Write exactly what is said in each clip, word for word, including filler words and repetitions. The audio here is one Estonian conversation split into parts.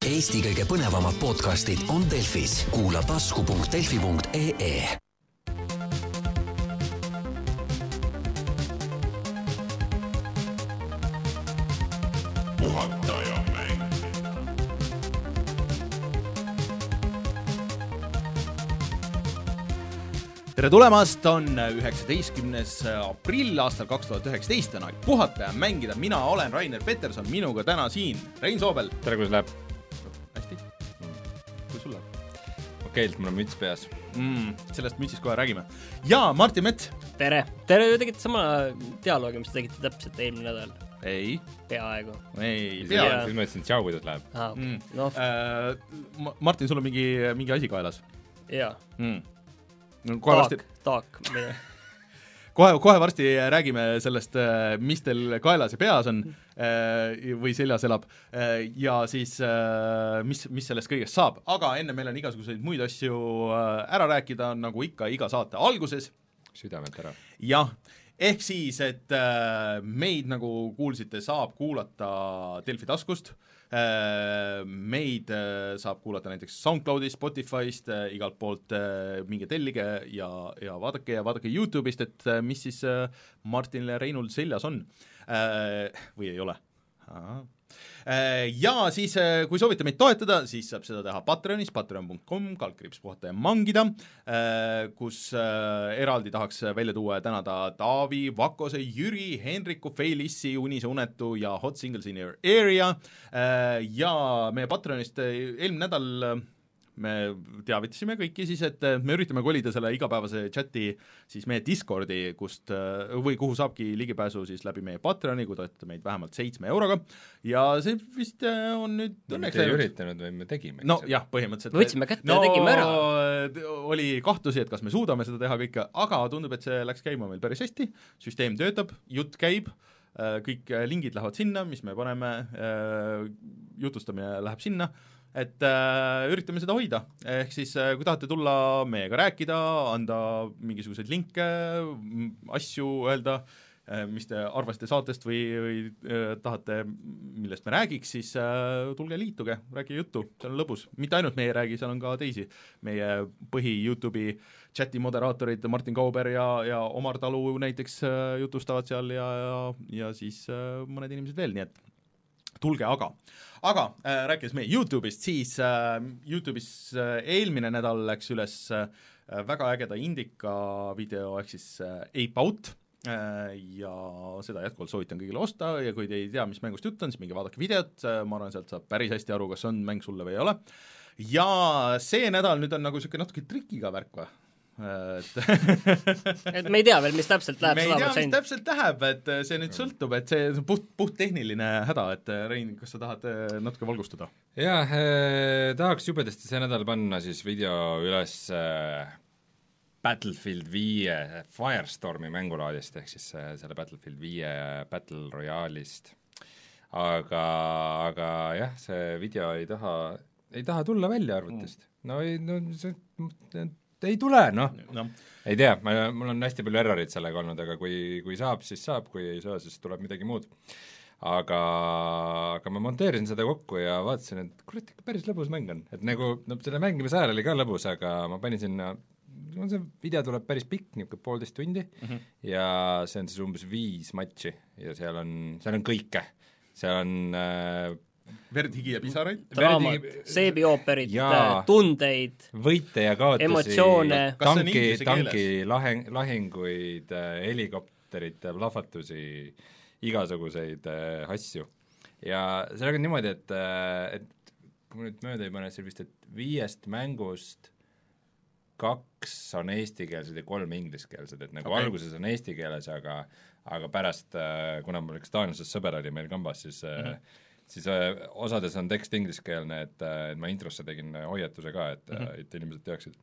Eesti kõige põnevamad podcastid on Delfis. Kuula tasku punkt delfi punkt ee. Tere tulemast, on üheksateistkümnes aprill aastal kaks tuhat üheksateist on aeg puhata ja mängida. Mina olen Rainer Peterson, minuga täna siin Rein Soobel. Tere, kuidas läheb? Hästi. Kui sul läheb? Okeilt, mul on müts peas. Mm, sellest mütsist kohe räägime. Ja Martin Mets. Tere. Tere, tegite sama dialoogi, mis tegite täpselt eelmine nädal. Ei. Peaaegu. Ei. Pea. Siis mõtlesin, tšau, kuidas läheb. Aha, mm. no. äh, Martin, sul on mingi, mingi asi kaelas? Jaa. Mm. No, taak, varsti... taak. kohe, kohe varsti räägime sellest, mis teil kaelas ja peas on või seljas elab ja siis mis, mis sellest kõigest saab. Aga enne meil on igasuguseid muid asju ära rääkida, nagu ikka iga saate alguses. Südamet ära. Jah, ehk siis, et meid, nagu kuulsite, saab kuulata Delfi taskust. Meid saab kuulata näiteks SoundCloudist, Spotify'st, igalt poolt minge tellige ja, ja vaadake ja vaadake YouTube'ist, et mis siis Martinil ja Reinul seljas on või ei ole. Aha. Ja siis, kui soovite meid toetada, siis saab seda teha Patreonis, patreon punkt com, kaldkriips puhata ja mangida, kus eraldi tahaks välja tuua ja tänada Taavi, Vakose, Jüri, Henriku, Feilissi, Unise Unetu ja Hot Singles in Your Area. Ja meie Patreonist eelmine nädal me teavitasime kõiki siis, et me üritame kolida selle igapäevase chati siis meie Discordi, kust, või kuhu saabki ligipääsu siis läbi meie Patreoni, kui toetate meid vähemalt seitsme euroga. Ja see vist on nüüd no, õnneks ei üritanud või me tegime. No jah, põhimõtteliselt. Võtsime kätte no, ja tegime ära. Oli kahtlusi, et kas me suudame seda teha kõike, aga tundub, et see läks käima meil päris hästi. Süsteem töötab, jutt käib, kõik lingid lähevad sinna, mis me paneme, jutustamine läheb sinna. Et äh, üritame seda hoida, ehk siis äh, kui tahate tulla meiega rääkida, anda mingisuguseid linke, asju öelda, äh, mis te arvasite saatest või, või äh, tahate, millest me räägiks, siis äh, tulge liituge, rääkige juttu, see on lõbus. Mitte ainult meie räägi, seal on ka teisi. Meie põhi YouTube'i chati moderaatorid Martin Kauber ja, ja Omar Talu näiteks äh, jutustavad seal ja, ja, ja siis äh, mõned inimesed veel, nii et tulge aga. Aga äh, rääkides meie YouTube'ist, siis äh, YouTube'is äh, eelmine nädal läks üles äh, väga ägeda indika video ehk siis äh, Ape Out äh, ja seda jätkuvalt soovitan kõigile osta ja kui te ei tea, mis mängust jutt on, siis minge vaadake videot, äh, ma arvan, sealt saab päris hästi aru, kas on mäng sulle või ei ole. Ja see nädal nüüd on nagu siuke natuke trikiga värk või? Et, et me ei tea veel, mis täpselt läheb. Me ei tea, mis täpselt läheb, et see nüüd sõltub, et see on puht, puht tehniline häda, et Rein, kas sa tahad natuke valgustada? Jah, eh, tahaks jubedasti see nädal panna siis video üles eh, Battlefield viie Firestormi mängulaadist, ehk siis eh, selle Battlefield viie Battle Royale'ist. Aga, aga jah, see video ei taha, ei taha tulla välja arvutist. No ei, no see... ei tule, noh no. Ei tea, ma, mul on hästi palju errorid sellega olnud, aga kui, kui saab, siis saab, kui ei saa, siis tuleb midagi muud. Aga, aga ma monteerisin seda kokku ja vaatasin, et kurat, ikka päris lõbus mäng on. Et nagu, no selle mängimise ajal oli ka lõbus, aga ma panin sinna, no see video tuleb päris pikk, niisugune poolteist tundi mm -hmm. ja see on siis umbes viis matši ja seal on, seal on kõike. Seal on äh, verd, higi ja pisaraid, draamat, seebiooperid, tundeid, võite ja kaotusi, emotsioone, tanki, tanki lahing, lahinguid, helikopterid, plahvatusi, igasuguseid äh, asju. Ja sellega on niimoodi, et, et kui ma nüüd mööda ei pane, see vist, et viiest mängust kaks on eestikeelsed ja kolm ingliskeelsed, et nagu okay. Alguses on eesti keeles, aga, aga pärast, kuna mul üks taanlasest sõber oli meil kambas, siis mm-hmm. siis äh, osades on tekst ingliskeelne, et, et ma introsse tegin hoiatuse ka, et mm-hmm. et inimesed teaksid,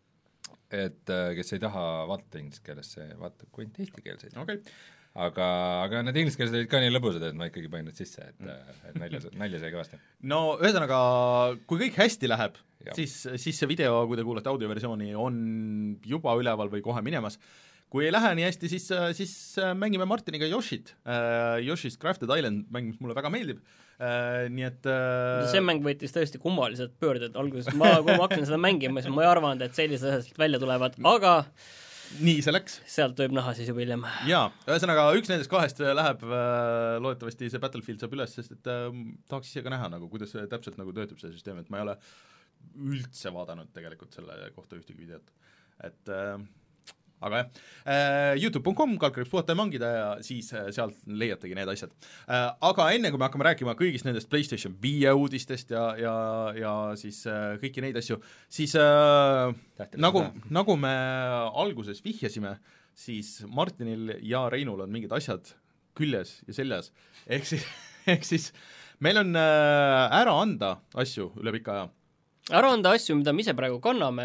et kes ei taha vaadata ingliskeeles, see vaatab kui eestikeelseid. Okay. Aga, aga need ingliskeelsed olid ka nii lõbusad, et ma ikkagi panin need sisse, et, mm. et nalja, nalja sai kõvasti. No ühesõnaga, kui kõik hästi läheb, siis, siis see video, kui te kuulete audioversiooni, on juba üleval või kohe minemas. kui ei lähe nii hästi, siis, siis mängime Martiniga Yoshit. Yoshi's Crafted Island mäng, mis mulle väga meeldib, nii et see mäng võitis tõesti kummalised pöörded alguses, ma, kui ma hakkasin seda mängima, siis ma ei arvanud, et sellised asjad välja tulevad, aga nii see läks. Sealt võib näha siis juba hiljem. Jaa, ühesõnaga üks nendest kahest läheb, loodetavasti see Battlefield saab üles, sest et tahaks ise ka näha, nagu, kuidas see täpselt nagu töötab see süsteem, et ma ei ole üldse vaadanud tegelikult selle kohta ühtegi videot. Et äh, aga jah, äh, youtube punkt com, kalkriips puhata ja mangida ja siis äh, sealt leiategi need asjad. Äh, aga enne, kui me hakkame rääkima kõigist nendest PlayStation viie uudistest ja, ja, ja siis äh, kõiki neid asju, siis äh, nagu, nagu me alguses vihjasime, siis Martinil ja Reinul on mingid asjad küljes ja seljas. Ehk siis, ehk siis meil on äh, ära anda asju üle pika aja. Ära anda asju, mida me ise praegu kanname,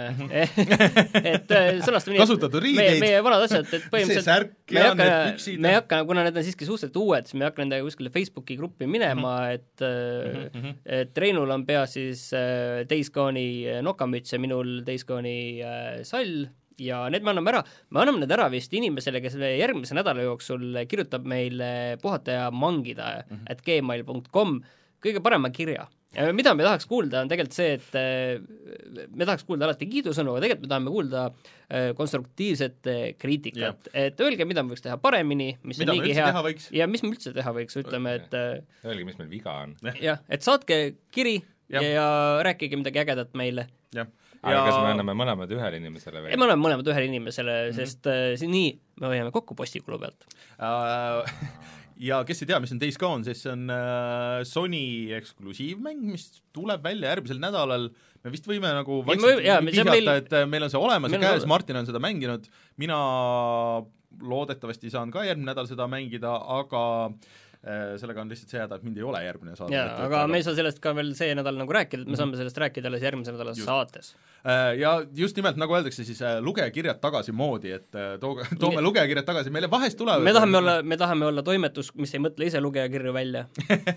et sõnastame nii, kasutatud riideid, meie, meie vanad asjad, et see särk ja need püksid. Me ei hakka, kuna need on siiski suhteliselt uued, siis me ei hakka nendega kuskile Facebooki gruppi minema, et, mm-hmm. et Reinul on pea siis Days Gone'i nokamüts ja minul Days Gone'i sall ja need me anname ära. Me anname need ära vist inimesele, kes järgmise nädala jooksul kirjutab meile puhata ja mangida mm-hmm. at gmail punkt com kõige parema kirja. Ja mida me tahaks kuulda on tegelikult see, et me tahaks kuulda alati kiidusõnu, aga tegelikult me tahame kuulda konstruktiivset kriitikat. Yeah. Et öelge, mida me võiks teha paremini, mis mida on niigi hea ja mis me üldse teha võiks, ütleme, et öelge, mis meil viga on. Jah, et saatke kiri ja, ja rääkige midagi ägedat meile. Jah. Aga ja... kas me anname mõlemad ühele inimesele või? Ei, me anname mõlemad ühele inimesele, mm-hmm. sest äh, nii me hoiame kokku postikulu pealt. Uh, ja kes ei tea, mis on Days Gone, siis see on uh, Sony eksklusiivmäng, mis tuleb välja järgmisel nädalal. Me vist võime nagu vaikselt vihjata, meil... et meil on see olemas meil ja käes, Martin on seda mänginud. Mina loodetavasti saan ka järgmine nädal seda mängida, aga sellega on lihtsalt see häda, et mind ei ole järgmine saade. Jaa, aga me ei saa sellest ka veel see nädal nagu rääkida, et me saame sellest rääkida alles järgmise nädala just. Saates. Ja just nimelt, nagu öeldakse, siis lugejakirjad tagasi moodi, et tooge, toome me... lugejakirjad tagasi, meile vahest tulevad. Me tahame olla, me tahame olla toimetus, mis ei mõtle ise lugejakirju välja.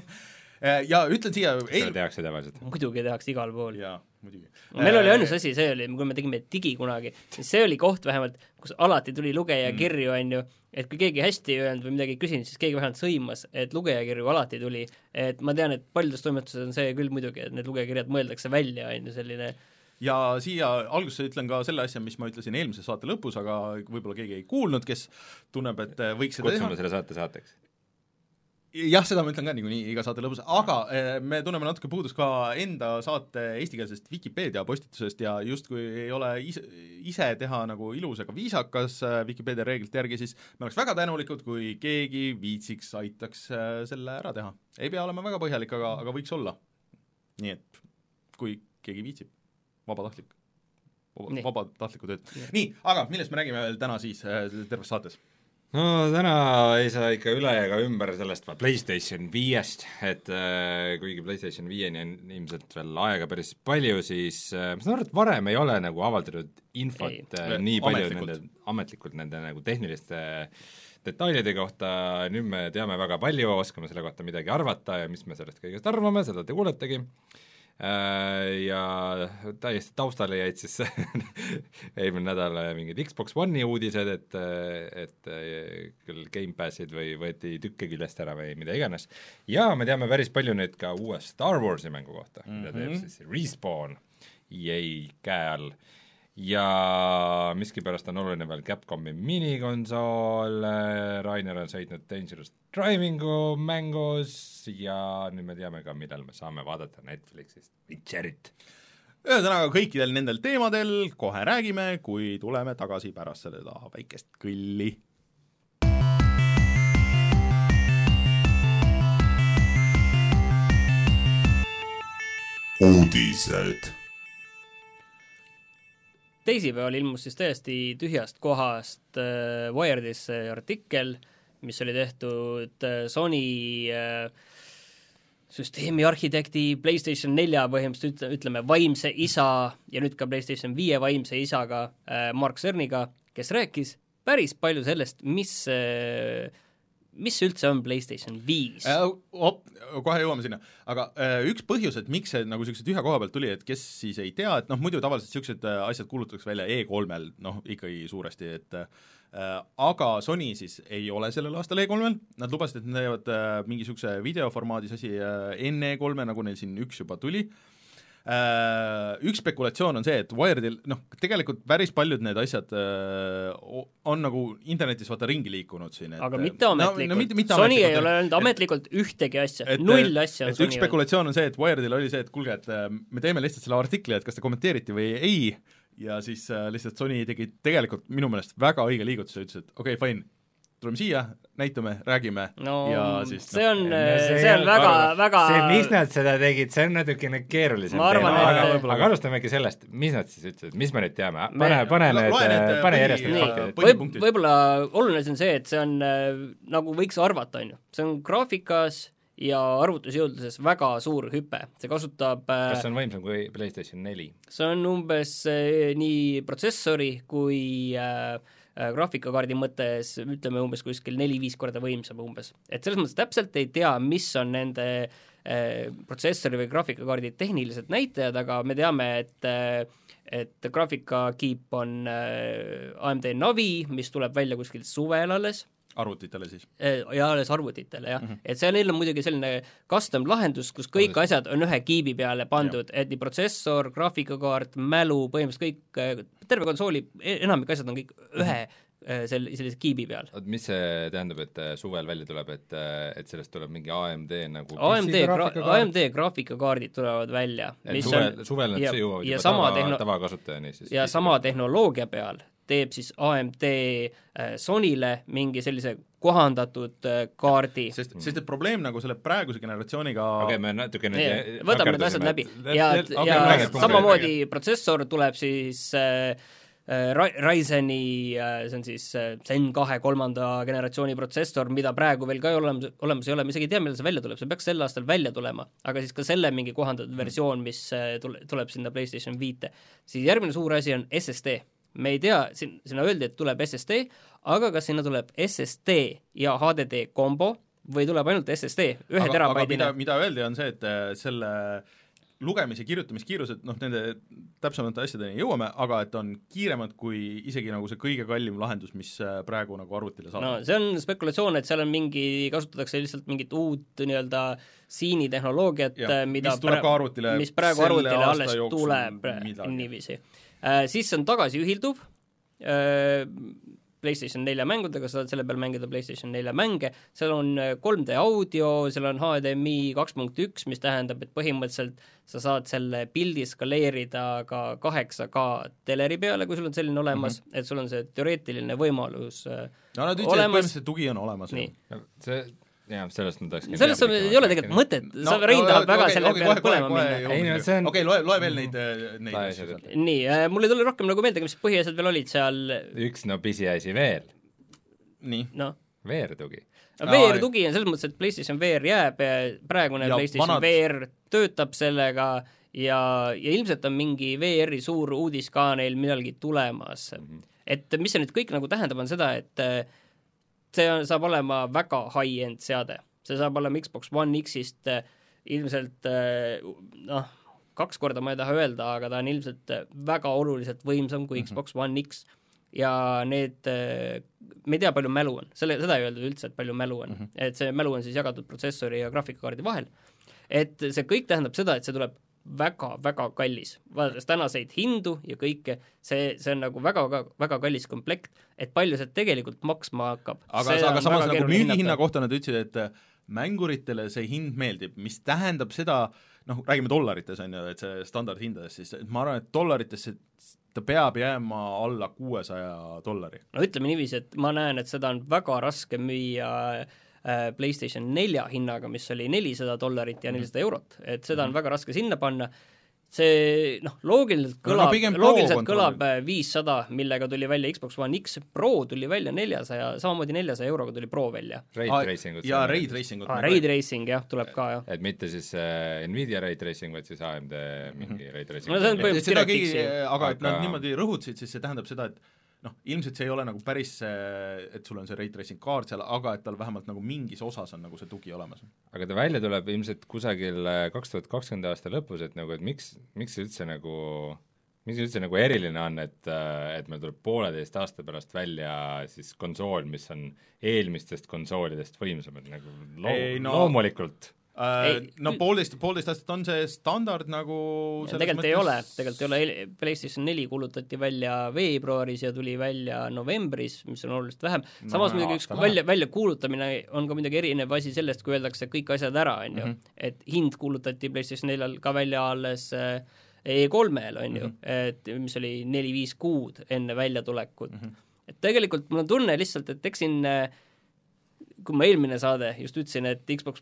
ja ütlen siia eil... seda tehakse tavaliselt. Muidugi tehakse igal pool. Jaa, muidugi. Meil oli ainus asi, see oli, kui me tegime digi kunagi, siis see oli koht vähemalt, kus alati tuli lugejakirju, on ju, et kui keegi hästi ei öelnud või midagi ei küsinud, siis keegi vähemalt sõimas, et lugejakirju alati tuli. Et ma tean, et paljudes toimetuses on see küll muidugi, et need lugejakirjad mõeldakse välja, on ju selline. Ja siia alguses ütlen ka selle asja, mis ma ütlesin eelmise saate lõpus, aga võib-olla keegi ei kuulnud, kes tunneb, et võiks seda kutsume selle saate saateks. Jah, seda ma ütlen ka niikuinii iga saate lõpus, aga me tunneme natuke puudus ka enda saate eestikeelsest Wikipedia postitusest ja just kui ei ole ise, ise teha nagu ilus ega viisakas Wikipedia reeglite järgi, siis me oleks väga tänulikud, kui keegi viitsiks aitaks selle ära teha. Ei pea olema väga põhjalik, aga, aga võiks olla. Nii et kui keegi viitsib, vabatahtlik, vabatahtliku tööd. Nii. Nii, aga millest me räägime veel täna siis terves saates? No täna ei saa ikka üle ega ümber sellest PlayStation viiest, et äh, kuigi PlayStation viieni on ilmselt veel aega päris palju, siis äh, ma saan aru, et varem ei ole nagu avaldatud infot äh, nii palju ametlikult nende, ametlikult nende nagu tehniliste detailide kohta, nüüd me teame väga palju, oskame selle kohta midagi arvata ja mis me sellest kõigest arvame, seda te kuuletegi. Ja täiesti taustale jäid siis eelmine nädal mingid Xbox One'i uudised, et, et küll Game Passid või võeti tükke küljest ära või mida iganes. Ja me teame päris palju nüüd ka uue Star Warsi mängu kohta, mm-hmm. mida teeb siis Respawn E A käe all. Ja miskipärast on oluline veel Capcomi minikonsool, Rainer on sõitnud Dangerous Drivingu mängus ja nüüd me teame ka, millal me saame vaadata Netflixist Witcherit. Ühesõnaga kõikidel nendel teemadel kohe räägime, kui tuleme tagasi pärast seda väikest kõlli. Uudised. Teisipäeval ilmus siis täiesti tühjast kohast äh, Wired'is artikkel, mis oli tehtud äh, Sony äh, süsteemi arhitekti, PlayStation nelja põhimõtteliselt ütleme vaimse isa ja nüüd ka PlayStation viie vaimse isaga äh, Mark Cerniga, kes rääkis päris palju sellest, mis, äh, mis üldse on PlayStation viis äh,? Op, kohe jõuame sinna, aga äh, üks põhjus, et miks see nagu niisuguse tühja koha pealt tuli, et kes siis ei tea, et noh, muidu tavaliselt niisugused asjad kuulutatakse välja E kolmel, noh, ikkagi suuresti, et äh, aga Sony siis ei ole sellel aastal E kolmel, nad lubasid, et nad teevad äh, mingi niisuguse videoformaadis asi äh, enne E kolme, nagu neil siin üks juba tuli. Üks spekulatsioon on see, et Wiredil, noh, tegelikult päris paljud need asjad on nagu internetis vaata ringi liikunud siin. Et, aga mitte ametlikult. No, no, mitte, mitte Sony ametlikult, ei ole öelnud ametlikult et, ühtegi asja, et, null asja on et Sony. Üks spekulatsioon on see, et Wiredil oli see, et kuulge, et me teeme lihtsalt selle artikli, et kas te kommenteeriti või ei, ja siis lihtsalt Sony tegi tegelikult minu meelest väga õige liigutus ja ütles, et okei, okay, fine, tuleme siia, näitame, räägime no, ja siis see on, no, see, see on väga, väga see, mis nad seda tegid, see on natukene keerulisem arvan, teema, et... aga, aga alustame äkki sellest, mis nad siis ütlesid, mis me nüüd teame, pane, pane need, pane järjest need faktid. Võib, võib-olla oluline on see, et see on nagu võiks arvata, on ju, see on graafikas ja arvutusjõudluses väga suur hüpe, see kasutab kas see on võimsam kui PlayStation neli? See on umbes nii protsessori kui äh, graafikakaardi mõttes ütleme umbes kuskil neli-viis korda võimsam umbes. Et selles mõttes täpselt ei tea, mis on nende äh, protsessori või graafikakaardi tehnilised näitajad, aga me teame, et äh, et graafikakiip on äh, A M D Navi, mis tuleb välja kuskil suvel alles. Arvutitele siis? Ja alles arvutitele, jah. Mm -hmm. Et see neil on muidugi selline custom lahendus, kus kõik Odes. asjad on ühe kiibi peale pandud, ja. et nii protsessor, graafikakaart, mälu, põhimõtteliselt kõik, terve konsooli, enamik asjad on kõik ühe sel-, sellise kiibi peal. Oot, mis see tähendab, et suvel välja tuleb, et, et sellest tuleb mingi A M D nagu A M D, gra- A M D graafikakaardid tulevad välja. Et suvel, on, suvel nad ja, jõuavad ja juba tava, tehno- tavakasutajani. Siis ja sama tehnoloogia peal teeb siis A M D äh, Sonyle mingi sellise kohandatud äh, kaardi. Sest, sest et probleem nagu selle praeguse generatsiooniga okei okay,, me natuke nüüd võtame need asjad läbi ja, okay, ja samamoodi protsessor tuleb siis äh, Ryzeni, see on siis Zen kahe kolmanda generatsiooni protsessor, mida praegu veel ka olemas, olemas ei ole, me isegi ei tea, millal see välja tuleb, see peaks sel aastal välja tulema, aga siis ka selle mingi kohandatud versioon, mis tule, tuleb sinna PlayStation viite. Siis järgmine suur asi on S S D. Me ei tea, sin, sinna öeldi, et tuleb S S D, aga kas sinna tuleb S S D ja H D D kombo või tuleb ainult S S D, ühe aga, terabaidina? Aga mida, mida öeldi on see, et selle lugemis- ja kirjutamiskiirused, noh, nende täpsemate asjadeni jõuame, aga et on kiiremad kui isegi nagu see kõige kallim lahendus, mis praegu nagu arvutile saab. No see on spekulatsioon, et seal on mingi, kasutatakse lihtsalt mingit uut nii-öelda siini tehnoloogiat, mida mis, pra- arvutile mis praegu arvutile alles tuleb niiviisi. Äh, siis on tagasi ühilduv äh, PlayStation nelja mängudega, saad selle peal mängida PlayStation nelja mänge, seal on kolm D audio, seal on H D M I kaks punkt üks, mis tähendab, et põhimõtteliselt sa saad selle pildi skaleerida ka kaheksa K teleri peale, kui sul on selline olemas, mm -hmm. et sul on see teoreetiline võimalus no, nad ütlesid, et põhimõtteliselt tugi on olemas. See jah, sellest ma tahakski sellest ei ole tegelikult mõtet, sa no, Rein tahab no, väga okay, selle okay, peale põlema minna. Ei, no, on... okei, loe, loe veel neid, neid asju. Nii, äh, mul ei tule rohkem nagu meelde, mis põhiasjad veel olid seal. Üks no pisiasi veel. Nii. No. V R-tugi. V R-tugi on selles mõttes, et PlayStation V R jääb, praegune ja PlayStation vanad... V R töötab sellega ja, ja ilmselt on mingi V R-i suur uudis ka neil millalgi tulemas. Mm -hmm. Et mis see nüüd kõik nagu tähendab, on seda, et see on, saab olema väga high-end seade. See saab olema Xbox One X-ist äh, ilmselt äh, noh, kaks korda ma ei taha öelda, aga ta on ilmselt väga oluliselt võimsam kui mm -hmm. Xbox One X ja need äh, me ei tea, palju mälu on. Selle, seda ei öeldud üldse, et palju mälu on. Mm -hmm. Et see mälu on siis jagatud protsessori ja graafikakaardi vahel. Et see kõik tähendab seda, et see tuleb väga-väga kallis. Vaadates tänaseid hindu ja kõike, see, see on nagu väga-väga kallis komplekt, et palju see tegelikult maksma hakkab. Aga, aga samas nagu müügihinna kohta nad ütlesid, et mänguritele see hind meeldib, mis tähendab seda, noh, räägime dollarites, on ju, et see standardhindades, siis ma arvan, et dollaritesse ta peab jääma alla kuuesaja dollari. No ütleme niiviisi, et ma näen, et seda on väga raske müüa PlayStation nelja hinnaga, mis oli nelisada dollarit ja nelisada eurot, et seda on väga raske sinna panna. See, noh, loogiliselt kõlab, no, no, loogiliselt kõlab viissada, millega tuli välja Xbox One X, Pro tuli välja neljasaja, samamoodi neljasaja euroga tuli Pro välja. Raid Racingut. Ja Raid Racingut. Ah, Raid Racing, jah, tuleb ka, jah. Et mitte siis äh, Nvidia Raid Racing, vaid siis A M D mingi mm -hmm. Raid Racing. No see on põhimõtteliselt keegi, aga et nad niimoodi rõhutasid, siis see tähendab seda, et noh, ilmselt see ei ole nagu päris see, et sul on see ray tracing kaart seal, aga et tal vähemalt nagu mingis osas on nagu see tugi olemas. aga ta välja tuleb ilmselt kusagil kaks tuhat kakskümmend aasta lõpus, et nagu, et miks, miks see üldse nagu, miks see üldse nagu eriline on, et, et meil tuleb pooleteist aasta pärast välja siis konsool, mis on eelmistest konsoolidest võimsam, et nagu loo-, ei, no, loomulikult Ei, no poolteist, poolteist aastat on see standard nagu tegelikult mõttes... ei ole, tegelikult ei ole, PlayStation neli kuulutati välja veebruaris ja tuli välja novembris, mis on oluliselt vähem, samas no, muidugi üks välja, välja kuulutamine on ka midagi erinev asi sellest, kui öeldakse kõik asjad ära, on ju, mm -hmm. et hind kuulutati PlayStation neljal ka välja alles E kolmel, on ju, mm -hmm. et mis oli neli-viis kuud enne väljatulekut mm. -hmm. et tegelikult mul on tunne lihtsalt, et eks siin kui ma eelmine saade just ütlesin, et Xbox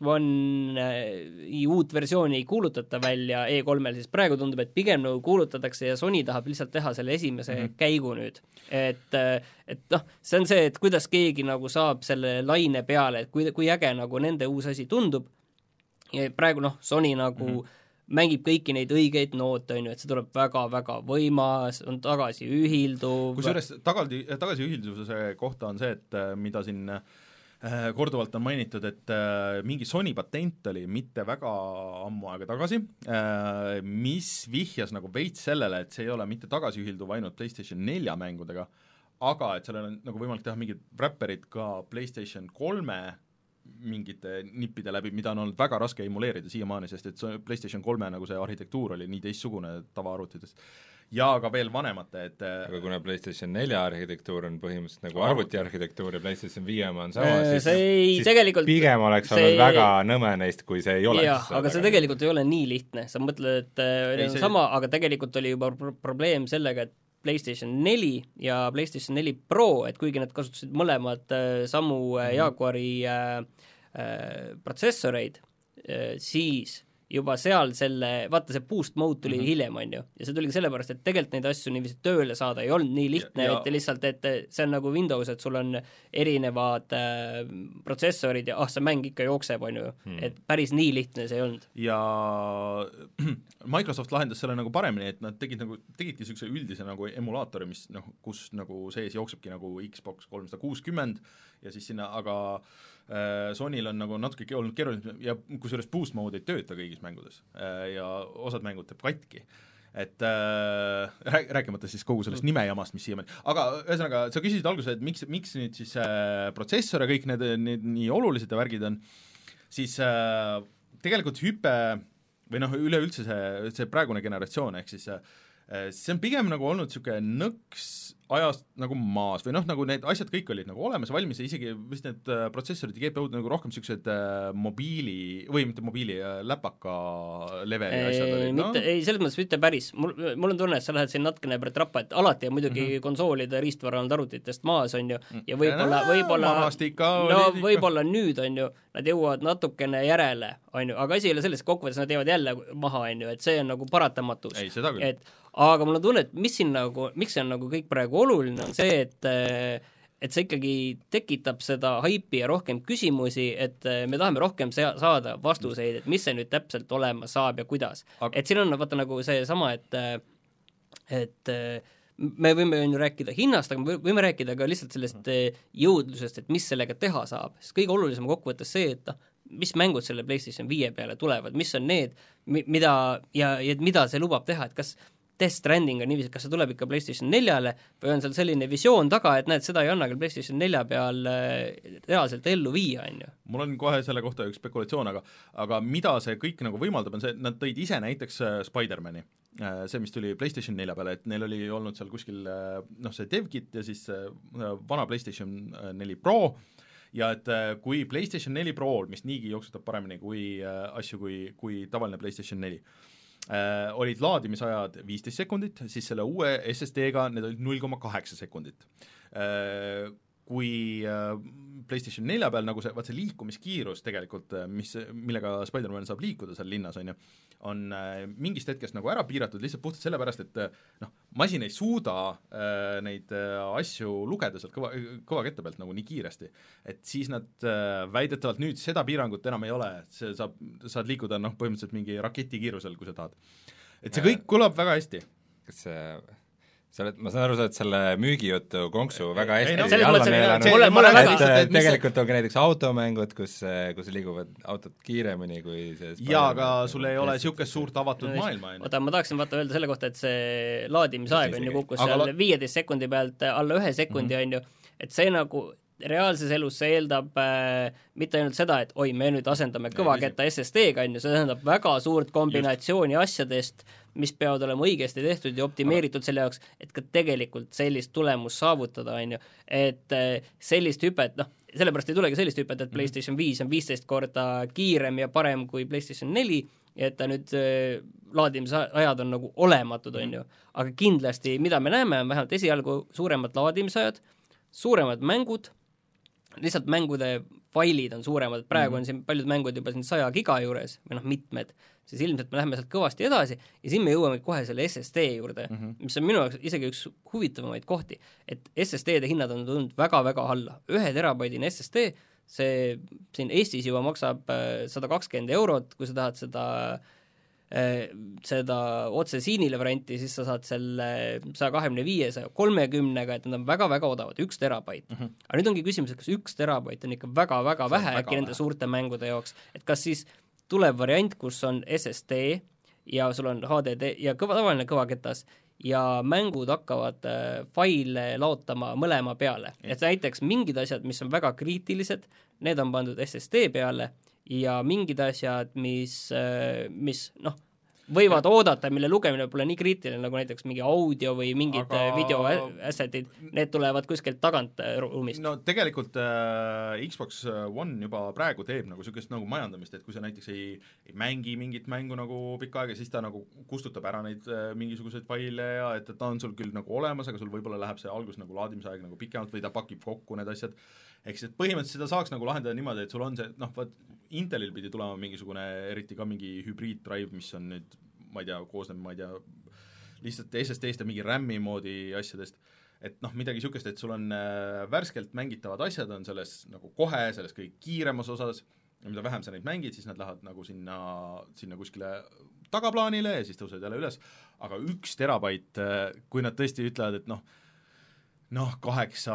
One'i uut versiooni ei kuulutata välja E kolmel, siis praegu tundub, et pigem nagu kuulutatakse ja Sony tahab lihtsalt teha selle esimese mm -hmm. käigu nüüd. Et, et noh, see on see, et kuidas keegi nagu saab selle laine peale, et kui, kui äge nagu nende uus asi tundub ja praegu noh, Sony nagu mm -hmm. mängib kõiki neid õigeid noote, on ju, et see tuleb väga-väga võimas, on tagasiühilduv. Kusjuures tagasi, tagasiühilduvuse kohta on see, et mida siin korduvalt on mainitud, et äh, mingi Sony patent oli mitte väga ammu aega tagasi, äh, mis vihjas nagu veits sellele, et see ei ole mitte tagasiühilduv ainult PlayStation nelja mängudega, aga et sellel on nagu võimalik teha mingid wrapperid ka PlayStation kolme mingite nippide läbi, mida on olnud väga raske emuleerida siiamaani, sest et PlayStation kolme nagu see arhitektuur oli nii teistsugune tavaarvutitest ja ka veel vanemate, et aga kuna PlayStation nelja arhitektuur on põhimõtteliselt nagu arvuti arhitektuur ja PlayStation viie oma on sama, siis, ei, siis tegelikult pigem oleks olnud see... väga nõme neist, kui see ei oleks. jah, aga see tegelikult ei ole nii lihtne, sa mõtled, et ei, see... sama, aga tegelikult oli juba pro- probleem sellega, et PlayStation neli ja PlayStation neli Pro, et kuigi nad kasutasid mõlemad äh, samu äh, Jaguari äh, äh, protsessoreid äh,, siis juba seal selle, vaata see boost mode tuli mm -hmm. hiljem, on ju, ja see tuligi sellepärast, et tegelikult neid asju niiviisi tööle saada ei olnud nii lihtne, et lihtsalt, et see on nagu Windows, et sul on erinevad äh, protsessorid ja ah, see mäng ikka jookseb, on ju mm., et päris nii lihtne see ei olnud. Ja Microsoft lahendas selle nagu paremini, et nad tegid nagu, tegidki niisuguse üldise nagu emulaatori, mis noh, kus nagu sees jooksebki nagu Xbox kolmsada kuuskümmend ja siis sinna, aga äh, Sonyl on nagu natuke olnud keeruline ja kusjuures boost mode ei tööta kõigis mängudes äh, ja osad mängud teeb katki. Et äh, rääk- rääkimata siis kogu sellest nimejamast, mis siiamaani, aga ühesõnaga, sa küsisid alguses, et miks, miks nüüd siis äh, protsessor ja kõik need, need nii olulised värgid on, siis äh, tegelikult hüpe või noh, üleüldse see, see praegune generatsioon, ehk siis äh, see on pigem nagu olnud niisugune nõks ajast nagu maas või noh, nagu need asjad kõik olid nagu olemas, valmis ja isegi vist need äh, protsessorid ja G P U-d nagu rohkem niisugused äh, mobiili, või mitte mobiili äh,, läpaka leveli ei, asjad olid, no? Ei, selles mõttes mitte päris, mul, mul on tunne, et sa lähed siin natukene trappa, et alati on muidugi mm -hmm. konsoolide riistvara olnud arvutitest maas, on ju, ja võib-olla, võib-olla no võib-olla nüüd, on ju, nad jõuavad natukene järele, on ju, aga asi ei ole selles, kokkuvõttes nad jäävad jälle maha, on ju, et see on nagu paratamatus. Ei, seda küll. Et aga mul on tunne, et mis siin nagu, miks see on nagu kõik praegu oluline, on see, et et see ikkagi tekitab seda haipi ja rohkem küsimusi, et me tahame rohkem sea- saada vastuseid, et mis see nüüd täpselt olema saab ja kuidas aga.... et siin on vaata nagu see sama, et et me võime ju rääkida hinnast, aga me võime rääkida ka lihtsalt sellest jõudlusest, et mis sellega teha saab, sest kõige olulisem kokkuvõttes see, et noh, mis mängud selle PlayStation viie peale tulevad, mis on need, mida ja, ja mida see lubab teha, et kas Death Stranding on niiviisi, kas see tuleb ikka PlayStation neljale või on seal selline visioon taga, et näed, seda ei anna küll PlayStation nelja peal reaalselt ellu viia, on ju? Mul on kohe selle kohta üks spekulatsioon, aga aga mida see kõik nagu võimaldab, on see, et nad tõid ise näiteks Spider-mani, see, mis tuli PlayStation nelja peale, et neil oli olnud seal kuskil noh, see DevKit ja siis vana PlayStation neli Pro, ja et kui PlayStation neli Pro, mis niigi jooksutab paremini kui asju kui, kui tavaline PlayStation neli, Äh, olid laadimisajad viisteist sekundit, siis selle uue S S D-ga need olid null koma kaheksa sekundit äh,. Kui äh, PlayStation nelja peal nagu see, vaat see liikumiskiirus tegelikult, mis, millega Spider-Man saab liikuda seal linnas, on ju, on äh, mingist hetkest nagu ära piiratud lihtsalt puhtalt sellepärast, et noh, masin ei suuda äh, neid äh, asju lugeda sealt kõva, kõva kette pealt nagu nii kiiresti, et siis nad äh, väidetavalt nüüd seda piirangut enam ei ole, et see saab, saad liikuda noh, põhimõtteliselt mingi raketikiirusel, kui sa tahad. Et see kõik kõlab väga hästi. Kas see sa oled, ma saan aru, sa oled selle müügijutu konksu väga hästi no, alla neelanud, et, mulle väga et, et tegelikult on ka näiteks automängud, kus, kus liiguvad autod kiiremini kui see jaa, aga sul ei ole niisugust suurt avatud no, maailma. Oota, ma tahaksin vaata öelda selle kohta, et see laadimisaeg on ju kukkus seal la... viieteist sekundi pealt alla ühe sekundi mm -hmm. on ju, et see nagu reaalses elus see eeldab äh, mitte ainult seda, et oi, me nüüd asendame kõvaketta S S D-ga, on ju, see tähendab väga suurt kombinatsiooni Just. asjadest, mis peavad olema õigesti tehtud ja optimeeritud selle jaoks, et ka tegelikult sellist tulemust saavutada, on ju, et äh, sellist hüpet, noh, sellepärast ei tulegi sellist hüpet, et PlayStation viis on viisteist korda kiirem ja parem kui PlayStation neli, ja et ta nüüd äh, laadimisajad on nagu olematud, on ju, aga kindlasti, mida me näeme, on vähemalt esialgu suuremad laadimisajad, suuremad mängud, lihtsalt mängude failid on suuremad, praegu on siin paljud mängud juba siin saja giga juures, või noh, mitmed, siis ilmselt me läheme sealt kõvasti edasi ja siin me jõuame kohe selle S S D juurde mm, -hmm. mis on minu jaoks isegi üks huvitavamaid kohti, et S S D-de hinnad on tulnud väga-väga alla. ühe terabaidine S S D, see siin Eestis juba maksab sada kakskümmend eurot, kui sa tahad seda seda otse siinile varianti, siis sa saad selle saja kahekümne viie, saja kolmekümnega, et nad on väga-väga odavad, üks terabait. Mm -hmm. aga nüüd ongi küsimus, et kas üks terabait on ikka väga-väga vähe äkki nende suurte mängude jaoks, et kas siis tuleb variant, kus on S S D ja sul on H D D ja kõva, tavaline kõvaketas ja mängud hakkavad äh, faile laotama mõlema peale. Et näiteks mingid asjad, mis on väga kriitilised, need on pandud S S D peale ja mingid asjad, mis, mis noh, võivad ja. oodata, mille lugemine pole nii kriitiline, nagu näiteks mingi audio või mingid aga... video assetid, need tulevad kuskilt tagant ruumist. No tegelikult äh, Xbox One juba praegu teeb nagu niisugust nagu majandamist, et kui sa näiteks ei, ei mängi mingit mängu nagu pikka aega, siis ta nagu kustutab ära neid äh, mingisuguseid faile ja et, et ta on sul küll nagu olemas, aga sul võib-olla läheb see algus nagu laadimisaeg nagu pikemalt või ta pakib kokku need asjad. Eks et põhimõtteliselt seda saaks nagu lahendada niimoodi, et sul on see, noh, vaat Intelil pidi tulema mingisugune, eriti ka mingi hübriiddrive, mis on nüüd, ma ei tea, koosneb, ma ei tea, lihtsalt S S D-st ja mingi RAM-i moodi asjadest, et noh, midagi niisugust, et sul on äh, värskelt mängitavad asjad on selles nagu kohe, selles kõige kiiremas osas, ja mida vähem sa neid mängid, siis nad lähevad nagu sinna, sinna kuskile tagaplaanile ja siis tõusevad jälle üles, aga üks terabait, kui nad tõesti ütlevad, et noh, noh, kaheksa,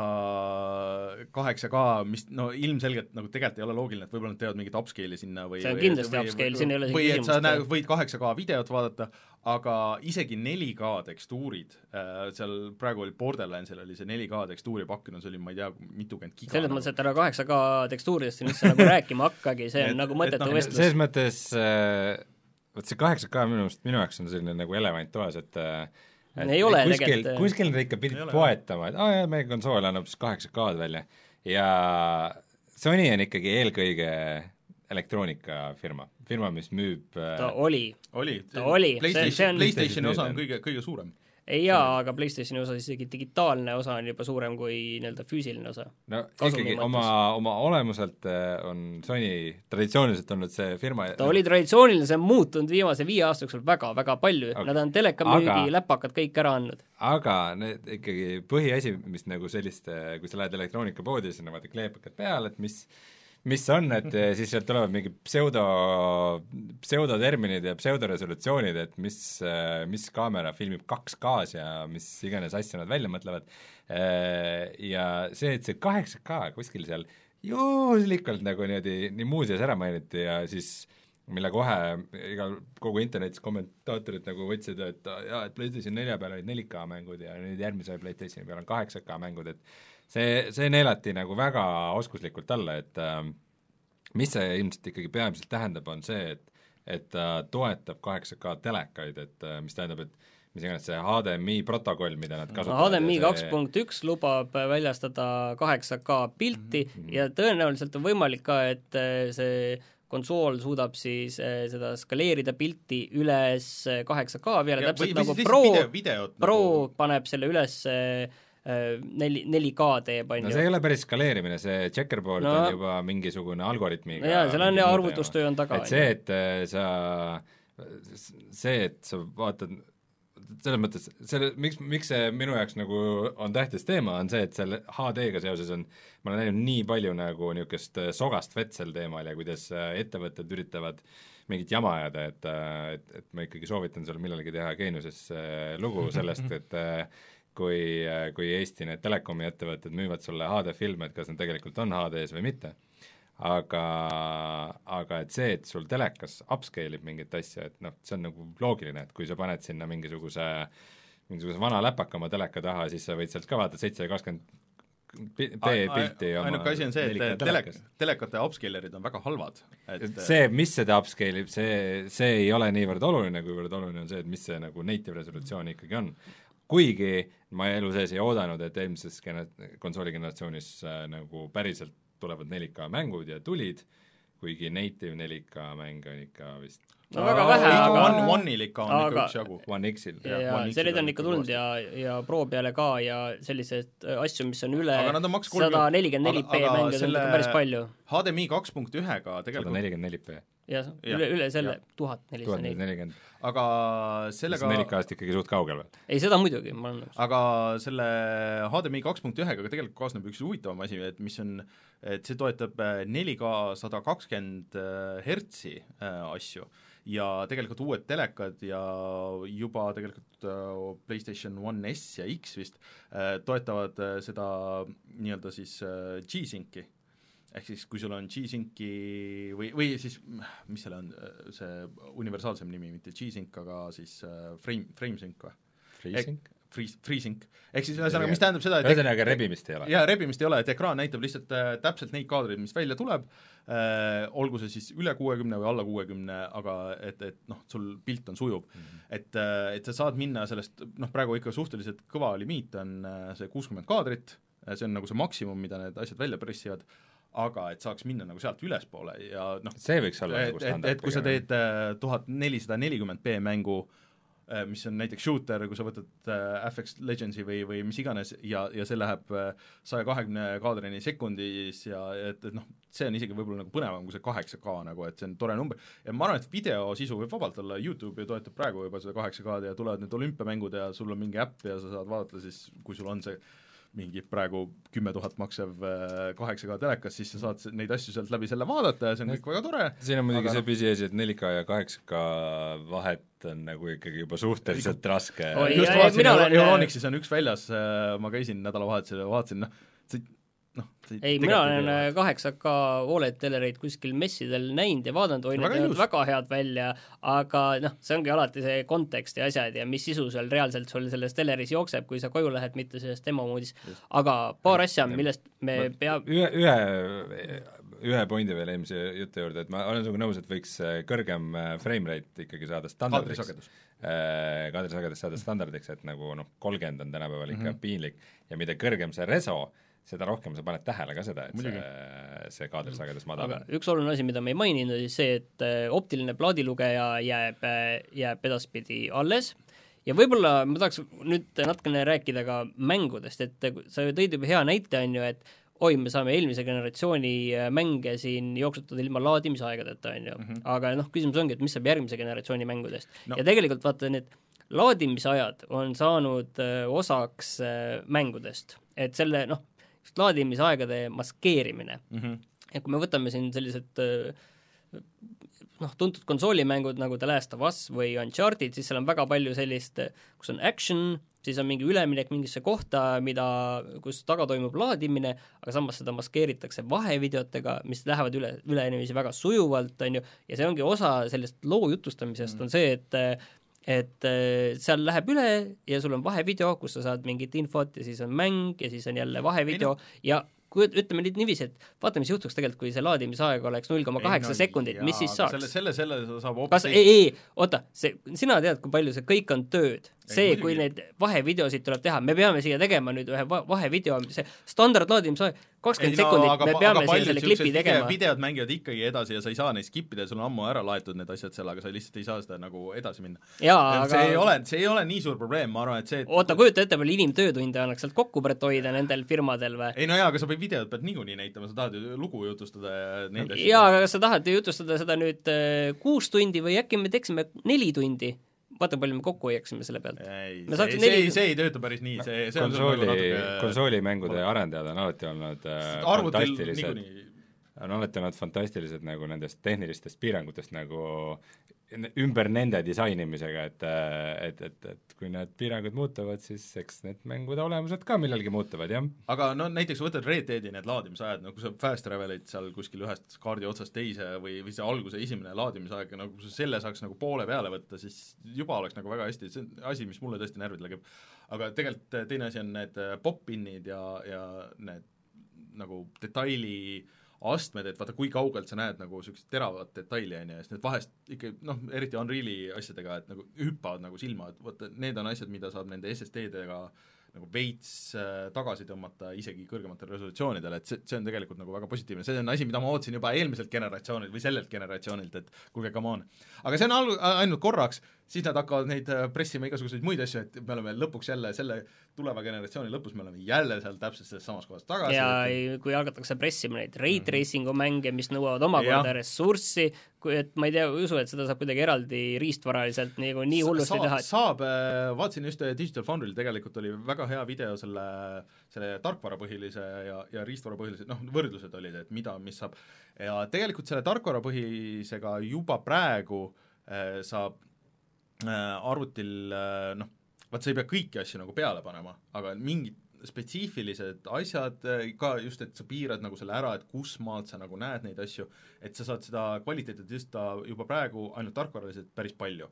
kaheksa K, mis no ilmselgelt nagu tegelikult ei ole loogiline, et võib-olla nad teevad mingit upscale'i sinna või see on kindlasti või, upscale, siin ei ole või et sa näe, võid kaheksa K videot vaadata, aga isegi neli K tekstuurid äh,, seal praegu oli Borderlandsil oli see neli K tekstuuri pakkunud, see oli, ma ei tea, mitukümmend giga. selles mõttes, et ära kaheksa K tekstuuridest siin üldse nagu rääkima hakkagi, see on et, nagu mõttetu no, vestlus. selles mõttes äh, vot see kaheksa K minu, minu jaoks on selline nagu elevant toas, et äh, Et ei ole kuskil, tegelikult kuskil nad ikka pidid poetama, et aa jah, meie konsool annab siis kaheksa K-d välja ja Sony on ikkagi eelkõige elektroonikafirma, firma, mis müüb ta oli, oli. ta oli PlayStation, PlayStationi osa on kõige, kõige suurem. ei jaa, aga PlayStationi osa isegi digitaalne osa on juba suurem kui nii-öelda füüsiline osa. no Kasumi ikkagi oma, oma olemuselt on Sony traditsiooniliselt olnud see firma ta oli traditsiooniline, see on muutunud viimase viie aasta jooksul väga-väga palju okay., nad on telekamüügi aga, läpakad kõik ära andnud. aga need ikkagi põhiasi, mis nagu sellist, kui sa lähed elektroonikapoodi, siis on vaata kleepakad peal, et mis mis on, et siis sealt tulevad mingi pseudo, pseudoterminid ja pseudoresolutsioonid, et mis, mis kaamera filmib kaks K-s ja mis iganes asju nad välja mõtlevad. Ja see, et see kaheksa K kuskil seal juhuslikult nagu niimoodi nii muuseas ära mainiti ja siis mille kohe igal kogu internetis kommentaatorid nagu võtsid, et jaa, et PlayStation nelja peal olid neli K mängud ja nüüd järgmise PlayStationi peal on kaheksa K mängud, et see, see neelati nagu väga oskuslikult alla, et äh, mis see ilmselt ikkagi peamiselt tähendab, on see, et et ta äh, toetab kaheksa K telekaid, et äh, mis tähendab, et mis iganes see H D M I protokoll, mida nad kasutavad. H D M I kaks punkt üks lubab väljastada kaheksa K pilti mm -hmm. ja tõenäoliselt on võimalik ka, et see konsool suudab siis äh, seda skaleerida pilti üles kaheksa K peale, täpselt või, nagu Pro, video, videot, Pro nagu... paneb selle üles äh, neli, neli K teeb, on ju. no see ei ole päris skaleerimine, see checkerboard no, on juba mingisugune algoritmiga. no jaa, seal on ja arvutustöö on taga. et see, et sa, see, et sa vaatad, selles mõttes, selle, miks, miks see minu jaoks nagu on tähtis teema, on see, et selle H D-ga seoses on, ma olen näinud nii palju nagu niisugust sogast vett sel teemal ja kuidas ettevõtted üritavad mingit jama ajada, et, et, et ma ikkagi soovitan sulle millalgi teha Geeniuses lugu sellest, et kui, kui Eesti need telekomi ettevõtted müüvad sulle H D-filme, et kas need tegelikult on H D-s või mitte. Aga, aga et see, et sul telekas upscale ib mingit asja, et noh, see on nagu loogiline, et kui sa paned sinna mingisuguse mingisuguse vana läpaka oma teleka taha, siis sa võid sealt ka vaadata seitse kakskümmend B-pilti oma ainuke asi on see, et telek, telekate upscalerid on väga halvad. Et see, mis seda upscale ib, see, see ei ole niivõrd oluline, kuivõrd oluline on see, et mis see nagu native resolutsioon ikkagi on. Kuigi ma elu sees ei oodanud, et eelmises konsooli generatsioonis äh, nagu päriselt tulevad neli K mängud ja tulid, kuigi native neli K mäng on ikka vist no väga vähe, aga One, One'il ikka on aga, ikka üks jagu. One X-il. ja, ja sellised on ikka tulnud ja, ja Pro peale ka ja sellised asju, mis on üle sada nelikümmend neli B mänge, see on päris palju. H D M I kaks punkt ühega tegelikult sada nelikümmend neli B. Ja, ja, üle, üle selle tuhat nelisada nelikümmend. Aga sellega neli K-st ikkagi suht kaugel veel. Ei, seda muidugi, ma olen nõus. Aga selle H D M I kaks punkt ühega tegelikult kaasneb üks huvitavam asi, et mis on, et see toetab neli K sada kakskümmend hertsi asju ja tegelikult uued telekad ja juba tegelikult PlayStation One S ja X vist toetavad seda nii-öelda siis G-Synci. Ehk siis kui sul on G-Synci või, või siis, mis selle on, see universaalsem nimi, mitte G-Sync, aga siis frame, FrameSync või? FreeSync? FreeSync. Ehk siis ühesõnaga, mis tähendab seda, et ühesõnaga rebimist ei ole. Jaa, rebimist ei ole, et ekraan näitab lihtsalt äh, täpselt neid kaadreid, mis välja tuleb, äh, olgu see siis üle kuuekümne või alla kuuekümne, aga et, et noh, sul pilt on sujuv. Mm-hmm. Et, äh, et sa saad minna sellest, noh praegu ikka suhteliselt kõva limiit on äh, see kuuskümmend kaadrit, see on nagu see maksimum, mida need asjad välja pressivad, aga et saaks minna nagu sealt ülespoole ja noh, see võiks olla et, nagu standard. Et, et kui sa teed tuhat nelisada nelikümmend B mängu, mis on näiteks shooter, kui sa võtad F X Legendsi või, või mis iganes ja, ja see läheb saja kahekümne kaadrini sekundis ja et, et noh, see on isegi võib-olla nagu põnevam kui see kaheksa K nagu, et see on tore number. Ja ma arvan, et videosisu võib vabalt olla, YouTube ju toetab praegu juba seda kaheksa K-d ja tulevad need olümpiamängud ja sul on mingi äpp ja sa saad vaadata siis, kui sul on see mingi praegu kümme tuhat maksev kaheksa K telekas, siis sa saad neid asju sealt läbi selle vaadata ja see on kõik väga tore. Siin on muidugi aga... see pisiasi, et neli K ja kaheksa K vahet on nagu ikkagi juba suhteliselt raske. Oi, just jah, vaatasin, olen... Euronixis on üks väljas, ma käisin nädalavahetusel ja vaatasin, noh, see noh, ei, mina olen kaheksa K O L E D-telereid kuskil messidel näinud ja vaadanud, oi, need on väga head välja, aga noh, see ongi alati see kontekst ja asjad ja mis sisu seal reaalselt sul selles teleris jookseb, kui sa koju lähed, mitte selles demomoodis. Aga paar asja, millest me peab... Ühe, ühe, ühe pointi veel eelmise jutu juurde, et ma olen sinuga nõus, et võiks kõrgem frame rate ikkagi saada standardiks. Kaadrisagedus saada standardiks, et nagu noh, kolmkümmend on tänapäeval ikka mm-hmm. piinlik ja mida kõrgem see reso, seda rohkem sa paned tähele ka seda, et Muidugi. see, see kaadrisagedus madal. Aga üks oluline asi, mida me ei maininud, oli see, et optiline plaadilugeja jääb, jääb edaspidi alles ja võib-olla ma tahaks nüüd natukene rääkida ka mängudest, et sa tõid juba hea näite, on ju, et oi, me saame eelmise generatsiooni mänge siin jooksutada ilma laadimisaegadeta, on ju, mm-hmm. aga noh, küsimus ongi, et mis saab järgmise generatsiooni mängudest no. Ja tegelikult vaata, need laadimisajad on saanud osaks mängudest, et selle noh, laadimisaegade maskeerimine mm-hmm. ja kui me võtame siin sellised noh, tuntud konsoolimängud nagu The Last of Us või Uncharted, siis seal on väga palju sellist, kus on action, siis on mingi üleminek mingisse kohta, mida, kus taga toimub laadimine, aga samas seda maskeeritakse vahevideotega, mis lähevad üle, üle inimesi väga sujuvalt, on ju, ja see ongi osa sellest loo jutustamisest mm. on see, et et seal läheb üle ja sul on vahevideo, kus sa saad mingit infot ja siis on mäng ja siis on jälle vahevideo ja kui ütleme nüüd niiviisi, et vaata, mis juhtuks tegelikult, kui see laadimisaeg oleks null koma kaheksa no, sekundit, mis siis saaks? Selle, selle, selle saab Kas, ei, ei, oota, see, sina tead, kui palju see kõik on tööd. See, ei, kui neid vahevideosid tuleb teha, me peame siia tegema nüüd ühe vahevideo, see standard laadimisaeg, kakskümmend no, sekundit, aga, me peame siia selle klipi tegema. Videod mängivad ikkagi edasi ja sa ei saa neid skippida, sul on ammu ära laetud need asjad seal, aga sa lihtsalt ei saa seda nagu edasi minna. Jaa, see, aga... ei ole, see ei ole nii suur probleem, ma arvan, et see... Et... Oota, kujuta ette, palju inimtöötunde annaks sealt kokku bretoida nendel firmadel või? Ei no jaa, aga sa pead videod pead niikuinii näitama, sa tahad ju lugu jutustada ja neid asju. Jaa, aga kas sa tahad jutustada seda nüüd äh, kuus tundi või äkki me teeksime neli tundi? Vaata, palju me kokku hoiaksime selle pealt. Ei, see, see, neli... see ei tööta päris nii. See, see konsooli, natuke... konsoolimängude arendajad on alati olnud äh, fantastilised, on alati olnud fantastilised nagu nendest tehnilistest piirangutest nagu ümber nende disainimisega, et et, et, et kui need piirangud muutuvad, siis eks need mängude olemused ka millalgi muutuvad, jah. aga no näiteks võtad Red Deadi need laadimisajad, no kui sa fast travel'id seal kuskil ühest kaardi otsast teise või, või see alguse esimene laadimisaeg, no kui sa selle saaks nagu poole peale võtta, siis juba oleks nagu väga hästi, see on asi, mis mulle tõesti närvid lägib. Aga tegelikult teine asi on need pop-inid ja, ja need nagu detaili astmed, et vaata, kui kaugelt sa näed nagu niisugust teravat detaili, on ju, ja siis need vahest ikka, noh, eriti Unreali asjadega, et nagu hüppavad nagu silma, et vaata, need on asjad, mida saab nende S S D-dega nagu veits äh, tagasi tõmmata isegi kõrgematel resolutsioonidel, et see, see on tegelikult nagu väga positiivne, see on asi, mida ma ootasin juba eelmiselt generatsioonilt või sellelt generatsioonilt, et kuulge, come on. Aga see on al- ainult korraks, siis nad hakkavad neid pressima igasuguseid muid asju, et me oleme lõpuks jälle selle tuleva generatsiooni lõpus, me oleme jälle seal täpselt selles samas kohas tagasi. ja et... kui algatakse pressima neid ray tracingu mänge, mis nõuavad omakorda ressurssi, kui, et ma ei tea, usu, et seda saab kuidagi eraldi riistvaraliselt nagu nii hullusti teha. Et... saab, vaatasin just Digital Foundry'l tegelikult oli väga hea video selle, selle tarkvarapõhilise ja, ja riistvarapõhilise, noh, võrdlused olid, et mida, mis saab, ja tegelikult selle tarkvarapõhisega juba praegu äh, saab arvutil, noh, vaat sa ei pea kõiki asju nagu peale panema, aga mingid spetsiifilised asjad ka just, et sa piirad nagu selle ära, et kus maalt sa nagu näed neid asju, et sa saad seda kvaliteeti tõsta juba praegu ainult tarkvaraliselt päris palju.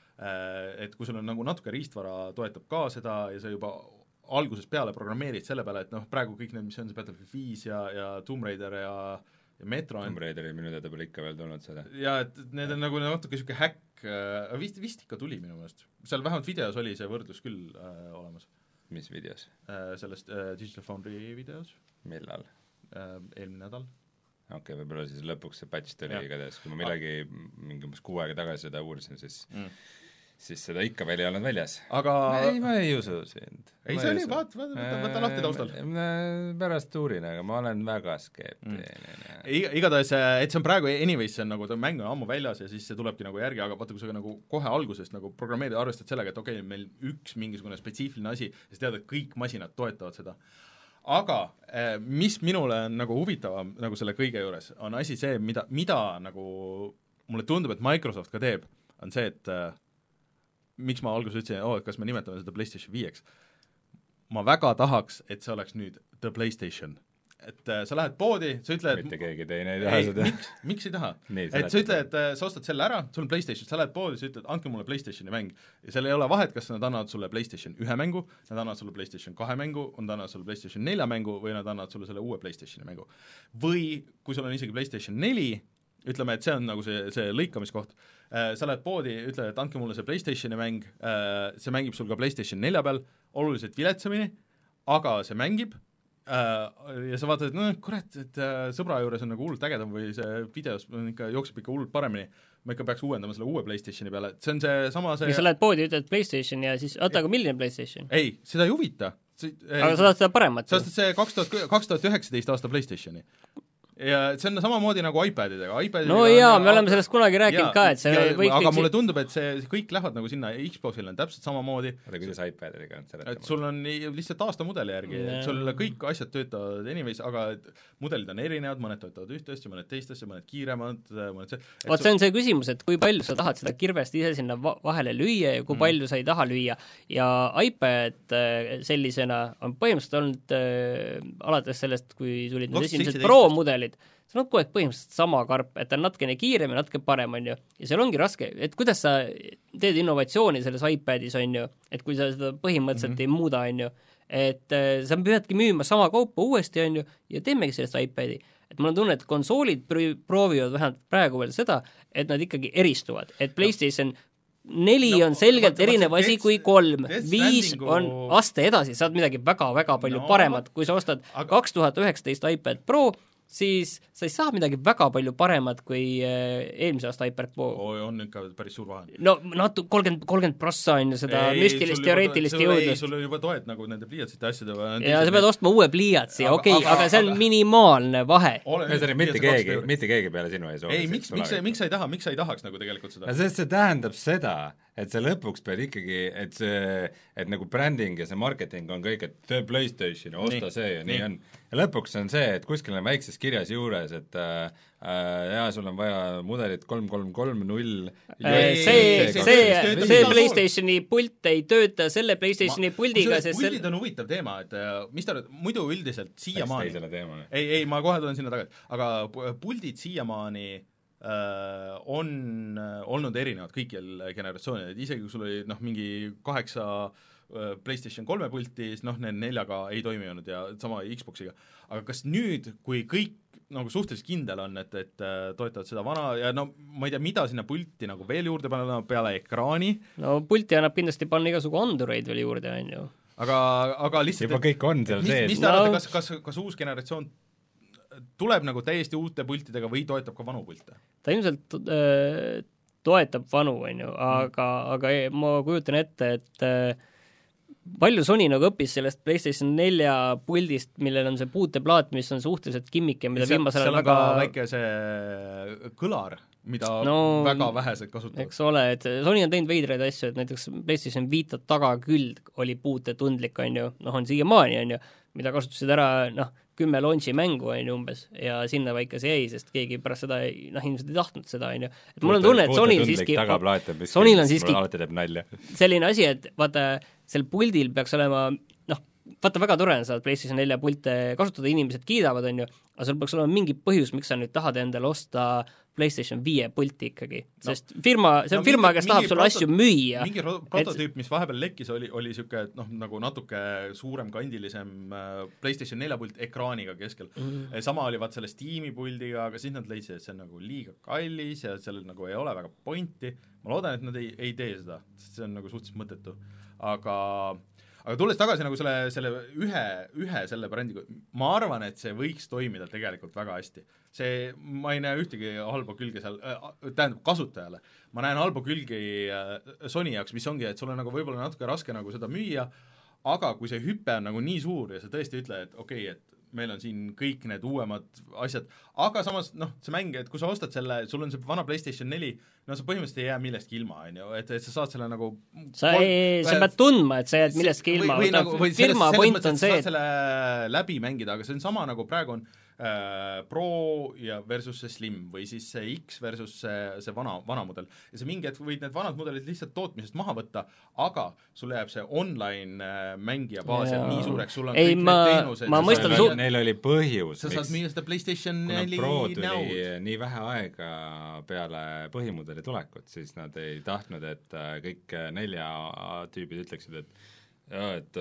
Et kui sul on nagu natuke riistvara toetab ka seda ja sa juba algusest peale programmeerid selle peale, et noh, praegu kõik need, mis on see Battlefield viis ja, ja Tomb Raider ja ja Metro on... Tomb Raideri minu teada pole ikka veel tulnud seda. Ja et need on nagu natuke niisugune häkk, vist, vist ikka tuli minu meelest. Seal vähemalt videos oli see võrdlus küll äh, olemas. Mis videos? Äh, sellest äh, Digital Foundry videos. Millal? Äh, eelmine nädal. Okei, okay, võib-olla siis lõpuks see patch tuli igatahes, kui ma millegi mingi umbes kuu aega tagasi seda uurisin, siis mm. siis seda ikka veel ei olnud väljas. Aga... ei, ma ei usu sind. Ei, see oli, vaat, vaat, võta, võta lahti taustal. Pärast uurin, aga ma olen väga skeptiline. Mm. Iga, igatahes, et see on praegu, anyways, see on nagu, ta mäng on ammu väljas ja siis see tulebki nagu järgi, aga vaata, kui sa nagu kohe algusest nagu programmeerida arvestad sellega, et okei okay,, meil üks mingisugune spetsiifiline asi, siis tead, et kõik masinad toetavad seda. Aga mis minule on nagu huvitavam nagu selle kõige juures, on asi see, mida, mida nagu mulle tundub, et Microsoft ka teeb, on see, et miks ma alguses ütlesin, oh, et kas me nimetame seda PlayStation viieks. Ma väga tahaks, et see oleks nüüd The PlayStation. Et äh, sa lähed poodi, sa ütled... Mitte keegi teine ei taha ei, seda. Miks, miks ei taha? Nii, et sa ütled, et äh, sa ostad selle ära, sul on PlayStation, sa lähed poodi, sa ütled, andke mulle PlayStationi mäng. Ja seal ei ole vahet, kas nad annavad sulle PlayStation ühe mängu, nad annavad sulle PlayStation kahe mängu, nad annavad sulle PlayStation nelja mängu või nad annavad sulle selle uue PlayStationi mängu. Või kui sul on isegi PlayStation neli, ütleme, et see on nagu see, see lõikamiskoht, äh, sa lähed poodi, ütled, et andke mulle see PlayStationi mäng, äh, see mängib sul ka PlayStation nelja peal, oluliselt viletsamini, aga see mängib, Uh, ja sa vaatad, et no kurat, et uh, sõbra juures on nagu hullult ägedam või see videos on ikka, jookseb ikka hullult paremini, ma ikka peaks uuendama selle uue PlayStationi peale, et see on see sama see... Ja sa lähed poodi, ütled PlayStation ja siis, oota, aga milline PlayStation? Ei, seda ei huvita. See, aga ei, sa tahad seda paremat? Sa tahad see kaks tuhat üheksateist aasta PlayStationi. Ja see on samamoodi nagu iPadidega, iPadidega no jaa, me oleme sellest kunagi rääkinud ja, ka, et see ja, võiks aga mulle tundub, et see kõik lähevad nagu sinna, Xboxil on täpselt samamoodi. Aga kuidas iPadidega on seda? Et sul on lihtsalt aastamudeli järgi, et sul kõik asjad töötavad anyways, aga mudelid on erinevad, mõned töötavad üht asja, mõned teist asja, mõned kiiremad, mõned see... Vaat see on see küsimus, et kui palju sa tahad seda kirvest ise sinna vahele lüüa ja kui mm. palju sa ei taha lüüa. Ja iPad sellisena on põhimõtteliselt olnud äh, alates sellest, kui tulid need esimesed Pro-mudelid, see on kogu aeg põhimõtteliselt sama karp, et ta on natkene kiirem ja natuke parem, on ju. Ja seal ongi raske, et kuidas sa teed innovatsiooni selles iPadis, on ju, et kui sa seda põhimõtteliselt mm-hmm. ei muuda, on ju, et äh, sa peadki müüma sama kaupa uuesti, on ju, ja teemegi sellest iPadi. Et mul on tunne, et konsoolid proovivad vähemalt praegu veel seda, et nad ikkagi eristuvad, et PlayStation neli no, on selgelt vaata, erinev asi kui kolm, viis on aste edasi, saad midagi väga-väga palju no, paremat, kui sa ostad aga... kaks tuhat üheksateist iPad Pro, siis sa ei saa midagi väga palju paremat kui äh, eelmise aasta iPad Pro. Oh, on ikka päris suur vahe. No natu kolmkümmend, kolmkümmend prossa on ju seda ei, müstilist teoreetilist jõudlust. Ei, sul on juba toet nagu nende pliiatsite asjade või... Ja sa pead ostma uue pliiatsi, okei, okay, aga, aga see on aga, minimaalne vahe. Ühesõnaga, mitte keegi, mitte keegi peale sinu ei soovi. Ei, miks, miks, miks sa ei taha, miks sa ei tahaks nagu tegelikult seda? Sest see tähendab seda, et sa lõpuks pead ikkagi, et see, et nagu branding ja see marketing on kõik, et see PlayStation, osta nii, see ja nii, nii on. Ja lõpuks on see, et kuskil on väikses kirjas juures, et äh, jaa, sul on vaja mudelit kolm kolm kolm null see, see, see PlayStationi pult ei tööta selle PlayStationi ma, puldiga, sest puldid sel... on huvitav teema, et mis ta muidu üldiselt siiamaani ei, ei, ma kohe tulen sinna tagasi, aga puldid siiamaani äh, on olnud erinevad kõikjal generatsioonid, et isegi kui sul oli noh, mingi kaheksa PlayStation kolme pulti, siis noh, need neljaga ei toiminud ja sama Xboxiga. Aga kas nüüd, kui kõik nagu suhteliselt kindel on, et, et toetavad seda vana ja no ma ei tea, mida sinna pulti nagu veel juurde panna peale ekraani? No pulti annab kindlasti panna igasugu Android veel juurde, on ju. Aga, aga lihtsalt... Juba kõik on seal sees. Mis te arvate, no. kas, kas, kas uus generatsioon tuleb nagu täiesti uute pultidega või toetab ka vanu pilte? Ta ilmselt äh, toetab vanu, on ju, aga, mm. aga ma kujutan ette, et äh, palju Sony nagu õppis sellest PlayStation nelja puldist, millel on see puuteplaat, mis on suhteliselt kimmike, mida viimasel seal on väga... ka väike see kõlar, mida no, väga vähesed kasutavad. Eks ole, et Sony on teinud veidraid asju, et näiteks PlayStation Vita tagaküld oli puutetundlik, on ju, noh on siiamaani, on ju, mida kasutasid ära, noh, kümme launchi mängu, on ju umbes, ja sinna väike see ei, sest keegi pärast seda, noh, inimesed ei tahtnud seda, on ju. Et mul on tunne, et Sony siiski, Sony on siiski selline asi, et vaata, sel puldil peaks olema, noh, vaata väga tore on seda PlayStation nelja pulte kasutada, inimesed kiidavad, on ju, aga sul peaks olema mingi põhjus, miks sa nüüd tahad endale osta PlayStation viie pulti ikkagi, sest no, firma, see on no, firma, kes tahab sulle asju müüa. Mingi prototüüp, mis vahepeal lekkis, oli, oli siuke, noh, nagu natuke suurem, kandilisem PlayStation nelja pult ekraaniga keskel. Mm. Sama oli vaat selle Steam'i puldiga, aga siis nad leidsid, et see on nagu liiga kallis ja sellel nagu ei ole väga pointi. Ma loodan, et nad ei, ei tee seda, sest see on nagu suhteliselt mõttetu. Aga... Aga tulles tagasi nagu selle, selle ühe, ühe selle brändi, ma arvan, et see võiks toimida tegelikult väga hästi. See, ma ei näe ühtegi halba külge seal, äh, tähendab kasutajale, ma näen halba külgi äh, Sony jaoks, mis ongi, et sul on nagu võib-olla natuke raske nagu seda müüa, aga kui see hüpe on nagu nii suur ja sa tõesti ütle, et okei, okay, et meil on siin kõik need uuemad asjad, aga samas, noh, see mäng, et kui sa ostad selle, sul on see vana PlayStation neli, no sa põhimõtteliselt ei jää millestki ilma, on ju, et, et sa saad selle nagu sa, ei, sa pead tundma, et sa jääd millestki ilma, või, või, nagu, või firma selles, point on see, et sa saad selle läbi mängida, aga see on sama nagu praegu on äh, Pro ja versus see Slim või siis see X versus see, see vana, vana mudel. Ja see mingi, et võid need vanad mudelid lihtsalt tootmisest maha võtta, aga sul jääb see online äh, mängija baas ja nii suureks, sul on ei, kõik ma, need teenused. Ma mõistan su... Neil oli põhjus, sa saad müüa seda PlayStation neli näud. Nii vähe aega peale põhimudeli tulekut, siis nad ei tahtnud, et kõik nelja tüübid ütleksid, et jah, et,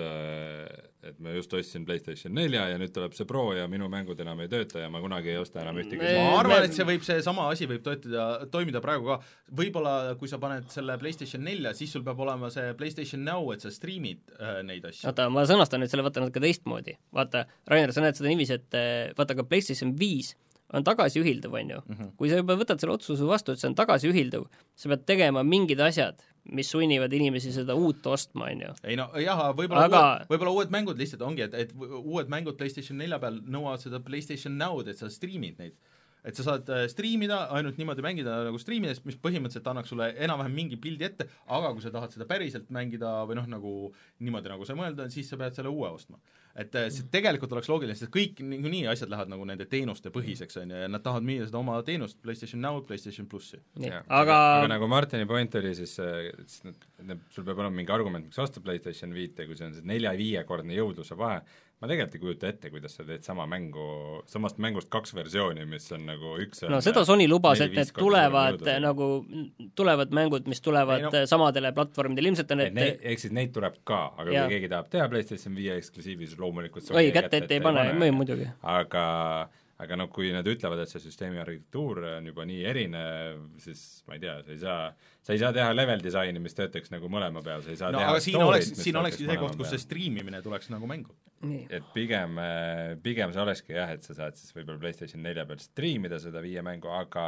et me just ostsin PlayStation nelja ja nüüd tuleb see Pro ja minu mängud enam ei tööta ja ma kunagi ei osta enam ühtegi. Ma arvan, et see võib, see sama asi võib toetada, toimida praegu ka. Võib-olla kui sa paned selle PlayStation nelja, siis sul peab olema see PlayStation Now, et sa streamid äh, neid asju. Vaata, ma sõnastan nüüd selle vaata natuke teistmoodi. Vaata, Rainer, sa näed seda niiviisi, et vaata ka PlayStation viis on tagasiühilduv, on ju. Mm-hmm. Kui sa juba võtad selle otsuse vastu, et see on tagasiühilduv, sa pead tegema mingid asjad, mis sunnivad inimesi seda uut ostma, on ju. Ei no jah, võib-olla, aga... uued, võib-olla uued mängud lihtsalt ongi, et, et uued mängud PlayStation nelja peal nõuavad seda PlayStation Now'd, et sa streamid neid. Et sa saad streamida, ainult niimoodi mängida nagu streamidest, mis põhimõtteliselt annaks sulle enam-vähem mingi pildi ette, aga kui sa tahad seda päriselt mängida või noh, nagu niimoodi nagu sa mõelda, siis sa pead selle uue ostma. Et see tegelikult oleks loogiline, sest kõik nii asjad lähevad nagu nende teenuste põhiseks, on ju, ja nad tahavad müüa seda oma teenust PlayStation Now, PlayStation Plussi. Aga... aga nagu Martini point oli, siis, siis sul peab olema mingi argument, miks osta PlayStation viite, kui see on see nelja-viiekordne jõudluse vahe. Ma tegelikult ei kujuta ette, kuidas sa teed sama mängu, samast mängust kaks versiooni, mis on nagu üks no seda Sony lubas, et need tulevad nagu, tulevad mängud, mis tulevad ei, no, samadele platvormidele, ilmselt on et ne, ehk siis neid tuleb ka, aga ja. Kui keegi tahab teha PlayStation viie eksklusiivi, siis loomulikult Oi, kätte, et ei pane, pane, muidugi. Aga aga no kui nad ütlevad, et see süsteemi arhitektuur on juba nii erinev, siis ma ei tea, sa ei saa, sa ei saa teha level disaini, mis töötaks nagu mõlema peal, sa ei saa no, teha aga siin oleks, siin olekski see koht, kus see streamimine tuleks nagu mängu. Et pigem, pigem see olekski jah, et sa saad siis võib-olla PlayStation nelja peal streamida seda viie mängu, aga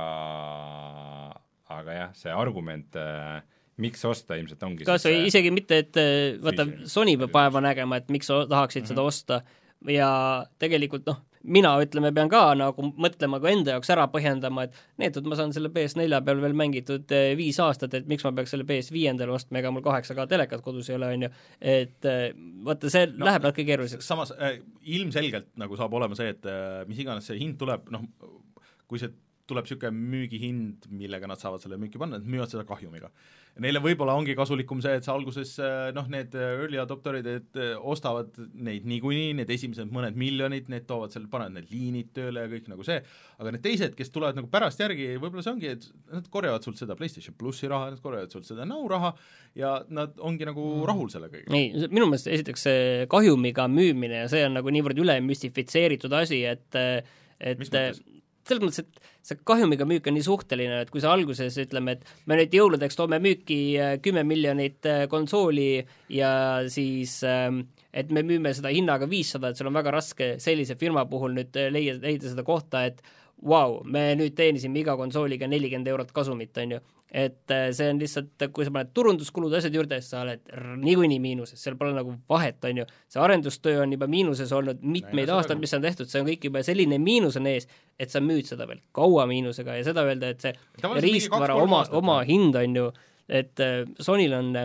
aga jah, see argument miks osta ilmselt ongi kas või isegi mitte, et vaata, Sony peab vaeva nägema, et miks tahaksid mm-hmm. seda osta ja tegelikult noh, mina, ütleme, pean ka nagu mõtlema ka enda jaoks ära põhjendama, et neetud ma saan selle P S nelja peal veel mängitud viis aastat, et miks ma peaks selle P S viiendal ostma, ega mul kaheksa K telekat kodus ei ole, on ju, et vaata, see no, läheb natuke keeruliseks. Samas äh, ilmselgelt nagu saab olema see, et äh, mis iganes see hind tuleb, noh, kui see tuleb niisugune müügihind, millega nad saavad selle müüki panna, et müüvad seda kahjumiga. Neile võib-olla ongi kasulikum see, et see alguses noh, need early adopterid, et ostavad neid niikuinii, need esimesed mõned miljonid, need toovad selle, panevad need liinid tööle ja kõik nagu see, aga need teised, kes tulevad nagu pärast järgi, võib-olla see ongi, et nad korjavad sult seda PlayStation Plussi raha, nad korjavad sult seda Now raha ja nad ongi nagu rahul selle kõige. Ei, minu meelest esiteks see kahjumiga müümine ja see on nagu niivõrd üle müstifitseeritud asi, et, et selles mõttes, et see kahjumiga müük on nii suhteline, et kui sa alguses ütleme, et me nüüd jõuludeks toome müüki kümme miljonit konsooli ja siis et me müüme seda hinnaga viissada, et sul on väga raske sellise firma puhul nüüd leida, leida seda kohta, et vau, wow, me nüüd teenisime iga konsooliga nelikümmend eurot kasumit, on ju. Et see on lihtsalt, kui sa paned turunduskulud asjad juurde, siis sa oled niikuinii miinuses, seal pole nagu vahet, on ju. See arendustöö on juba miinuses olnud mitmeid no, aastaid, mis on tehtud, see on kõik juba selline miinus on ees, et sa müüd seda veel kaua miinusega ja seda öelda, et see riistvara oma, oma hind on ju, et Sonyl on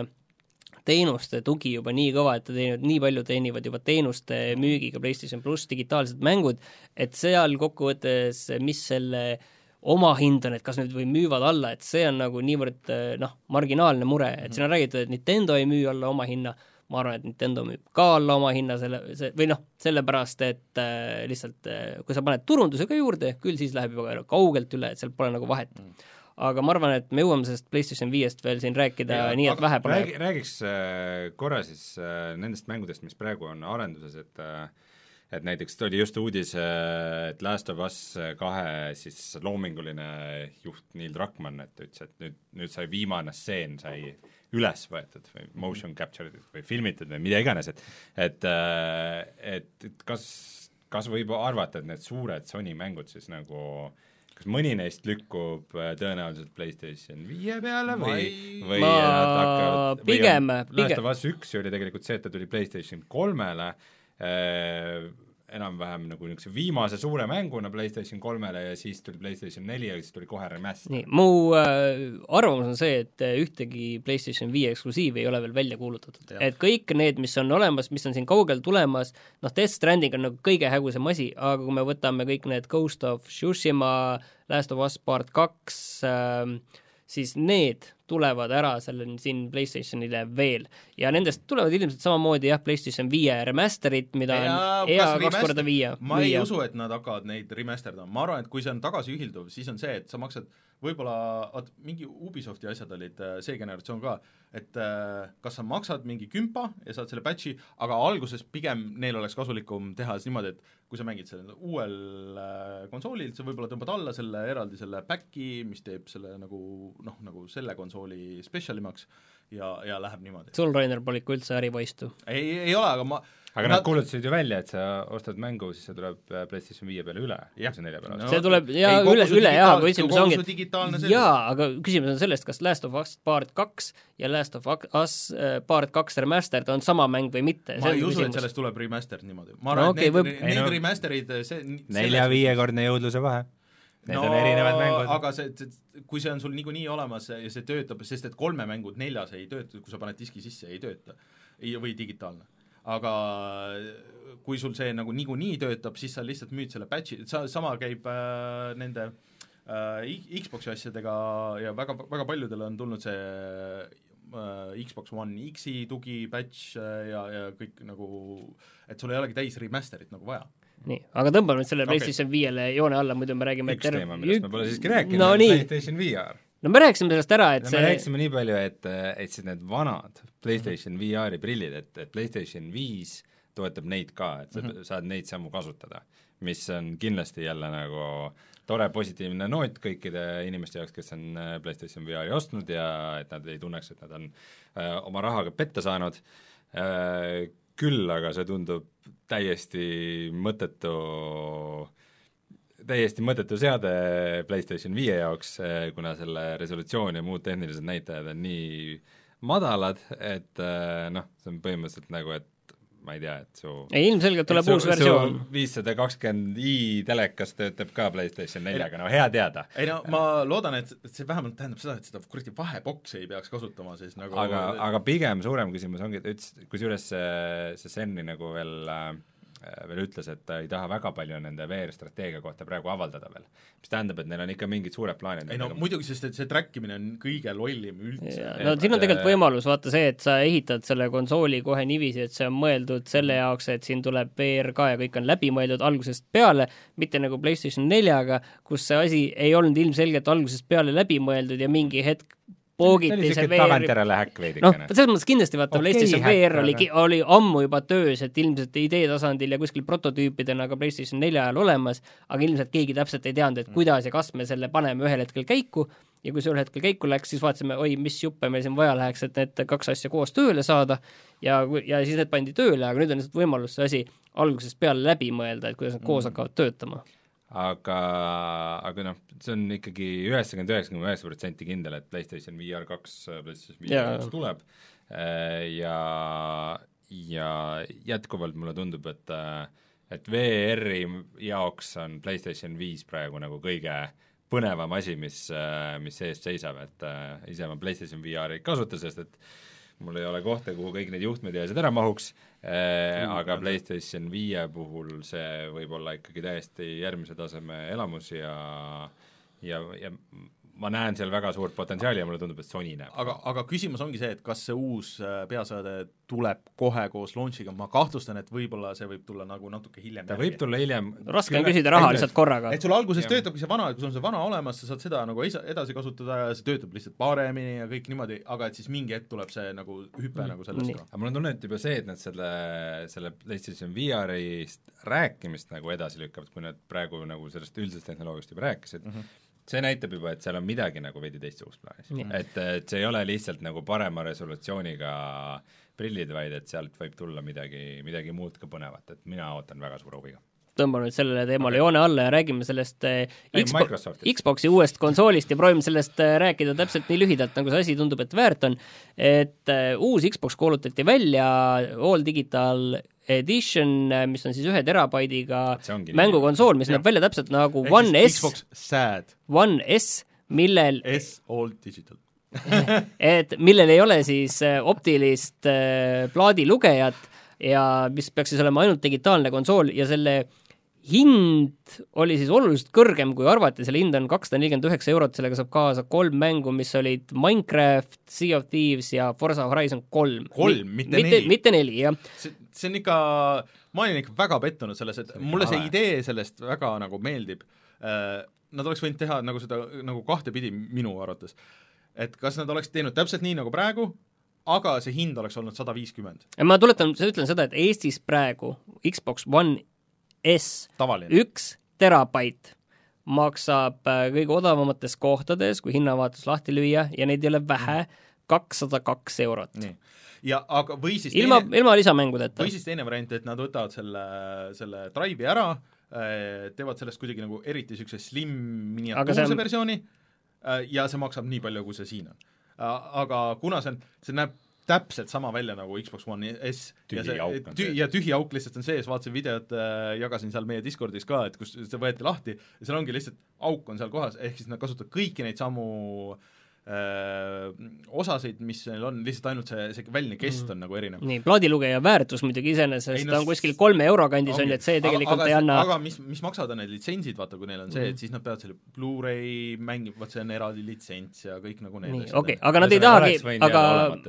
teenuste tugi juba nii kõva, et ta teenivad, nii palju teenivad juba teenuste müügiga PlayStation Plus digitaalsed mängud, et seal kokkuvõttes, mis selle oma hind on, et kas nüüd või müüvad alla, et see on nagu niivõrd noh, marginaalne mure, et siin on räägitud, et Nintendo ei müü alla oma hinna, ma arvan, et Nintendo müüb ka alla oma hinna selle, see, või noh, sellepärast, et äh, lihtsalt äh, kui sa paned turundusega juurde, küll siis läheb juba kaugelt üle, et seal pole nagu vahet. Aga ma arvan, et me jõuame sellest PlayStation viiest veel siin rääkida ja, nii, et vähe pole. Räägi, räägiks äh, korra siis äh, nendest mängudest, mis praegu on arenduses, et äh, et näiteks oli just uudis, et Last of Us kahe siis loominguline juht Neil Druckmann, et ütles, et nüüd, nüüd sai viimane stseen sai üles võetud või motion captured või filmitud või mida iganes, et et, et, et kas, kas võib arvata, et need suured Sony mängud siis nagu kas mõni neist lükkub tõenäoliselt PlayStation viie peale või, või ma nad hakkavad pigem, või Last of Us üks oli tegelikult see, et ta tuli PlayStation kolmele Äh, enam-vähem nagu niisuguse viimase suure mänguna PlayStation kolmele ja siis tuli PlayStation neli ja siis tuli kohe remaster. Nii, mu äh, arvamus on see, et ühtegi PlayStation viie eksklusiivi ei ole veel välja kuulutatud. Et kõik need, mis on olemas, mis on siin kaugel tulemas, noh, Death Stranding on nagu kõige hägusem asi, aga kui me võtame kõik need Ghost of Tsushima, Last of Us Part kaks, äh, siis need tulevad ära selle siin PlayStationile veel. Ja nendest tulevad ilmselt samamoodi jah, PlayStation viie remasterid, mida ja, on hea kaks korda viia. Ma ei viia. usu, et nad hakkavad neid remasterdama. Ma arvan, et kui see on tagasi ühilduv, siis on see, et sa maksad võib-olla, mingi Ubisofti asjad olid see generatsioon ka, et kas sa maksad mingi kümpa ja saad selle patchi, aga alguses pigem neil oleks kasulikum teha niimoodi, et kui sa mängid selle uuel konsoolil, sa võib-olla tõmbad alla selle eraldi selle päki, mis teeb selle nagu, noh, nagu selle konsooli spetsialimaks ja, ja läheb niimoodi. Sul, Rainer, pole ikka üldse ärivaistu? Ei, ei ole, aga ma aga nad, nad kuulutasid ju välja, et sa ostad mängu, siis see tuleb PlayStation viie peale üle, see nelja peale. No, see tuleb, jaa, üle, üle, jaa, aga küsimus ongi, et jaa, aga küsimus on sellest, kas Last of Us Part kaks ja Last of Us Part kaks remastered on sama mäng või mitte. Ma ei usu, et sellest tuleb remastered niimoodi. Ma arvan, no, okay, et need, võib... need no, remasterid see, nelja-viiekordne jõudluse vahe. Need no, on erinevad mängud. Aga see, see, kui see on sul niikuinii olemas ja see töötab, sest et kolme mängud neljas ei tööta, kui sa paned diski sisse, ei tööta või digitaalne. Aga kui sul see nagu niikuinii töötab, siis sa lihtsalt müüd selle patchi, sa, sama käib äh, nende äh, Xboxi asjadega ja väga, väga paljudele on tulnud see äh, Xbox One X-i tugi, patch äh, ja, ja kõik nagu, et sul ei olegi täis remasterit nagu vaja. Nii, aga tõmbame nüüd selle okay. PlayStation viiele joone alla, muidu me räägime üks teema, millest me pole siiski rääkinud, no, PlayStation V R. No me rääkisime sellest ära, et no, see... Me rääkisime nii palju, et, et siis need vanad PlayStation V R-i prillid, et, et PlayStation viis toetab neid ka, et sa mm-hmm. saad neid samu kasutada, mis on kindlasti jälle nagu tore positiivne noot kõikide inimeste jaoks, kes on PlayStation V R-i ostnud ja et nad ei tunneks, et nad on äh, oma rahaga petta saanud äh, küll, aga see tundub täiesti mõttetu täiesti mõttetu seade PlayStation viie jaoks, kuna selle resolutsioon ja muud tehnilised näitajad on nii madalad, et noh, see on põhimõtteliselt nagu, et ma ei tea, et su ei, ilmselgelt tuleb su, uus versioon. viissada kakskümmend i telekas töötab ka PlayStation neljaga, no hea teada. ei no ma loodan, et see vähemalt tähendab seda, et seda kuradi vahepoksi ei peaks kasutama siis nagu aga, aga pigem suurem küsimus ongi, et ütles, kusjuures see, see Senni nagu veel äh, veel ütles, et ta ei taha väga palju nende V R-strateegia kohta praegu avaldada veel. Mis tähendab, et neil on ikka mingid suured plaanid. ei no muidugi, sest et see trackimine on kõige lollim üldse. No siin on tegelikult võimalus, vaata see, et sa ehitad selle konsooli kohe niiviisi, et see on mõeldud selle jaoks, et siin tuleb V R ka ja kõik on läbi mõeldud algusest peale, mitte nagu PlayStation neljaga, kus see asi ei olnud ilmselgelt algusest peale läbi mõeldud ja mingi hetk poogiti see V R tagantjärele häkk veidikene. noh, selles mõttes kindlasti vaata okay, PlayStation V R oli, oli ammu juba töös, et ilmselt idee tasandil ja kuskil prototüüpidena ka PlayStation nelja ajal olemas, aga ilmselt keegi täpselt ei teadnud, et kuidas ja kas me selle paneme ühel hetkel käiku ja kui see ühel hetkel käiku läks, siis vaatasime, oi, mis juppe meil siin vaja läheks, et need kaks asja koos tööle saada ja, ja siis need pandi tööle, aga nüüd on lihtsalt võimalus see asi algusest peale läbi mõelda, et kuidas nad koos mm. hakkavad töötama. Aga, aga noh, see on ikkagi üheksakümmend üheksa koma üheksa protsenti kindel, et PlayStation V R kaks, PlayStation V R kaks tuleb ja, ja jätkuvalt mulle tundub, et, et V R-i jaoks on PlayStation viis praegu nagu kõige põnevam asi, mis, mis eest seisab, et ise ma PlayStation V R-i kasuta, sest et mul ei ole kohta, kuhu kõik need juhtmed ja asjad ära mahuks, äh, aga PlayStation viie puhul see võib olla ikkagi täiesti järgmise taseme elamus ja, ja, ja ma näen seal väga suurt potentsiaali ja mulle tundub, et Sony näeb. Aga, aga küsimus ongi see, et kas see uus peasaade tuleb kohe koos launchiga, ma kahtlustan, et võib-olla see võib tulla nagu natuke hiljem. Ta võib tulla hiljem. Raske on küsida raha lihtsalt korraga. Et sul alguses ja. töötabki see vana, kui sul on see vana olemas, sa saad seda nagu edasi kasutada ja see töötab lihtsalt paremini ja kõik niimoodi, aga et siis mingi hetk tuleb see nagu hüpe mm. nagu sellest ka. Aga mul on tunne, et juba see, et nad selle, selle PlayStation V R-ist rääkimist nagu edasi lükkavad, kui nad praegu nagu sellest üldisest tehnoloogiast juba rääkisid, mm -hmm. see näitab juba, et seal on midagi nagu veidi teistsugust plaanis. Mm. Et, et see ei ole lihtsalt nagu parema resolutsiooniga prillid, vaid et sealt võib tulla midagi, midagi muud ka põnevat, et mina ootan väga suure huviga. Tõmban nüüd sellele teemale okay. joone alla ja räägime sellest Xbox, Xboxi uuest konsoolist ja proovime sellest rääkida täpselt nii lühidalt, nagu see asi tundub, et väärt on. Et uus Xbox kuulutati välja, All Digital Edition, mis on siis ühe terabaidiga mängukonsool, mis näeb välja täpselt nagu One S, One S, millel S All Digital et millel ei ole siis optilist plaadilugejat ja mis peaks siis olema ainult digitaalne konsool ja selle hind oli siis oluliselt kõrgem, kui arvati, selle hind on kakssada nelikümmend üheksa eurot, sellega saab kaasa kolm mängu, mis olid Minecraft, Sea of Thieves ja Forza Horizon kolm. Kolm, mitte, mitte neli. Mitte neli, jah. See, see on ikka, ma olin ikka väga pettunud selles, et mulle see idee sellest väga nagu meeldib. Nad oleks võinud teha nagu seda nagu kahte pidi minu arvates. Et kas nad oleks teinud täpselt nii nagu praegu, aga see hind oleks olnud sada viiskümmend. Ma tuletan, ütlen seda, et Eestis praegu Xbox One S, Tavaline. üks terabait maksab kõige odavamates kohtades, kui hinnavaatus lahti lüüa, ja neid ei ole vähe, kakssada kaks eurot. Nii. Ja, aga või siis ilma, teine, ilma lisamängudeta. Või siis teine variant, et nad võtavad selle, selle drive'i ära, teevad sellest kuidagi nagu eriti niisuguse slim miniatuurse on... versiooni ja see maksab nii palju, kui see siin on. Aga kuna see, on, see näeb täpselt sama välja nagu Xbox One S tühi ja, see, auk on tühi, ja tühi auk lihtsalt on sees, vaatasin videot, äh, jagasin seal meie Discordis ka, et kus see võeti lahti ja seal ongi lihtsalt auk on seal kohas, ehk siis nad kasutavad kõiki neid samu äh, osasid, mis neil on, lihtsalt ainult see, see väline kest on mm. nagu erinev. Nii, plaadilugeja väärtus muidugi iseenesest no, on kuskil kolme euro kandis on, et see tegelikult aga, ei anna aga mis, mis maksavad on need litsentsid, vaata kui neil on see, et siis nad peavad selle Blu-ray mängib, vaat see on eraldi litsents ja kõik nagu need nii, okei, okay. aga nad ei tahagi, aga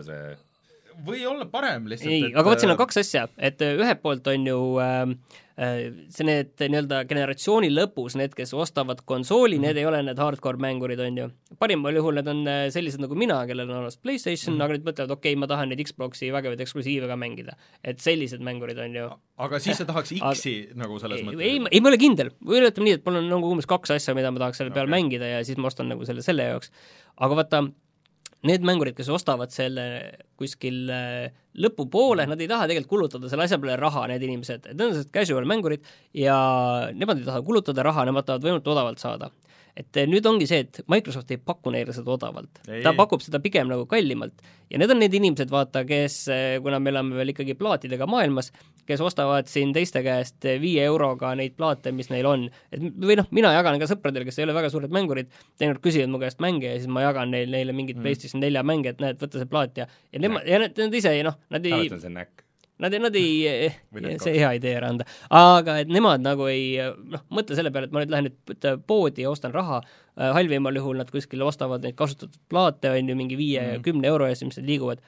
või olla parem lihtsalt. ei, aga võt siin on kaks asja, et ühelt poolt on ju äh, see need nii-öelda generatsiooni lõpus, need, kes ostavad konsooli, mm. need ei ole need hardcore mängurid, on ju. Parimal juhul need on sellised nagu mina, kellel on olemas PlayStation mm., aga nüüd mõtlevad, okei okay,, ma tahan neid Xboxi vägevaid eksklusiive ka mängida. Et sellised mängurid on ju. Aga siis sa tahaks X-i aga, nagu selles ei, mõttes? Ei, ei, ma ole kindel. Või ütleme nii, et mul on nagu umbes kaks asja, mida ma tahaks selle peal okay. mängida ja siis ma ostan nagu selle, selle jaoks. Aga vaata, need mängurid, kes ostavad selle kuskil lõpupoole, nad ei taha tegelikult kulutada selle asja peale raha, need inimesed, need on casual mängurid ja nemad ei taha kulutada raha, nemad tahavad võimult odavalt saada. et nüüd ongi see, et Microsoft ei paku neile seda odavalt. Ei, ta ei. pakub seda pigem nagu kallimalt. Ja need on need inimesed, vaata, kes, kuna me oleme veel ikkagi plaatidega maailmas, kes ostavad siin teiste käest viie euroga neid plaate, mis neil on. Et, või noh, mina jagan ka sõpradele, kes ei ole väga suured mängurid, teinekord küsivad mu käest mänge ja siis ma jagan neil, neile mingit mm. PlayStation nelja mänge, et näed, võtta see plaat ja, ja, nema, ja nad, nad ise, noh, nad ei... Alati on see näkk. Nad, nad ei, see hea idee ära anda, aga et nemad nagu ei, noh, mõtle selle peale, et ma nüüd lähen nüüd poodi ja ostan raha, halvimal juhul nad kuskil ostavad neid kasutatud plaate, on ju mingi viie ja kümne euro eest, mis nad liiguvad.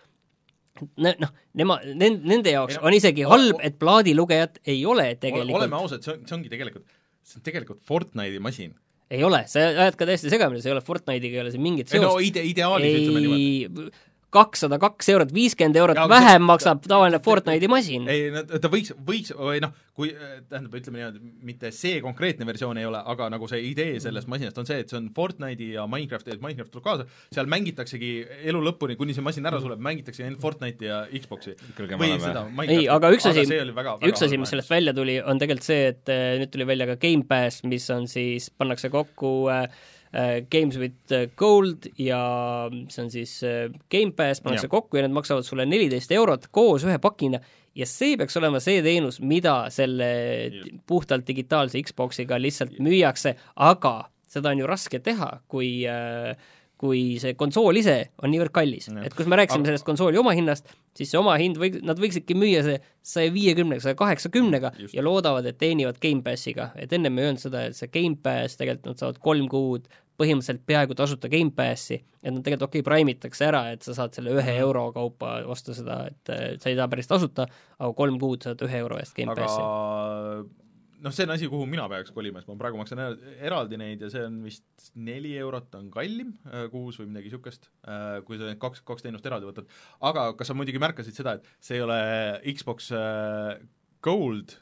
Noh, nema, nende jaoks on isegi halb, et plaadilugejat ei ole tegelikult. Oleme ausad, see, on, see ongi tegelikult, see on tegelikult Fortnite'i masin. Ei ole, sa ajad ka täiesti segamine, see ei ole Fortnite'iga, ei ole see mingit seost. No ide, ideaalis ei, ütleme niimoodi. kakssada kaks eurot, viiskümmend eurot ja, vähem see, maksab tavaline Fortnite'i masin. Ei, ta võiks, võiks, või noh, kui, tähendab, ütleme niimoodi, mitte see konkreetne versioon ei ole, aga nagu see idee sellest masinast on see, et see on Fortnite'i ja Minecraft, et Minecraft tuleb kaasa, seal mängitaksegi elu lõpuni, kuni see masin ära suleb, mängitakse ainult Fortnite'i ja Xbox'i. Või seda, Minecraft. Ei, aga üks asi, väga, väga üks asi, mis sellest välja tuli, on tegelikult see, et nüüd tuli välja ka Game Pass, mis on siis, pannakse kokku äh, Games with Gold ja see on siis Game Pass, pannakse kokku ja need maksavad sulle neliteist eurot koos ühe pakina ja see peaks olema see teenus, mida selle puhtalt digitaalse Xboxiga lihtsalt müüakse, aga seda on ju raske teha, kui kui see konsool ise on niivõrd kallis. Ja. Et kus me rääksime sellest konsooli oma hinnast, siis see oma hind, või, nad võiksidki müüa see sada viiekümne, sada kaheksakümne ja loodavad, et teenivad Game Passiga. Et enne me ei öelnud seda, et see Game Pass, tegelikult nad saavad kolm kuud põhimõtteliselt peaaegu tasuta Game Passi, et nad tegelikult okei, praimitakse ära, et sa saad selle ühe euro kaupa osta seda, et sa ei saa päris tasuta, aga kolm kuud saad ühe euro eest Game aga... Passi. Noh, see on asi, kuhu mina peaks kolima, sest ma praegu maksan eraldi neid ja see on vist neli eurot on kallim kuus või midagi niisugust, kui sa need kaks, kaks teenust eraldi võtad. Aga kas sa muidugi märkasid seda, et see ei ole Xbox Gold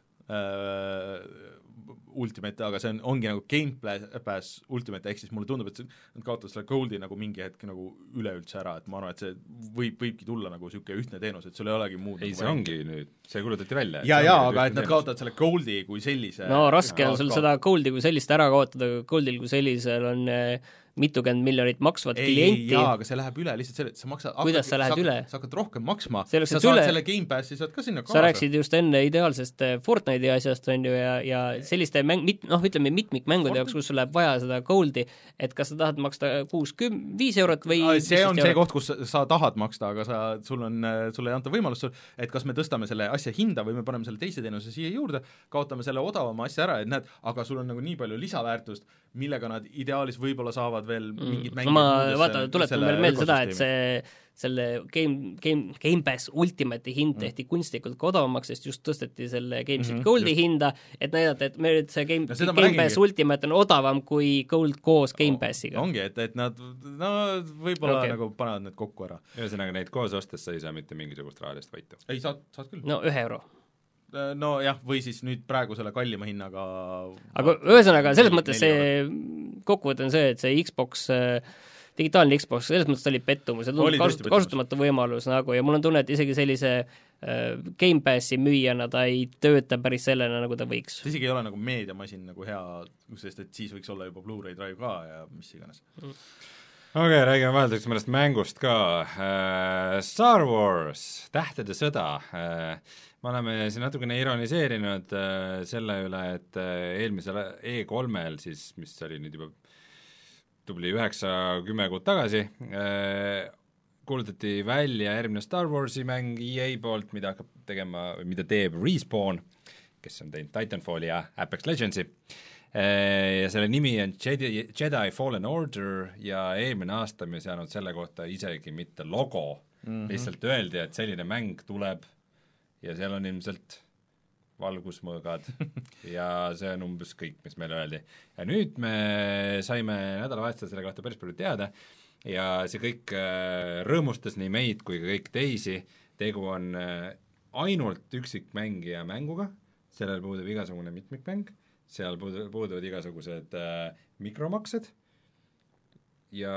Ultimate, aga see on, ongi nagu Game Pass Ultimate, ehk siis mulle tundub, et nad kaotavad selle Goldi nagu mingi hetk nagu üleüldse ära, et ma arvan, et see võib, võibki tulla nagu niisugune ühtne teenus, et sul ei olegi muud. Ei, see ongi nüüd, see kulutati välja. Ja, ja, aga et nad kaotavad selle Goldi kui sellise. No raske on sul seda Goldi kui sellist ära kaotada, Goldil kui sellisel on mitukümmend miljonit maksvat ei, klienti. Jaa, aga see läheb üle lihtsalt selle, sa maksad, kuidas sa lähed sa, üle? Sa hakkad rohkem maksma, sa saad üle. Selle Game Passi, saad ka sinna kaasa. Sa rääksid just enne ideaalsest Fortnite'i asjast, on ju, ja, ja selliste mäng, mit, noh, ütleme mitmikmängude jaoks, kus sul läheb vaja seda Goldi, et kas sa tahad maksta kuus, viis eurot või see on see koht, kus sa tahad maksta, aga sa, sul on, sulle ei anta võimalust, et kas me tõstame selle asja hinda või me paneme selle teise teenuse siia juurde, kaotame selle odavama asja ära, et näed, aga sul on nagu nii palju lisaväärtust, millega nad ideaalis võib-olla saavad veel mingid mängid ma vaata, tuletan veel meil seda, et see selle Game, Game, Game Pass Ultimate'i hind tehti mm. kunstlikult ka odavamaks, sest just tõsteti selle Games with mm-hmm, Goldi just. Hinda, et näidata, et meil see Game, no, Game Pass Ultimate on odavam kui Gold koos Game Passiga. Ongi, et, et nad no, võib-olla okay. nagu panevad need kokku ära. Ühesõnaga, neid koos ostes sa ei saa mitte mingisugust rahalist võitu. Ei, saad, saad küll. No ühe euro. No jah, või siis nüüd praegu selle kallima hinnaga aga ühesõnaga, selles mõttes see kokkuvõte on see, et see Xbox digitaalne Xbox, selles mõttes oli pettumus ja tundub kasut- kasutamata võimalus nagu, ja mul on tunne, et isegi sellise äh, Game Passi müüjana ta ei tööta päris sellena, nagu ta võiks. See isegi ei ole nagu meediamasin nagu hea, sest et siis võiks olla juba Blu-ray drive ka ja mis iganes mm. okei okay,, räägime vaheldaks mõnest mängust ka. Star Wars, Tähtede sõda. Me oleme siin natukene ironiseerinud selle üle, et eelmisel E kolmel, siis, mis oli nüüd juba tubli üheksa kümme kuud tagasi, kuulutati välja järgmine Star Warsi mäng E A poolt, mida hakkab tegema, mida teeb Respawn, kes on teinud Titanfalli ja Apex Legendsi. Ja selle nimi on Jedi, Jedi Fallen Order ja eelmine aasta me ei saanud selle kohta isegi mitte logo. Mm-hmm. Lihtsalt öeldi, et selline mäng tuleb ja seal on ilmselt valgusmõõgad ja see on umbes kõik, mis meile öeldi. Ja nüüd me saime nädalavahetusel selle kohta päris palju teada ja see kõik rõõmustas nii meid kui ka kõik teisi. Tegu on ainult üksikmängija mänguga, sellel puudub igasugune mitmikmäng, seal puuduvad igasugused äh, mikromaksed ja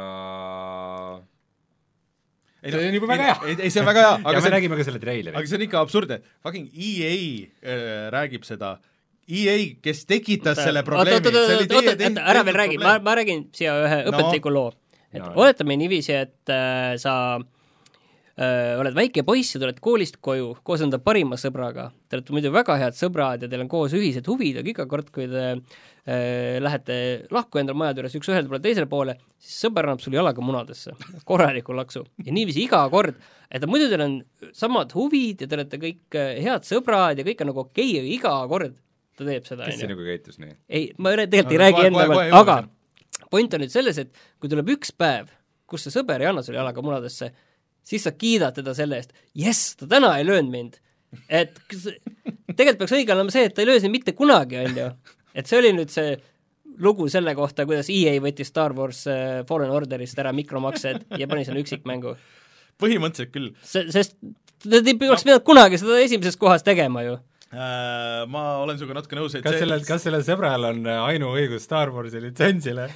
ei, see on juba väga hea. Ei, ei, see on väga hea. ja me see, räägime ka selle treileri. Aga see on ikka absurde. Fucking E A äh, räägib seda E A, kes tekitas Oota, selle oota, probleemi, oota, see oli oota, teie oota, tehtud ära veel räägi, ma, probleem. ma räägin siia ühe No. õpetliku loo. Et No. oletame niiviisi, et äh, sa äh, oled väike poiss ja tuled koolist koju koos enda parima sõbraga. Te olete muidu väga head sõbrad ja teil on koos ühised huvid, aga iga kord, kui te äh, lähete lahku endale majade juures üks ühele poole teisele poole, siis sõber annab sul jalaga munadesse, korraliku laksu. Ja niiviisi iga kord, et muidu teil on samad huvid ja te olete kõik äh, head sõbrad ja kõik on nagu okei, aga iga kord ta teeb seda. kes see nagu käitus nii? Ei, ma tegelikult ei No, räägi kohe- enda kohe- pealt, kohe aga jõuame. point on nüüd selles, et kui tuleb üks päev, kus see sõber ei anna sulle jalaga munadesse, siis sa kiidad teda selle eest, jess, ta täna ei löönud mind. Et kas, tegelikult peaks õige olema see, et ta ei löö sind mitte kunagi, on ju. Et see oli nüüd see lugu selle kohta, kuidas E A võttis Star Wars äh, Fallen Orderist ära mikromaksed ja pani selle üksikmängu. Põhimõtteliselt küll. Se, sest ta ei oleks pidanud kunagi seda esimeses kohas tegema ju. Äh, ma olen sinuga natuke nõus, et kas see... sellel, kas sellel sõbral on ainuõigus Star Warsi litsentsile?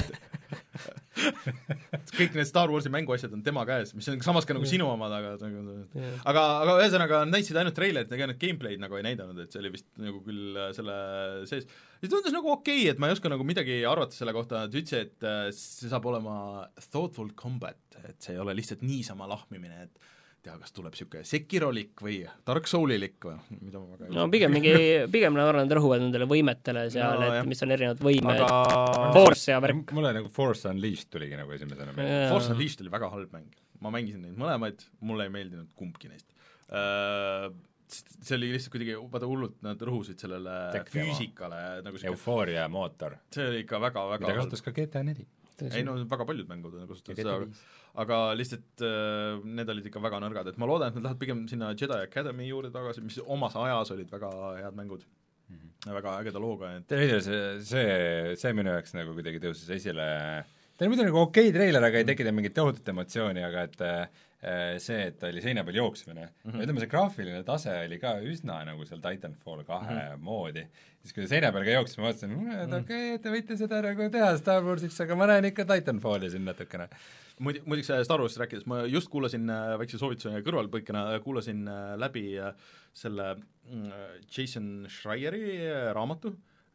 kõik need Star Warsi mänguasjad on tema käes, mis on samas ka nagu sinu omad, aga aga, aga ühesõnaga näitasid ainult treilerit, ega need gameplay'd nagu ei näidanud, et see oli vist nagu küll selle sees. See tundus nagu okei okay,, et ma ei oska nagu midagi arvata selle kohta, et ütles, et see saab olema thoughtful combat, et see ei ole lihtsalt niisama lahmimine, et tea, kas tuleb niisugune Sekirolik või Dark Soulilik või mida ma väga no pigem mingi, pigem nad arvan, et rõhuvad nendele võimetele seal, No, et jah. mis on erinevad võimed, aga Force ja värk. mulle nagu Force Unleashed tuligi nagu esimesena meelde. Force Unleashed oli väga halb mäng. Ma mängisin neid mõlemaid, mulle ei meeldinud kumbki neist. Uh, see oli lihtsalt kuidagi, vaata hullult, nad rõhusid sellele Tekkima. füüsikale nagu siuke, Eufooria mootor, see oli ikka väga, väga mida kasutas ka G T A neli. ei no väga paljud mängud on kasutanud Ja seda, G T A viis. aga lihtsalt uh, need olid ikka väga nõrgad, et ma loodan, et nad lähevad pigem sinna Jedi Academy juurde tagasi, mis omas ajas olid väga head mängud mm, -hmm. väga ägeda looga, et treiler, see, see, see minu jaoks nagu kuidagi tõusis esile, ta oli muidu nagu okei treiler, aga ei tekita mingit tohutut emotsiooni, aga et äh, see, et ta oli seina peal jooksmine mm, -hmm. ütleme, see graafiline tase oli ka üsna nagu seal Titanfall kahe mm -hmm. moodi, siis kui ta seina peal ka jooksis, ma mõtlesin, et okei okay,, et te võite seda nagu teha Star Warsiks, aga ma näen ikka Titanfalli siin natukene. muid, muiduks Star Warsist rääkides, ma just kuulasin väikse soovituse kõrvalpõikena, kuulasin läbi selle Jason Schreieri raamatu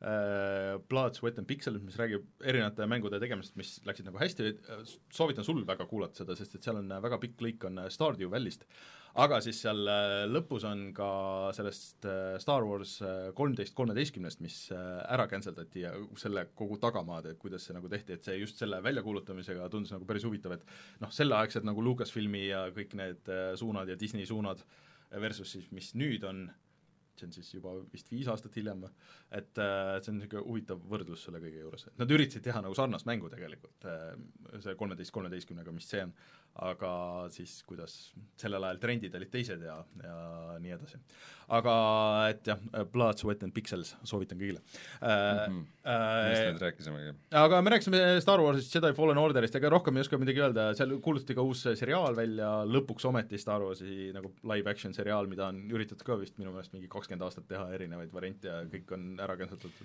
Blood, Sweat and Pixels, mis räägib erinevate mängude tegemist, mis läksid nagu hästi, soovitan sul väga kuulata seda, sest et seal on väga pikk lõik on Stardew Valley'st, aga siis seal lõpus on ka sellest Star Wars kolmteist kolmeteistkümnest, mis ära canceldati ja selle kogu tagamaad, et kuidas see nagu tehti, et see just selle väljakuulutamisega tundus nagu päris huvitav, et noh, selleaegsed nagu Lucasfilmi ja kõik need suunad ja Disney suunad versus siis, mis nüüd on, see on siis juba vist viis aastat hiljem, et see on niisugune huvitav võrdlus selle kõige juures. Nad üritasid teha nagu sarnast mängu tegelikult, see kolmteist kolmeteistkümnega, mis see on, aga siis kuidas sellel ajal trendid olid teised ja, ja nii edasi. aga et jah, Blood, Sweat and Pixels, soovitan kõigile äh, mm. -hmm. äh, millest me rääkisimegi? aga me rääkisime Star Warsist, Jedi Fallen Orderist, ega rohkem ei oska midagi öelda, seal kuulutati ka uus seriaal välja, lõpuks ometi Star Warsi nagu live action seriaal, mida on üritatud ka vist minu meelest mingi kakskümmend aastat teha, erinevaid variante ja kõik on ära cancelatud.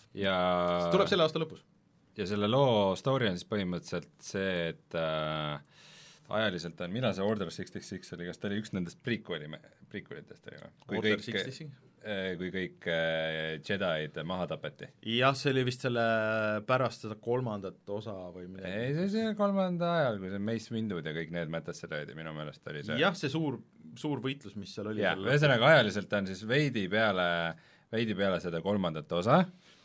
ja see tuleb selle aasta lõpus. ja selle loo story on siis põhimõtteliselt see, et äh, ajaliselt on, millal see Order kuuskümmend kuus oli, kas ta oli üks nendest prequeli, prequelitest oli või? kui Order kõik, kuuskümmend kui kõik äh, Jedid maha tapeti. jah, see oli vist selle pärast seda kolmandat osa või midagi. ei, see oli kolmanda ajal, kui see Mace Windud ja kõik need mätasse löödi, minu meelest oli see. jah, see suur, suur võitlus, mis seal oli. jah, ühesõnaga ajaliselt on siis veidi peale, veidi peale seda kolmandat osa,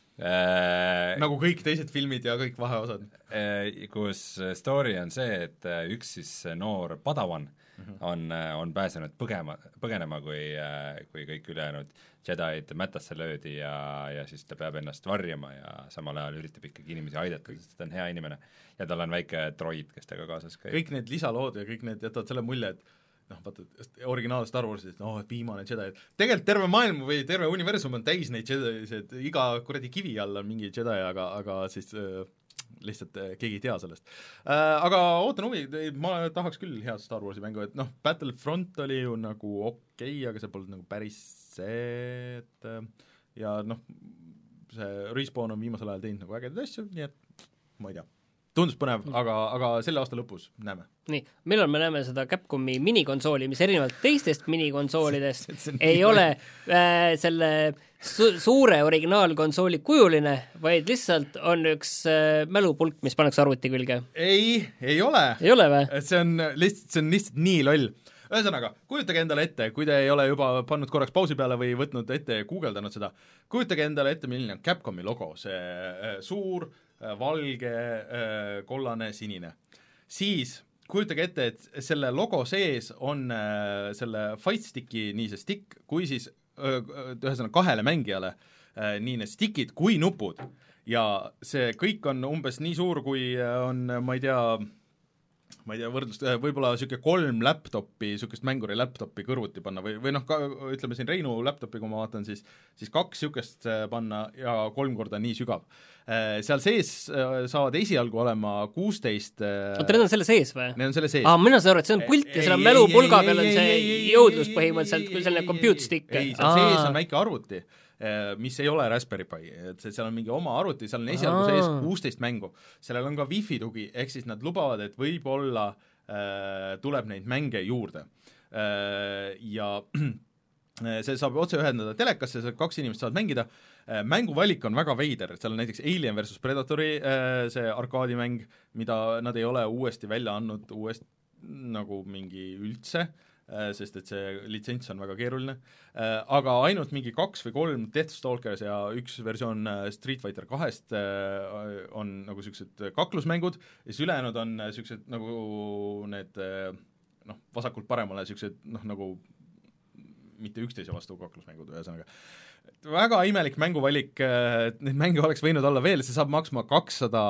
äh, nagu kõik teised filmid ja kõik vaheosad äh,, kus story on see, et üks siis noor padawan mm -hmm. on, on pääsenud põgema, põgenema, kui, kui kõik ülejäänud Jedid mätasse löödi ja, ja siis ta peab ennast varjama ja samal ajal üritab ikkagi inimesi aidata, sest ta on hea inimene. Ja tal on väike droid, kes temaga kaasas käib. kõik need lisalood ja kõik need jätavad selle mulje, et noh, vaata, originaal Star Warsis, et noh, et viimane Jedi, tegelikult terve maailm või terve universum on täis neid Jedisid, iga kuradi kivi all on mingi Jedi, aga, aga siis äh, lihtsalt äh, keegi ei tea sellest äh,. Aga ootan huvi, ma tahaks küll head Star Warsi mängu, et noh, Battlefront oli ju nagu okei okay,, aga see polnud nagu päris see, et äh, ja noh, see Respawn on viimasel ajal teinud nagu ägedaid asju, nii et ma ei tea. tundus põnev, aga, aga selle aasta lõpus näeme. Nii, millal me näeme seda Capcomi minikonsooli, mis erinevalt teistest minikonsoolidest ei ole äh, selle su- suure originaalkonsooli kujuline, vaid lihtsalt on üks äh, mälupulk, mis pannakse arvuti külge. Ei, ei ole. Ei ole või? See on lihtsalt, see on lihtsalt nii loll. Ühesõnaga, kujutage endale ette, kui te ei ole juba pannud korraks pausi peale või võtnud ette ja guugeldanud seda, kujutage endale ette, milline on Capcomi logo, see äh, suur, äh, valge, äh, kollane, sinine. Siis kujutage ette, et selle logo sees on äh, selle fight sticki nii see stick, kui siis äh, ühesõnaga kahele mängijale äh, nii need stickid kui nupud. Ja see kõik on umbes nii suur, kui on, ma ei tea, ma ei tea, võrdlust, võib-olla niisugune kolm laptopi, niisugust mänguri laptopi kõrvuti panna või, või noh, ütleme siin Reinu laptopi, kui ma vaatan, siis siis kaks niisugust panna ja kolm korda nii sügav. Seal sees saavad esialgu olema kuusteist oota, need on selle sees või? Need on selle sees. Aa, mina saan aru, et see on pult ja selle mälupulga peal on see jõudlus põhimõtteliselt, kui selline compute stick. Ei, seal sees on väike arvuti, mis ei ole Raspberry Pi, et seal on mingi oma arvuti, seal on esialgu sees kuusteist mängu. Sellel on ka Wi-Fi tugi, ehk siis nad lubavad, et võib-olla äh, tuleb neid mänge juurde. Äh, ja see saab otse ühendada telekasse, kaks inimest saavad mängida. Äh, mänguvalik on väga veider, seal on näiteks Alien versus Predatori äh, see arkaadimäng, mida nad ei ole uuesti välja andnud uuesti nagu mingi üldse, sest et see litsents on väga keeruline, aga ainult mingi kaks või kolm Deathstalkers ja üks versioon Street Fighter kahest on nagu niisugused kaklusmängud ja siis ülejäänud on niisugused nagu need noh, vasakult paremale niisugused noh, nagu mitte üksteise vastu kaklusmängud ühesõnaga. Väga imelik mänguvalik, neid mänge oleks võinud olla veel, see saab maksma kakssada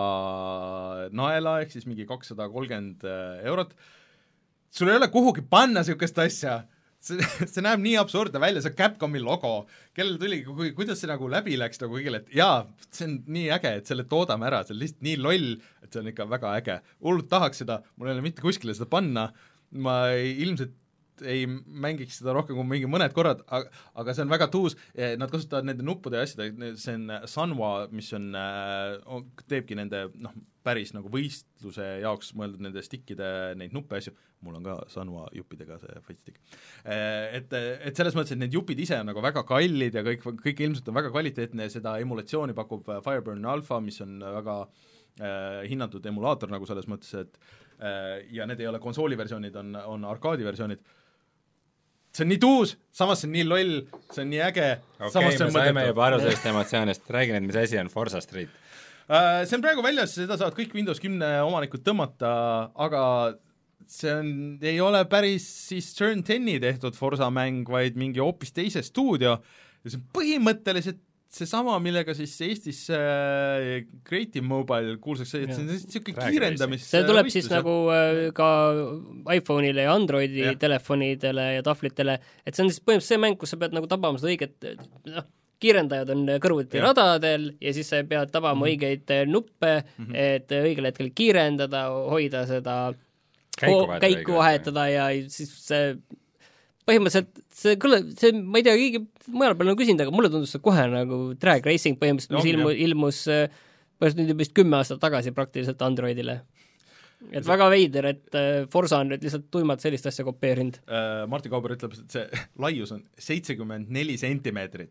naela, ehk siis mingi kakssada kolmkümmend eurot. Sul ei ole kuhugi panna niisugust asja, see, see näeb nii absurdne välja, see Capcomi logo, kellel tuli, kui, kuidas see nagu läbi läks nagu kõigile, et jaa, see on nii äge, et selle toodame ära, see on lihtsalt nii loll, et see on ikka väga äge. Hullult tahaks seda, mul ei ole mitte kuskile seda panna, ma ei, ilmselt ei mängiks seda rohkem kui mingi mõned korrad, aga, aga see on väga tuus, nad kasutavad nende nuppude ja asjade, see on Sanwa, mis on, on, teebki nende noh, päris nagu võistluse jaoks mõeldud nende stickide neid nuppe asju, mul on ka Sanwa juppidega see fight stick. Et, et selles mõttes, et need jupid ise on nagu väga kallid ja kõik, kõik ilmselt on väga kvaliteetne ja seda emulatsiooni pakub Fireburn Alpha, mis on väga äh, hinnatud emulaator nagu selles mõttes, et äh, ja need ei ole konsooliversioonid, on, on arkaadiversioonid. See on nii tuus, samas see on nii loll, see on nii äge. Okei, okay, me saime juba aru sellest emotsioonist, räägi nüüd, mis asi on Forza Street. Uh, see on praegu väljas, seda saavad kõik Windows kümme omanikud tõmmata, aga see on, ei ole päris siis Turn kümne tehtud Forza mäng, vaid mingi hoopis teise stuudio ja see on põhimõtteliselt seesama, millega siis Eestis äh, Creative Mobile kuulsaks, et see on niisugune kiirendamis see tuleb võistlus, siis nagu äh, ka iPhone'ile ja Androidi ja. telefonidele ja tahvlitele, et see on siis põhimõtteliselt see mäng, kus sa pead nagu tabama seda õiget, noh, kiirendajad on kõrvuti ja. radadel ja siis sa pead tabama mm -hmm. õigeid nuppe, mm -hmm. et õigel hetkel kiirendada, hoida seda käiku vahetada, käiku vahetada ja siis see põhimõtteliselt see kõle, see, ma ei tea, kõigi mujal peal on küsinud, aga mulle tundus see kohe nagu drag racing põhimõtteliselt, mis no, ilmu, ilmus põhimõtteliselt nüüd juba vist kümme aastat tagasi praktiliselt Androidile. Et see... väga veider, et Forza on nüüd lihtsalt tuimalt sellist asja kopeerinud. Martin Kauber ütleb, et see laius on seitsekümmend neli sentimeetrit.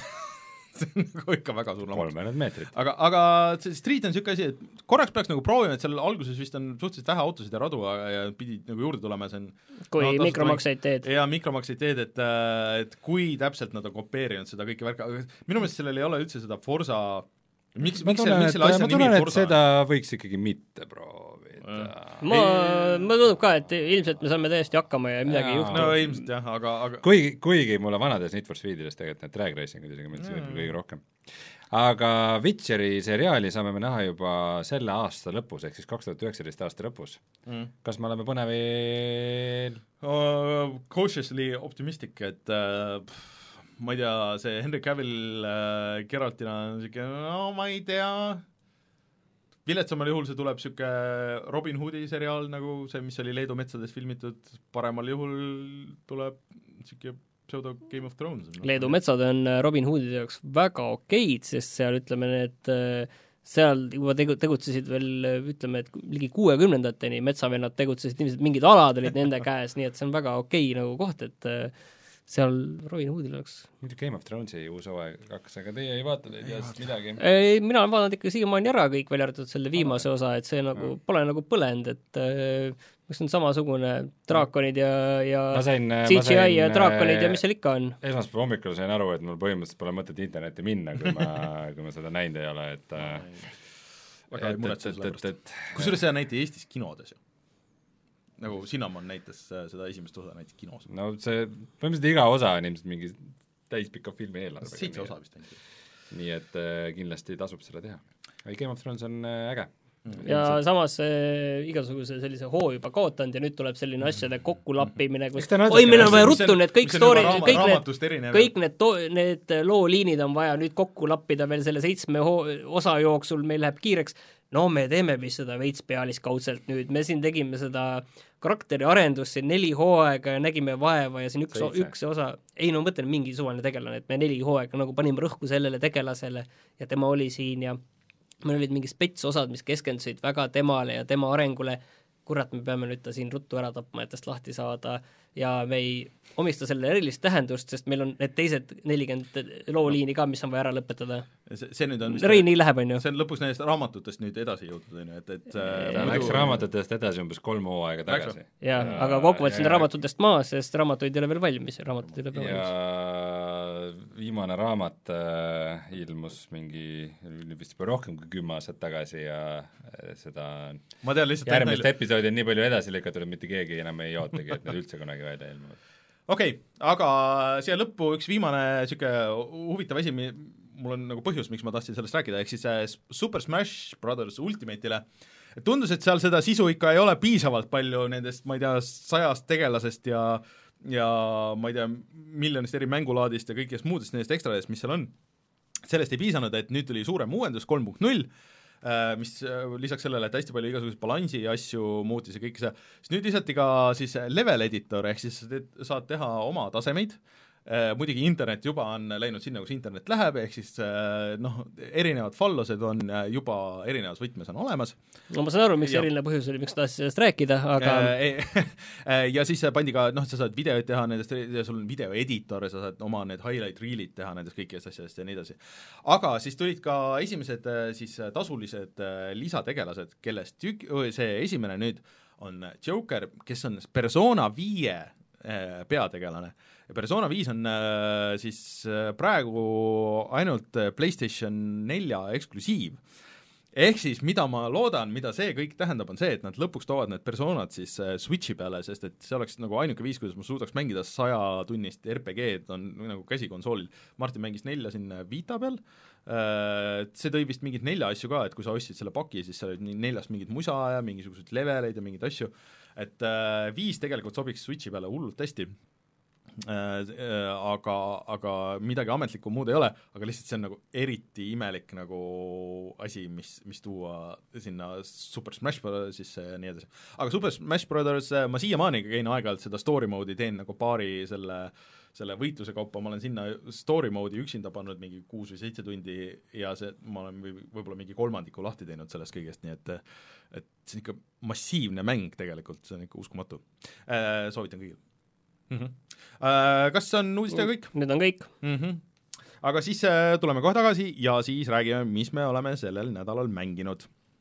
see on nagu ikka väga suur lamaks. kolmkümmend meetrit. Aga, aga see Street on niisugune asi, et korraks peaks nagu proovima, et seal alguses vist on suhteliselt vähe autosid ja radu ja pidi nagu juurde tulema, see on kui no, mikromakseid teed. Ja mikromakseid teed, et, et kui täpselt nad on kopeerinud seda kõike värka, aga minu meelest sellel ei ole üldse seda Forza miks, miks selle, miks selle asja nimi tunnen, Forza? Seda võiks ikkagi mitte proovida. Ma, ma tundub ka, et ilmselt me saame täiesti hakkama ja midagi ei juhtu. No ilmselt jah, aga, aga... Kuigi, kuigi mulle vanades Need for Speedides tegelikult need drag racingud isegi mõtlesin mm. kõige rohkem. Aga Witcheri seriaali saame me näha juba selle aasta lõpus, ehk siis kaks tuhat üheksateist aasta lõpus. Mm. Kas me oleme põnevil? Uh, cautiously optimistic, et uh, ma ei tea, see Henry Cavill uh, Geraltina on siuke, no ma ei tea, viletsamal juhul see tuleb siuke Robin Hoodi seriaal, nagu see, mis oli Leedu metsades filmitud, paremal juhul tuleb siuke pseudo Game of Thrones. Leedu metsad on Robin Hoodide jaoks väga okeid, sest seal ütleme need seal juba tegu, tegutsesid veel, ütleme, et ligi kuuekümnendateni metsavennad tegutsesid, ilmselt mingid alad olid nende käes, nii et see on väga okei nagu koht, et seal Robin Hoodil oleks. muidu Game of Thronesi uus hooaeg kaks, aga teie ei vaata neid ja sest midagi? Ei, mina olen vaadanud ikka siiamaani ära kõik, välja arvatud selle viimase osa, et see nagu ja. Pole nagu põlend, et mis on samasugune draakonid ja, ja sain, C G I ja draakonid ja mis seal ikka on. Esmaspäeva hommikul sain aru, et mul põhimõtteliselt pole mõtet internetti minna, kui ma, kui ma seda näinud ei ole, et väga ei muretse selle pärast. Kusjuures seda näiti Eestis kinodes ju. Nagu Cinnamon näitas seda esimest osa näitis kinos. No see, põhimõtteliselt iga osa on ilmselt mingi täispika filmi eelarve. Seitse osa vist ainult. Nii et äh, kindlasti tasub seda teha. Game of Thrones on äh, äge. Ja ilmselt. Samas äh, igasuguse sellise hoo juba kaotanud ja nüüd tuleb selline asjade kokkulappimine, kus oi, meil on vaja ruttu need kõik story, kõik need, kõik need, to, need looliinid on vaja nüüd kokku lappida veel selle seitsme ho- osa jooksul, meil läheb kiireks, no me teeme vist seda veits pealiskaudselt nüüd, me siin tegime seda karakteri arendust siin neli hooaega ja nägime vaeva ja siin üks, üks osa, ei no mõtlen mingi suvaline tegelane, et me neli hooaega nagu panime rõhku sellele tegelasele ja tema oli siin ja meil olid mingi spetsosad, mis keskendusid väga temale ja tema arengule, kurat, me peame nüüd ta siin ruttu ära tapma, et tast lahti saada ja me ei omista selle erilist tähendust, sest meil on need teised nelikümmend looliini ka, mis on vaja ära lõpetada. See, see nüüd on Rei nii läheb, on ju. See on lõpuks nendest raamatutest nüüd edasi jõutud, on ju, et, et ta muidu... läks raamatutest edasi umbes kolm hooaega tagasi. Ja, ja, aga kokkuvõttes on raamatutest maas, sest raamatuid ei ole veel valmis. Raamatuid ei ole veel ja valmis. Viimane raamat äh, ilmus mingi, vist juba rohkem kui kümme aastat tagasi ja seda ma tean lihtsalt järgmist episoodi on nii palju edasi lükatud, et mitte keegi enam ei ootagi, et need üldse kunagi välja ilmuvad. Okei, okay, aga siia lõppu üks viimane siuke huvitav asi, mul on nagu põhjus, miks ma tahtsin sellest rääkida, ehk siis Super Smash Brothers Ultimate'ile. Tundus, et seal seda sisu ikka ei ole piisavalt palju nendest, ma ei tea, sajast tegelasest ja, ja ma ei tea, miljonist eri mängulaadist ja kõikidest muudest nendest ekstradest, mis seal on. Sellest ei piisanud, et nüüd tuli suurem uuendus kolm punkt null, mis lisaks sellele, et hästi palju igasuguseid balansi asju muutis ja kõik see, siis nüüd lisati ka siis level editor, ehk siis saad teha oma tasemeid, muidugi internet juba on läinud sinna, kus internet läheb, ehk siis noh, erinevad fallosed on juba erinevas võtmes on olemas. No ma saan aru, miks ja. Eriline põhjus oli, miks tahtsid sellest rääkida, aga ja siis pandi ka, noh, sa saad videoid teha nendest, sul on videoeditor ja sa saad oma need highlight reelid teha nendest kõikidest asjadest ja nii edasi. Aga siis tulid ka esimesed siis tasulised lisategelased, kellest ük- see esimene nüüd on Joker, kes on Persona viie peategelane. Ja Persona viis on äh, siis äh, praegu ainult PlayStation nelja eksklusiiv. Ehk siis, mida ma loodan, mida see kõik tähendab, on see, et nad lõpuks toovad need personad siis äh, Switchi peale, sest et see oleks nagu ainuke viis, kuidas ma suudaks mängida saja tunnist R P G-d, on nagu käsikonsoolil. Martin mängis nelja siin Vita peal, äh, see tõi vist mingid nelja asju ka, et kui sa ostsid selle paki, siis seal olid neljast mingid musa ja mingisugused leveleid ja mingid asju, et äh, viis tegelikult sobiks Switchi peale hullult hästi. Äh, äh, aga, aga midagi ametlikku muud ei ole, aga lihtsalt see on nagu eriti imelik nagu asi, mis, mis tuua sinna Super Smash Brothers ja nii edasi. Aga Super Smash Brothers, ma siiamaani käin aeg-ajalt seda story mode'i, teen nagu paari selle, selle võitluse kaupa, ma olen sinna story mode'i üksinda pannud mingi kuus või seitse tundi ja see, ma olen võib-olla mingi kolmandiku lahti teinud sellest kõigest, nii et, et see on ikka massiivne mäng tegelikult, see on ikka uskumatu. Äh, soovitan kõigil. Mm-hmm. Uh, kas on uudistega kõik? Need on kõik. Mm-hmm. Aga siis uh, tuleme kohe tagasi ja siis räägime, mis me oleme sellel nädalal mänginud.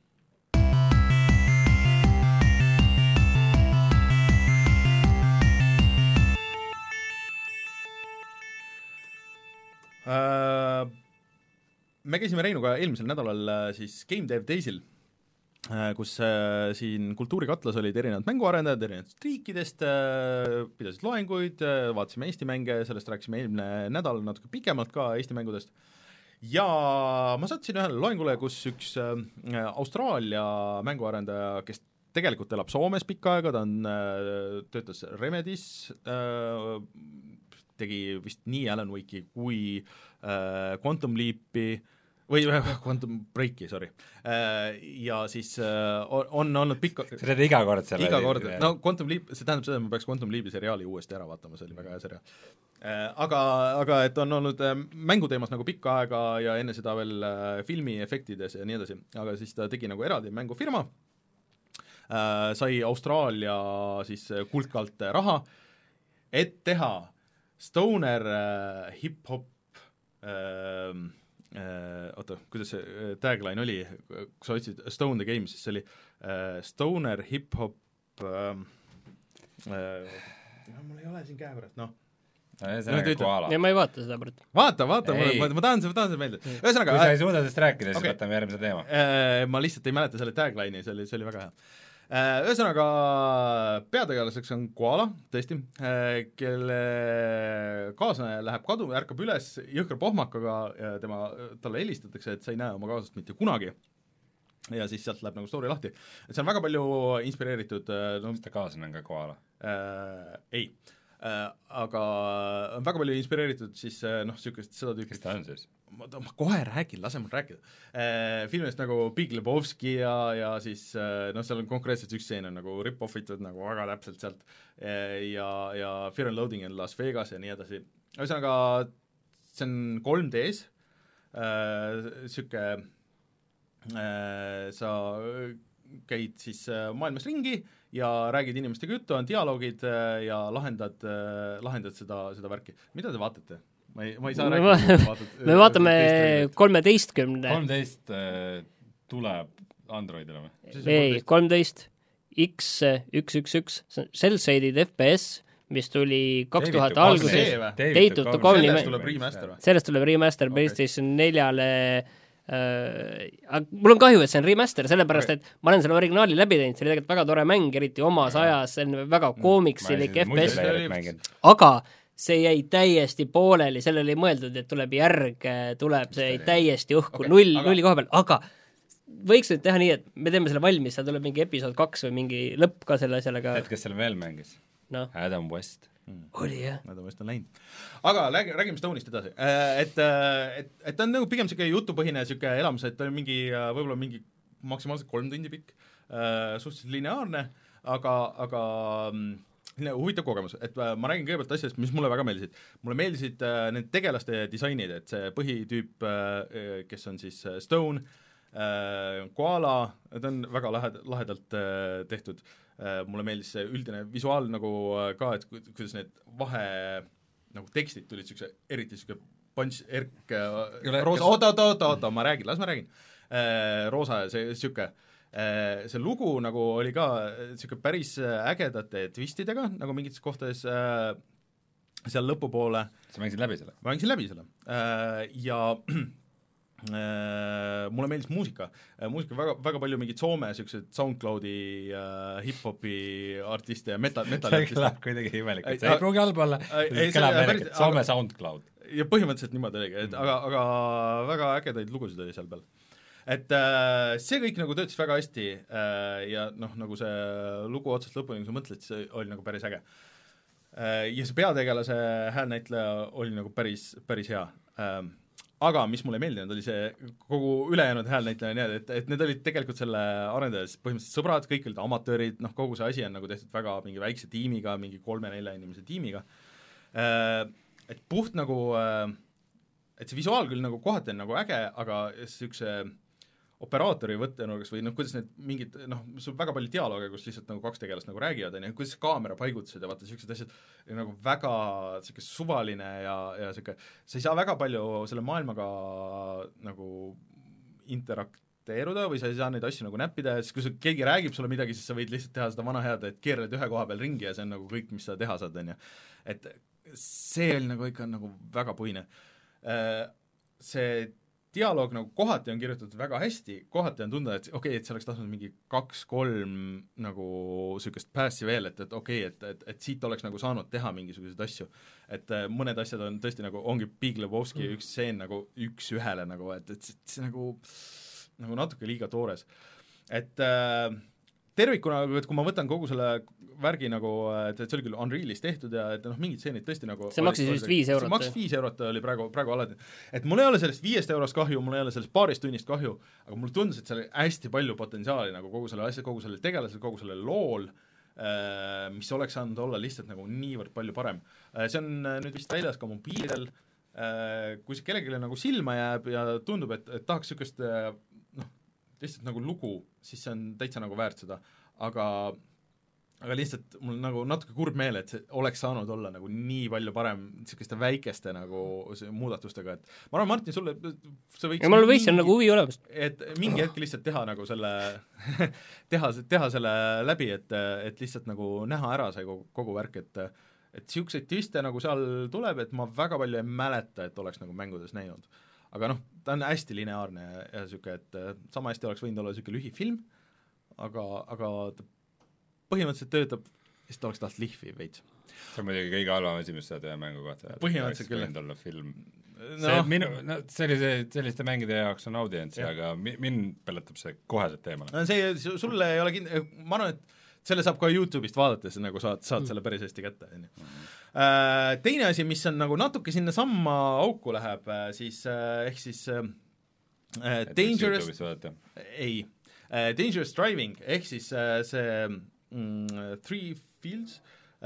Uh, me käisime Reinuga eelmisel nädalal uh, siis Game Dev Daysil, kus äh, siin kultuurikatlas olid erinevad mänguarendajad erinevatest riikidest, äh, pidasid loenguid, äh, vaatasime Eesti mänge, sellest rääkisime eelmine nädal natuke pikemalt ka Eesti mängudest ja ma sattusin ühele loengule, kus üks äh, Austraalia mänguarendaja, kes tegelikult elab Soomes pikka aega, ta on, äh, töötas Remedis, äh, tegi vist nii Alan Wake'i kui äh, Quantum Leapi või Quantum Breaki, sorry. Ja siis on olnud pikka... sa teed iga kord selle? Iga kord, no Quantum Leap, see tähendab seda, et ma peaks Quantum Leapi seriaali uuesti ära vaatama, see oli väga hea seriaal. Aga, aga et on olnud mänguteemas nagu pikka aega ja enne seda veel filmiefektides ja nii edasi, aga siis ta tegi nagu eraldi mängufirma, sai Austraalia siis kuldkalt raha, et teha stoner hip-hop äh, äh, oota, kuidas see tagline oli, kui sa otsid Stone the Game, siis see oli äh, stoner hip-hop äh, äh, mul ei ole siin käepärast, noh see on koala. Ja ma ei vaata seda praegu. Vaata, vaata, ma, ma, ma tahan seda, tahan seda meelde. Ühesõnaga, kui sa ei suuda sellest rääkida, siis okay. võtame järgmise teema. Ma lihtsalt ei mäleta selle tagline'i, see oli, see oli väga hea. Ühesõnaga, peategelaseks on koala, tõesti, kelle kaaslane läheb kadu, ärkab üles jõhkra pohmakaga ja tema, talle helistatakse, et sa ei näe oma kaaslast mitte kunagi. Ja siis sealt läheb nagu story lahti. Et see on väga palju inspireeritud no, kas ta kaaslane on ka koala? Äh, ei. Äh, aga on väga palju inspireeritud siis noh, niisugust seda tüüpi. Kes ta on siis? Ma, ma kohe räägin, lase mul rääkida. Äh, filmist nagu Big Lebowski ja, ja siis noh, seal on konkreetselt üks stseen on nagu rip-offitud nagu väga täpselt sealt ja, ja Fear and Loathing in Las Vegas ja nii edasi. Ühesõnaga, see on kolm D-s, niisugune äh, sa käid siis maailmas ringi ja räägid inimestega juttu, on dialoogid ja lahendad, lahendad seda, seda värki. Mida te vaatate? Ma ei, ma ei saa me rääkida. Va me vaatame kolmeteistkümne. kolmteist äh, tuleb Androidile või? Ei, kolmteist X üks üks üks, cel-shaded F P S, mis tuli kaks tuhat alguses. David Duchovny. Sellest tuleb remaster või? Sellest tuleb remaster okay. PlayStation neljale. Uh, mul on kahju, et see on remaster, sellepärast, et ma olen selle originaali läbi teinud, see oli tegelikult väga tore mäng, eriti omas ajas, see on väga koomiksilik F P S, aga see jäi täiesti pooleli, selle oli mõeldud, et tuleb järg, tuleb, see jäi täiesti õhku, okay, null, aga... nulli koha peal, aga võiks nüüd teha nii, et me teeme selle valmis, seal tuleb mingi episood kaks või mingi lõpp ka selle asjaga. Et kes selle veel mängis? No. Adam West. Hmm. Oli jah. Adam West on läinud. Aga räägi, räägime Stone'ist edasi. Et, et, et ta on nagu pigem siuke jutupõhine siuke elamus, et ta on mingi, võib-olla mingi maksimaalselt kolm tundi pikk, suhteliselt lineaarne, aga, aga huvitav kogemus, et ma räägin kõigepealt asjast, mis mulle väga meeldisid. Mulle meeldisid need tegelaste disainid, et see põhitüüp, kes on siis Stone, koala, ta on väga lahed, lahedalt tehtud. Mulle meeldis see üldine visuaal nagu ka, et kuidas need vahe nagu tekstid tulid siukse, eriti siuke punch, erk, roosa, oota, oota, oota, oota, ma räägin, las ma räägin. Roosa ja see siuke, see lugu nagu oli ka siuke päris ägedate twistidega, nagu mingites kohtades seal lõpupoole. Sa mängisid läbi selle? Ma mängisin läbi selle. Ja Uh, mulle meeldis muusika, uh, muusika väga, väga palju mingid Soome siuksed SoundCloudi uh, hip-hopi artiste ja metal, metal see kõlab kuidagi imelik, see ei pruugi halb olla, see kõlab meelik, et Soome aga, SoundCloud. Ja põhimõtteliselt niimoodi oligi, et aga, aga väga ägedaid lugusid oli seal peal. Et uh, see kõik nagu töötas väga hästi uh, ja noh, nagu see lugu otsast lõpuni, kui sa mõtled, see oli nagu päris äge. Uh, ja see peategelase häälnäitleja oli nagu päris, päris hea. Uh, aga mis mulle ei meeldinud, oli see kogu ülejäänud häälnäitleja nii, et, et need olid tegelikult selle arendajas põhimõtteliselt sõbrad, kõik olid amatöörid, noh kogu see asi on nagu tehtud väga mingi väikse tiimiga, mingi kolme-nelja inimese tiimiga, et puht nagu, et see visuaal küll nagu kohati on nagu äge, aga niisuguse operaatori võttenurgas või noh, kuidas need mingid, noh, sul väga palju dialoogi, kus lihtsalt nagu kaks tegelast nagu räägivad, ja kuidas kaamera paigutused ja vaata niisugused asjad nagu väga niisugune suvaline ja, ja niisugune, sa ei saa väga palju selle maailmaga nagu interakteeruda või sa ei saa neid asju nagu näppida, ja siis kui keegi räägib sulle midagi, siis sa võid lihtsalt teha seda vana head, et keerled ühe koha peal ringi ja see on nagu kõik, mis sa teha saad, on ju. Et see oli nagu ikka nagu väga puine. See dialoog nagu kohati on kirjutatud väga hästi, kohati on tunda, et okei okay,, et see oleks tahtnud mingi kaks-kolm nagu sükest päässi veel, et, et okei okay,, et, et, et siit oleks nagu saanud teha mingisuguseid asju. Et mõned asjad on tõesti nagu, ongi Big Lebowski mm. üks seen nagu üks ühele nagu, et, et see, see nagu, nagu natuke liiga toores. Et äh, tervikuna, et kui ma võtan kogu selle värgi nagu, et, et see oli küll Unrealis tehtud ja et noh, mingid seenid tõesti nagu see maksis vist viis eurot. See maksis viis eurot oli praegu, praegu alati. Et mul ei ole sellest viiest eurost kahju, mul ei ole sellest paarist tunnist kahju, aga mul tundus, et seal oli hästi palju potentsiaali nagu kogu selle asja, kogu selle tegelasel, kogu selle lool, mis oleks saanud olla lihtsalt nagu niivõrd palju parem. See on nüüd vist väljas ka mobiilidel, kui see kellelegi nagu silma jääb ja tundub, et, et tahaks niisugust noh, lihtsalt nagu lugu, siis see on täitsa nagu väärt seda, aga aga lihtsalt mul nagu natuke kurb meel, et see oleks saanud olla nagu nii palju parem niisuguste väikeste nagu muudatustega, et ma arvan, Martin, sulle see võiks ja mul võiks on nagu huvi olemas. Et mingi hetk lihtsalt teha nagu selle teha, teha selle läbi, et, et lihtsalt nagu näha ära see kogu, kogu värk, et et niisuguseid twiste nagu seal tuleb, et ma väga palju ei mäleta, et oleks nagu mängudes näinud. Aga noh, ta on hästi lineaarne ja niisugune, et sama hästi oleks võinud olla niisugune lühifilm, aga, aga ta põhimõtteliselt töötab, siis ta oleks taht lihvi veits. See on muidugi kõige halvam asi, mis saad ühe mängu kohta. Põhimõtteliselt küll. Olla film. No. See, minu, no, sellise, selliste mängide jaoks on audientsi, aga mind peletab see koheselt teemale. No see, sulle ei ole kind-, ma arvan, et selle saab ka YouTube'ist vaadates, nagu saad, saad mm. selle päris hästi kätte. Mm. Teine asi, mis on nagu natuke sinna samma auku läheb, siis ehk siis äh, Dangerous ei, äh, Dangerous Driving, ehk siis äh, see mm, Three Fields,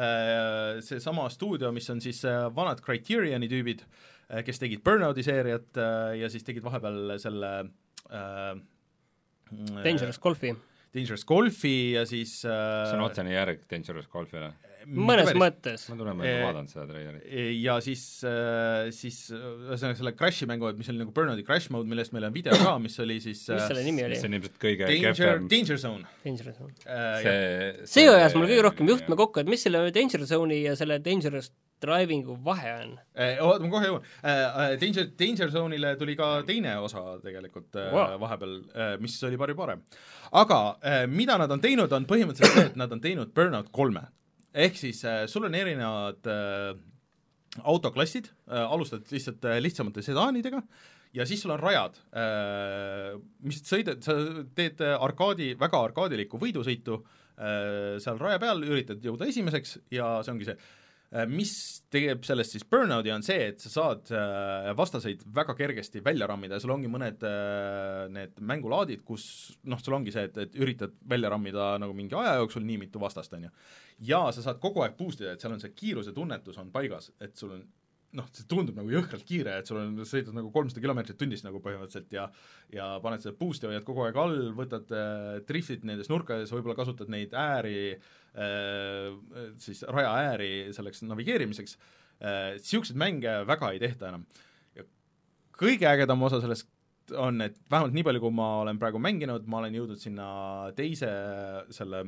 äh, see sama stuudio, mis on siis äh, vanad Criterioni tüübid, äh, kes tegid Burnouti seeriat äh, ja siis tegid vahepeal selle äh, Dangerous Golfi Dangerous Golfi ja siis äh, see on otsene järg Dangerous Golfile? Mõnes päris, mõttes. Ma tunnen, ma ei vaadanud seda treilerit. Ja siis, siis ühesõnaga selle Crashi mängu, mis oli nagu Burnouti Crash Mode, millest meil on video ka, mis oli siis mis selle nimi oli? Mis on ilmselt kõige Danger, kefem Danger Zone. Danger Zone. Uh, see, see ajas mul kõige rohkem juhtme kokku, et mis selle Danger Zone'i ja selle Dangerous Drivingu vahe on? Oot, ma kohe jõuan. Danger, Danger Zone'ile tuli ka teine osa tegelikult wow. vahepeal, mis oli palju parem. Aga mida nad on teinud, on põhimõtteliselt see, et nad on teinud Burnout kolme. Ehk siis äh, sul on erinevad äh, autoklassid äh,, alustad lihtsalt äh, lihtsamate sedaanidega ja siis sul on rajad äh,, mis sõidad, sa teed arkaadi, väga arkaadiliku võidusõitu äh, seal raja peal, üritad jõuda esimeseks ja see ongi see äh,, mis teeb sellest siis Burnouti on see, et sa saad äh, vastaseid väga kergesti välja rammida ja sul ongi mõned äh, need mängulaadid, kus noh, sul ongi see, et, et üritad välja rammida nagu mingi aja jooksul nii mitu vastast, on ju. Ja sa saad kogu aeg boostida, et seal on see kiiruse tunnetus on paigas, et sul on noh, see tundub nagu jõhkralt kiire, et sul on, sõidad nagu kolmsada kilomeetrit tunnis nagu põhimõtteliselt ja ja paned seda boost'i, hoiad kogu aeg all, võtad äh, driftid nendes nurkades, võib-olla kasutad neid ääri äh,, siis raja ääri selleks navigeerimiseks äh,, siuksed mänge väga ei tehta enam. Ja kõige ägedam osa sellest on, et vähemalt nii palju, kui ma olen praegu mänginud, ma olen jõudnud sinna teise selle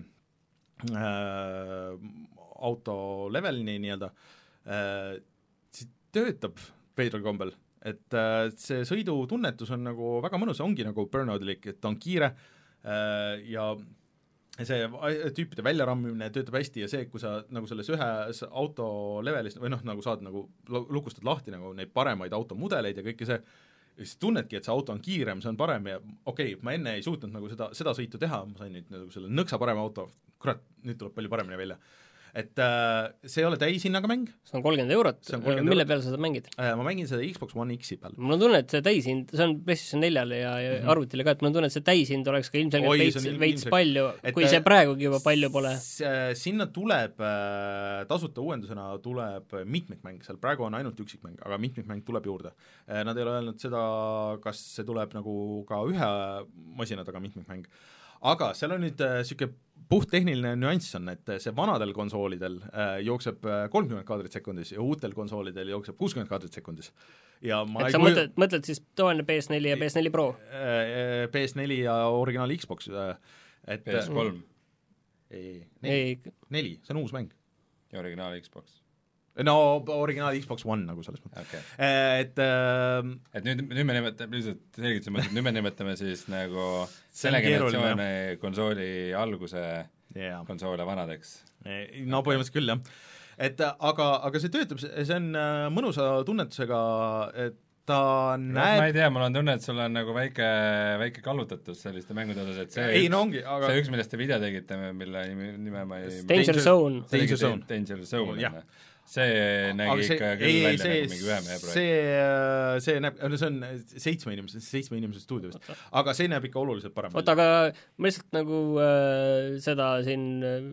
Äh, auto levelini nii-öelda äh, töötab veidral kombel, et äh, see sõidutunnetus on nagu väga mõnus, ongi nagu Burnouti-lik, et ta on kiire äh, ja see tüüpide väljarammimine töötab hästi ja see, kui sa nagu selles ühes auto levelis või noh, nagu saad nagu lukustad lahti nagu neid paremaid automudeleid ja kõike see, ja siis tunnedki, et see auto on kiirem, see on parem ja okei okay,, ma enne ei suutnud nagu seda, seda sõitu teha, ma sain nüüd nagu selle nõksa parema auto, kurat, nüüd tuleb palju paremini välja. Et äh, see ei ole täishinnaga mäng. See on kolmkümmend eurot, mille peale sa seda mängid? Äh, ma mängin seda Xbox One X-i peal. Mul on tunne, et see täishind, see on PlayStation neljale ja, ja mm-hmm. arvutile ka, et mul on tunne, et see täishind oleks ka ilmselgelt veits, il, veits palju, et, kui see praegugi juba palju pole. Sinna tuleb, tasuta uuendusena tuleb mitmikmäng, seal praegu on ainult üksikmäng, aga mitmikmäng tuleb juurde. Nad ei ole öelnud seda, kas see tuleb nagu ka ühe masina taga mitmikmäng. Aga seal on nüüd niisugune puhttehniline nüanss on, et see vanadel konsoolidel äh, jookseb kolmkümmend kaadrit sekundis ja uutel konsoolidel jookseb kuuskümmend kaadrit sekundis. Ja ma et sa mõtled, kuj... mõtled siis tavaline P S neli ja P S neli Pro? Äh, P S neli ja originaal Xbox. Äh, et, P S kolm? Ei, neli, neli, see on uus mäng. Ja originaal Xbox? No originaal Xbox One nagu selles mõttes okay.. Et, äh, et nüüd, nüüd me nimetame, lihtsalt selgitasime, et nüüd me nimetame siis nagu selle generatsioone konsooli alguse yeah. konsoole vanadeks. No põhimõtteliselt küll, jah. Et aga, aga see töötab, see on mõnusa tunnetusega, et ta näeb... Ma ei tea, mul on tunne, et sul on nagu väike, väike kallutatus selliste mängude osas, et see, ei, üks, no ongi, aga... see üks, millest te video tegite, mille nime, nime ma ei... Danger Zone. Danger Zone. Danger Zone, jah. see nägi see, ikka küll ei, välja see, nagu mingi ühe mehe projekt. see, see näeb, see on seitsme inimese, seitsme inimese stuudiost, aga see näeb ikka oluliselt parem. oota, aga ma lihtsalt nagu äh, seda siin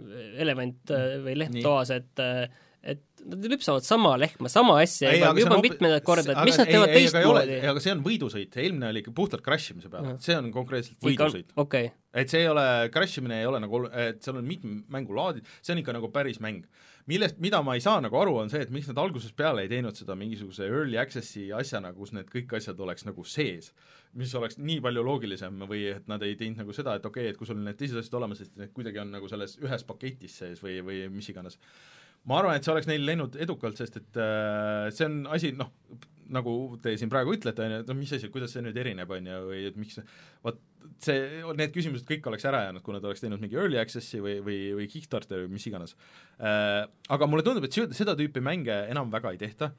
elevant äh, või leht toas, et äh, et nad lüpsavad sama lehma, sama asja ei, juba, juba hoop... mitmendat korda, et mis nad teevad teistmoodi? aga see on võidusõit, eelmine oli ikka puhtalt crashimise peale, see on konkreetselt võidusõit. Okay. Et see ei ole, crashimine ei ole nagu, et seal on mitme mängulaadid, see on ikka nagu päris mäng. Millest, mida ma ei saa nagu aru, on see, et miks nad algusest peale ei teinud seda mingisuguse early access'i asjana, kus need kõik asjad oleks nagu sees, mis oleks nii palju loogilisem või et nad ei teinud nagu seda, et okei okay,, et kui sul on need teised asjad olemas, et need kuidagi on nagu selles ühes paketis sees või, või mis iganes. Ma arvan, et see oleks neil läinud edukalt, sest et äh, see on asi, noh, nagu te siin praegu ütlete, no mis asi, kuidas see nüüd erineb, on ju, või et miks, vaat see, need küsimused kõik oleks ära jäänud, kui nad oleks teinud mingi early access'i või, või, või Kickstarter või mis iganes äh,. Aga mulle tundub, et seda tüüpi mänge enam väga ei tehta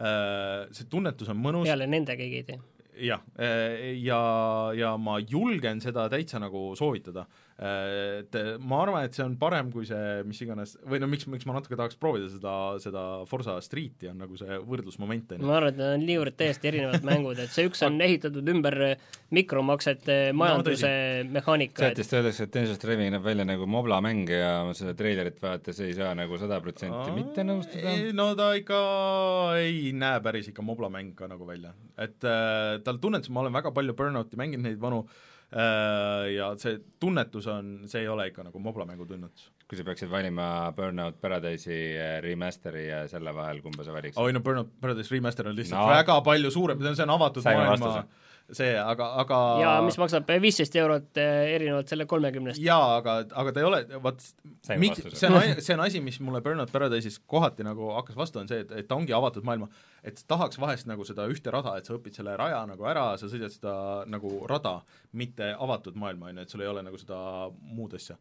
äh,, see tunnetus on mõnus. Peale nende keegi ei tee. jah, ja, ja ma julgen seda täitsa nagu soovitada. Et ma arvan, et see on parem kui see, mis iganes, või no miks, miks ma natuke tahaks proovida seda, seda Forza Streeti, on nagu see võrdlusmoment. Ma arvan, et need on niivõrd täiesti erinevad mängud, et see üks on ehitatud ümber mikromaksete majanduse no, mehaanika. Seetist öeldakse, et Dangerous Driving näeb välja nagu mobla mäng ja seda treilerit vaadates ei saa nagu sada protsenti mitte nõustuda. No ta ikka ei näe päris ikka mobla mäng ka nagu välja. Et äh, tal tunnetus, ma olen väga palju Burnouti mänginud neid vanu äh, ja see tunnetus on, see ei ole ikka nagu mobla mängu tunnetus. Kui sa peaksid valima Burnout Paradise'i remasteri ja selle vahel, kumba sa valiks? Oi, no Burnout Paradise remaster on lihtsalt no. väga palju suurem, see on avatud Saime maailma vastuse. See, aga, aga ja mis maksab viisteist eurot erinevalt selle kolmekümnest. Jaa, aga, aga ta ei ole, vaat, mik, see, on, see on asi, mis mulle Burnout Paradise'is kohati nagu hakkas vastu, on see, et, et ta ongi avatud maailma, et tahaks vahest nagu seda ühte rada, et sa õpid selle raja nagu ära, sa sõidad seda nagu rada, mitte avatud maailma, et sul ei ole nagu seda muud asja.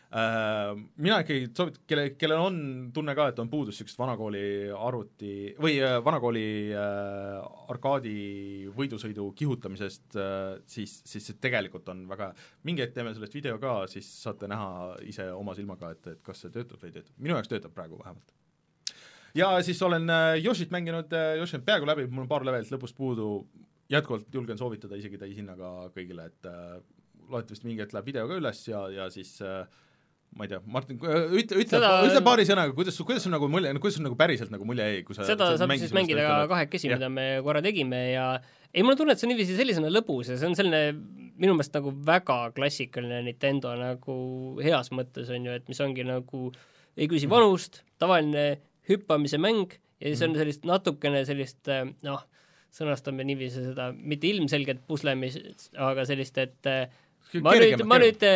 Uh, mina ikkagi soovit-, kelle, kellel on tunne ka, et on puudus sellist vanakooli arvuti või uh, vanakooli uh, arkaadi võidusõidu kihutamisest, uh, siis, siis see tegelikult on väga, mingi hetk teeme sellest video ka, siis saate näha ise oma silmaga, et, et kas see töötab või ei töötab. Minu jaoks töötab praegu vähemalt. Ja siis olen uh, Yoshit mänginud, uh, Yoshi on peaaegu läbi, mul on paar levelit lõpust puudu, jätkuvalt julgen soovitada isegi täis hinnaga kõigile, et uh, loetavasti mingi hetk läheb video ka üles ja, ja siis uh, ma ei tea, Martin, ütle, ütle, ütle paari sõnaga, kuidas, kuidas on nagu mulje, kuidas on nagu päriselt nagu mulje ei, kui sa seda saab siis mängida ka kahekesi, mida me korra tegime ja ei, mulle tunne, et see on niiviisi sellisena lõbus ja see on selline minu meelest nagu väga klassikaline Nintendo nagu heas mõttes on ju, et mis ongi nagu ei küsi vanust, tavaline hüppamise mäng ja siis on sellist natukene sellist noh, sõnastame niiviisi seda, mitte ilmselget puslemist, aga sellist, et ma nüüd, ma nüüd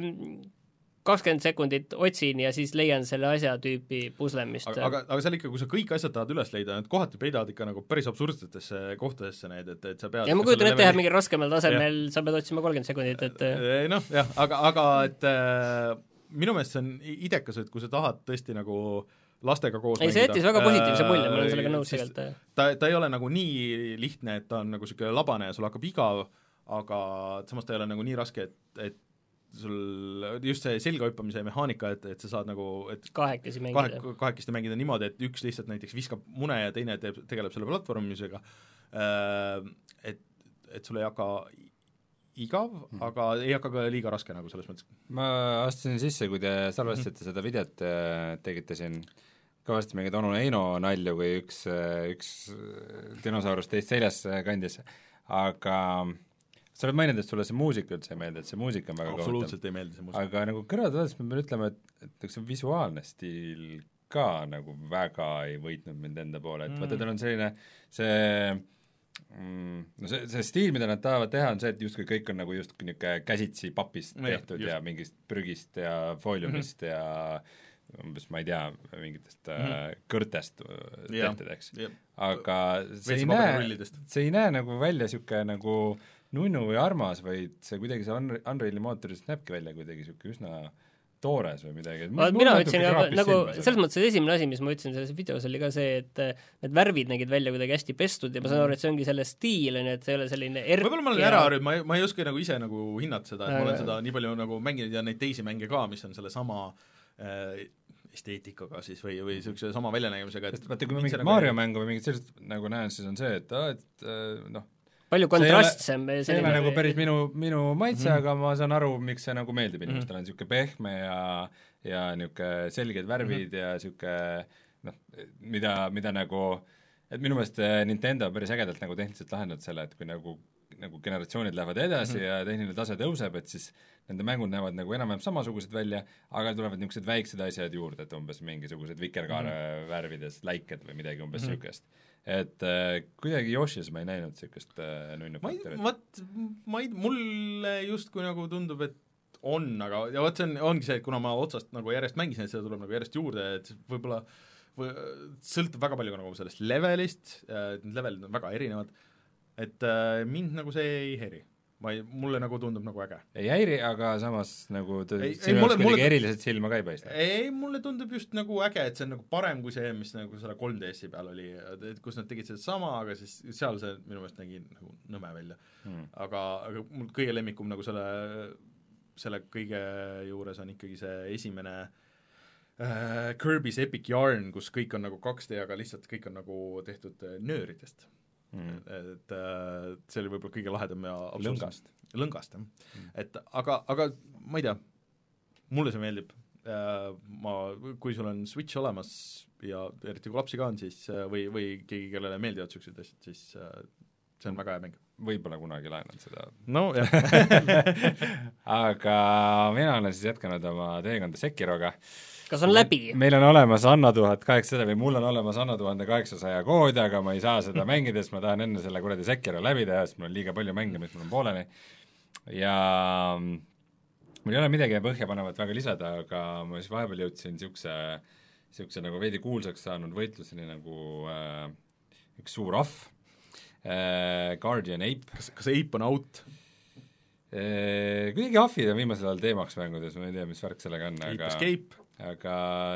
kakskümmend sekundit otsin ja siis leian selle asja tüüpi puslemist. Aga, aga, aga seal ikka, kui sa kõik asjad tahad üles leida, need kohati peidavad ikka nagu päris absurdsetesse kohtadesse need, et, et sa pead... Ja ma kujutan ette, et mingi raskemal tasemel ja. Sa pead otsima kolmkümmend sekundit, et... Noh, jah, aga, aga et äh, minu meelest see on idekas, et kui sa tahad tõesti nagu lastega koos ei, see jättis väga positiivse mulje, ma olen sellega nõus tegelikult. Ta, ta ei ole nagu nii lihtne, et ta on nagu selline labane ja sul hakkab igav, aga samas ta ei ole nagu nii raske, et, et sul just see selgahüppamise mehaanika, et, et sa saad nagu et kahekesi mängida kahe, kahekesti mängida niimoodi, et üks lihtsalt näiteks viskab mune ja teine teeb, tegeleb selle platvormimisega, et, et sul ei hakka igav, mm. aga ei hakka ka liiga raske nagu selles mõttes. Ma astusin sisse, kui te salvestasite mm. seda videot, tegite siin kõvasti mingid onu Eino nalju, kui üks, üks dinosaurus teist seljas kandis, aga sa oled maininud, et sulle see muusika üldse ei meeldi, et see muusika on väga absoluutselt kohutav. Ei meeldi see muusika. Aga nagu kõrvad vaadates ma pean ütlema, et, et see visuaalne stiil ka nagu väga ei võitnud mind enda poole, et mm. vaata, tal on selline see mm, no see, see stiil, mida nad tahavad teha, on see, et justkui kõik on nagu justkui niisugune käsitsi papist tehtud ja, ja mingist prügist ja fooliumist mm-hmm. ja umbes ma ei tea, mingitest mm-hmm. äh, kõrtest tehtud, eks. Aga see ei, näe, see ei näe nagu välja niisugune nagu nunnu või armas, vaid see kuidagi see Unreali mootorist näebki välja kuidagi niisugune üsna toores või midagi. Ma, mina ütlesin nagu, nagu selles mõttes esimene asi, mis ma ütlesin selles videos, oli ka see, et need värvid nägid välja kuidagi hästi pestud ja ma saan aru, et see ongi selle stiil, et see ei ole selline erk. Võib-olla ma olen ära harjunud, ma, ma ei oska nagu ise nagu hinnata seda, et ma olen seda nii palju nagu mänginud ja neid teisi mänge ka, mis on selle sama äh, esteetikaga siis või, või niisuguse sama väljanägemisega, et vaata, kui ma mingit Mario mängu või mingit sellist nagu näen, siis on see, et, et noh, palju kontrastsem see ei ole, ole nagu päris minu, minu maitse mm, -hmm. aga ma saan aru, miks see nagu meeldib inimestele, mm -hmm. on niisugune pehme ja ja niisugune selged värvid mm -hmm. ja niisugune noh, mida, mida nagu, et minu meelest Nintendo on päris ägedalt nagu tehniliselt lahendanud selle, et kui nagu, nagu generatsioonid lähevad edasi mm -hmm. ja tehniline tase tõuseb, et siis nende mängud näevad nagu enam-vähem samasugused välja, aga tulevad niisugused väiksed asjad juurde, et umbes mingisugused vikerkaare mm -hmm. värvides läiked või midagi umbes niisugust mm -hmm. et äh, kuidagi Yoshis ma ei näinud niisugust äh, nunnufaktorit. Vot, ma ei, mulle justkui nagu tundub, et on, aga ja vot see on, ongi see, et kuna ma otsast nagu järjest mängisin, et seda tuleb nagu järjest juurde, et võib-olla või, sõltub väga palju nagu sellest levelist, need levelid on väga erinevad, et äh, mind nagu see ei häiri. Ma ei, mulle nagu tundub nagu äge. Ei häiri, aga samas nagu ta sinu jaoks kuidagi eriliselt silma ka ei paista. Ei, mulle tundub just nagu äge, et see on nagu parem kui see, mis nagu selle kolm D S-i peal oli, et kus nad tegid seda sama, aga siis seal see minu meelest nägi nagu nõme välja hmm.. Aga, aga mul kõige lemmikum nagu selle, selle kõige juures on ikkagi see esimene äh, Kirby's Epic Yarn, kus kõik on nagu kaks D, aga lihtsalt kõik on nagu tehtud nööridest. Mm. et äh, see oli võib-olla kõige lahedam ja lõngast, lõngast jah mm. et aga, aga ma ei tea, mulle see meeldib äh, ma, kui sul on Switch olemas ja eriti kui lapsi ka on, siis või, või keegi, kellele meeldivad niisugused asjad, siis äh, see on väga hea mäng. Võib-olla kunagi laenan seda. No jah aga mina olen siis jätkanud oma teekonda Sekiroga. Kas on läbi? Meil on olemas Anno tuhat kaheksasada või mul on olemas Anno tuhande kaheksasaja kood, aga ma ei saa seda mängides, ma tahan enne selle kuradi Sekiro läbi teha, sest mul on liiga palju mänge, mis mul on pooleni. Ja mul ei ole midagi põhjapanevat väga lisada, aga ma siis vahepeal jõudsin niisuguse, niisuguse nagu veidi kuulsaks saanud võitluseni nagu äh, üks suur ahv, äh, Guardian Ape. Kas, kas Ape on out? Äh, kuidagi ahvid on viimasel ajal teemaks mängudes, ma ei tea, mis värk sellega on, Ape aga Escape. aga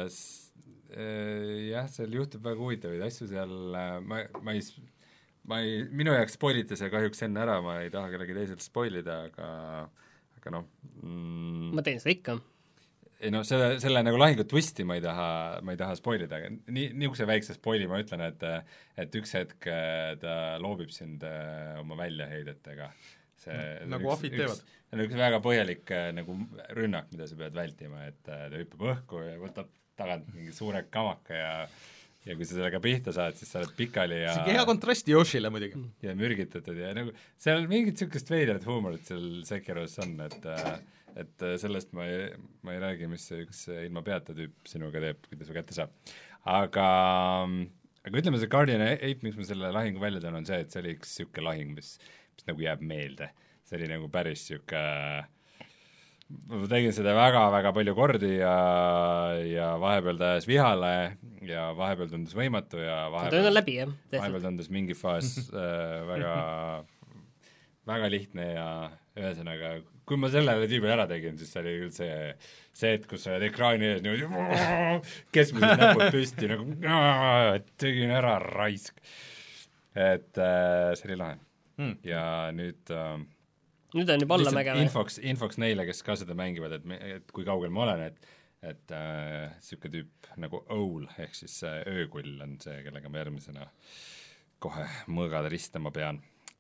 äh, jah, seal juhtub väga huvitavaid asju seal, ma, ma ei, ma ei, minu jaoks spoilite see kahjuks enne ära, ma ei taha kellegi teiselt spoilida, aga aga noh mm, ma teen seda ikka. Ei no selle, selle nagu lahingu twisti ma ei taha, ma ei taha spoilida, aga nii, niisuguse väikse spoili ma ütlen, et et üks hetk ta loobib sind oma väljaheidetega. See, nagu ahvid teevad. See on üks väga põhjalik nagu rünnak, mida sa pead vältima, et ta hüppab õhku ja võtab tagant mingi suure kamaka ja ja kui sa sellega pihta saad, siis sa oled pikali ja see hea kontrasti Yoshile muidugi. Ja mürgitatud ja nagu seal mingit niisugust veidrat huumorit seal Sekiros on, et et sellest ma ei, ma ei räägi, mis see üks ilma peata tüüp sinuga teeb, kui ta su kätte saab. Aga, aga ütleme, see Guardian Ape, miks ma selle lahingu välja toon, on see, et see oli üks niisugune lahing, mis, mis nagu jääb meelde. See oli nagu päris niisugune, ma tegin seda väga-väga palju kordi ja, ja vahepeal ta ajas vihale ja vahepeal tundus võimatu ja vahepeal, läbi, jah, vahepeal tundus mingi faas äh, väga, väga lihtne ja ühesõnaga, kui ma sellele tüübile ära tegin, siis see oli küll see, see, et kus sa oled ekraani ees niimoodi keskmised näpud püsti nagu tegin ära raisk. Et äh, see oli lahe hmm. ja nüüd äh, nüüd on juba alla mägema. Infoks, infoks neile, kes ka seda mängivad, et, me, et kui kaugel ma olen, et et äh, niisugune tüüp nagu Owl, ehk siis äh, öökull on see, kellega ma järgmisena kohe mõõgada ristama pean.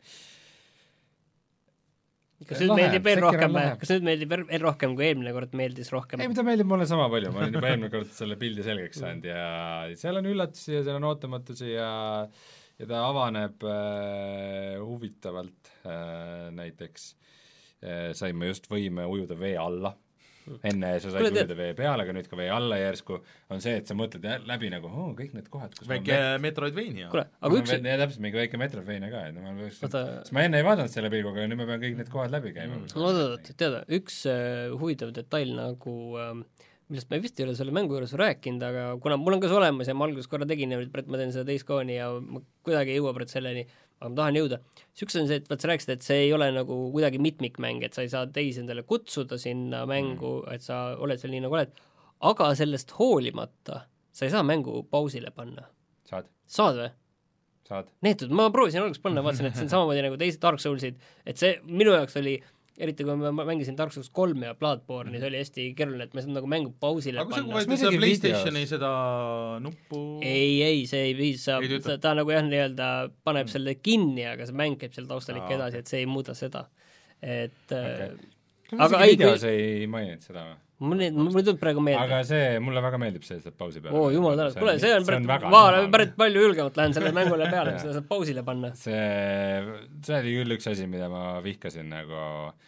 Kas nüüd meeldib veel rohkem, kas nüüd meeldib veel rohkem, kui eelmine kord meeldis rohkem? Ei, mida meeldib mulle sama palju, ma olen juba eelmine kord selle pildi selgeks saanud ja seal on üllatusi ja seal on ootamatusi ja ja ta avaneb äh, huvitavalt äh, näiteks äh, sain ma just võime ujuda vee alla. Enne sa said ujuda vee peale, aga nüüd ka vee alla järsku on see, et sa mõtled läbi nagu oh, kõik need kohad, kus väike Metroidvania. Kuule, aga üks... Ja täpselt mingi väike Metroidvania ka, et ma, Oota... ma enne ei vaadanud selle pilguga ja nüüd ma pean kõik need kohad läbi käima. Mm. Oot, teada, üks uh, huvitav detail nagu uh, millest ma vist ei ole selle mängu juures rääkinud, aga kuna mul on ka see olemas ja ma alguses korra tegin ja ma teen seda teiskooni ja ma kuidagi ei jõua praegu selleni, aga ma tahan jõuda. Üks on see, et vaat sa rääkisid, et see ei ole nagu kuidagi mitmikmäng, et sa ei saa teisi endale kutsuda sinna mängu, et sa oled seal nii nagu oled, aga sellest hoolimata sa ei saa mängu pausile panna. Saad. Saad või? Saad. Neetud, ma proovisin alguses panna, vaatasin, et see on samamoodi nagu teised Dark Soulsid, et see minu jaoks oli eriti kui ma mängisin Dark Souls kolm ja Bloodborne'i mm, -hmm. see oli hästi keeruline, et ma sain nagu mängu pausile aga panna. aga kui võeti seda PlayStationi videos. Seda nuppu ei, ei, see ei viisa, ta, ta nagu jah, nii-öelda paneb mm. selle kinni, aga see mäng käib seal taustal ikka edasi, et see ei muuda seda. Et okay. aga ei, videos kui... ei maininud seda või? mul ei, mul ei tulnud praegu meelde. aga see, mulle väga meeldib see, et pausi peale. oo, jumal tänud, kuule, see on pärit, vaala, pärit palju julgemalt lähen selle mängule peale, mis seda saab pausile panna. see, see oli küll üks asi, mida ma vihkasin nagu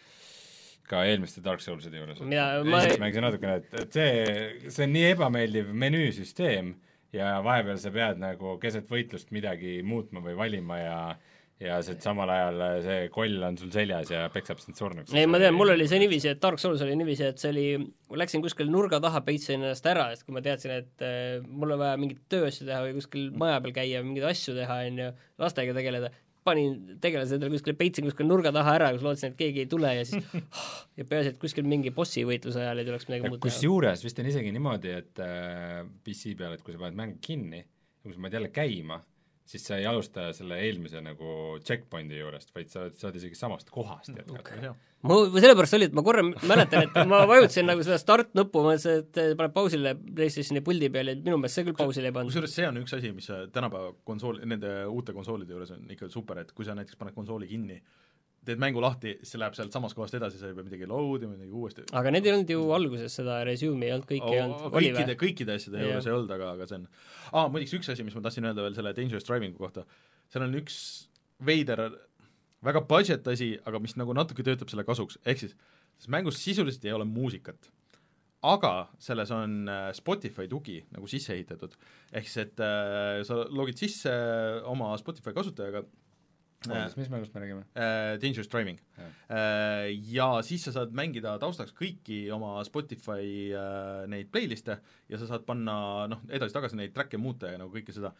ka eelmiste Dark Soulside juures. Ma ei... mängisin natukene, et, et see, see on nii ebameeldiv menüüsüsteem ja vahepeal sa pead nagu keset võitlust midagi muutma või valima ja ja see samal ajal see koll on sul seljas ja peksab sind surnuks. ei, ma tean, mul oli see niiviisi, et Dark Souls oli niiviisi, et see oli, ma läksin kuskil nurga taha, peitsin ennast ära, sest kui ma teadsin, et äh, mul on vaja mingit tööasju teha või kuskil maja peal käia või mingeid asju teha, on ju, lastega tegeleda, panin tegelase endale kuskil, peitsin kuskil nurga taha ära, kus lootsin, et keegi ei tule ja siis ja peaasi, et kuskil mingi bossi võitluse ajal ei tuleks midagi muud teha. Kus juures vist on isegi niimoodi, et äh, P C peal, et kui sa paned mängu kinni ja kui sa paned jälle käima, siis sa ei alusta selle eelmise nagu checkpointi juurest, vaid sa saad isegi samast kohast jätkata. Okay, ma sellepärast oli, et ma korra mäletan, et ma vajutasin nagu seda start-nuppu, ma mõtlesin, et paneb pausile PlayStationi puldi peal ja minu meelest see küll pausile ei pannud. Kusjuures see on üks asi, mis tänapäeva konsool, nende uute konsoolide juures on ikka super, et kui sa näiteks paned konsooli kinni, teed mängu lahti, see läheb sealt samast kohast edasi, sa ei pea midagi load ja midagi uuesti. aga need ei olnud ju alguses seda resume'i ei olnud, kõik oh, ei olnud. Kõikide, kõikide asjade juures ei olnud, aga, aga see on aa, ah, muidiks üks asi, mis ma tahtsin öelda veel selle Dangerous Drivingu kohta, seal on üks veider väga budget asi, aga mis nagu natuke töötab selle kasuks, ehk siis selles mängus sisuliselt ei ole muusikat, aga selles on Spotify tugi nagu sisse ehitatud, ehk siis et äh, sa logid sisse oma Spotify kasutajaga Olis, mis mängust me räägime? Uh, Dangerous Driving. Ja. Uh, ja siis sa saad mängida taustaks kõiki oma Spotify uh, neid playliste ja sa saad panna noh, edasi-tagasi neid track'e muuta ja nagu kõike seda.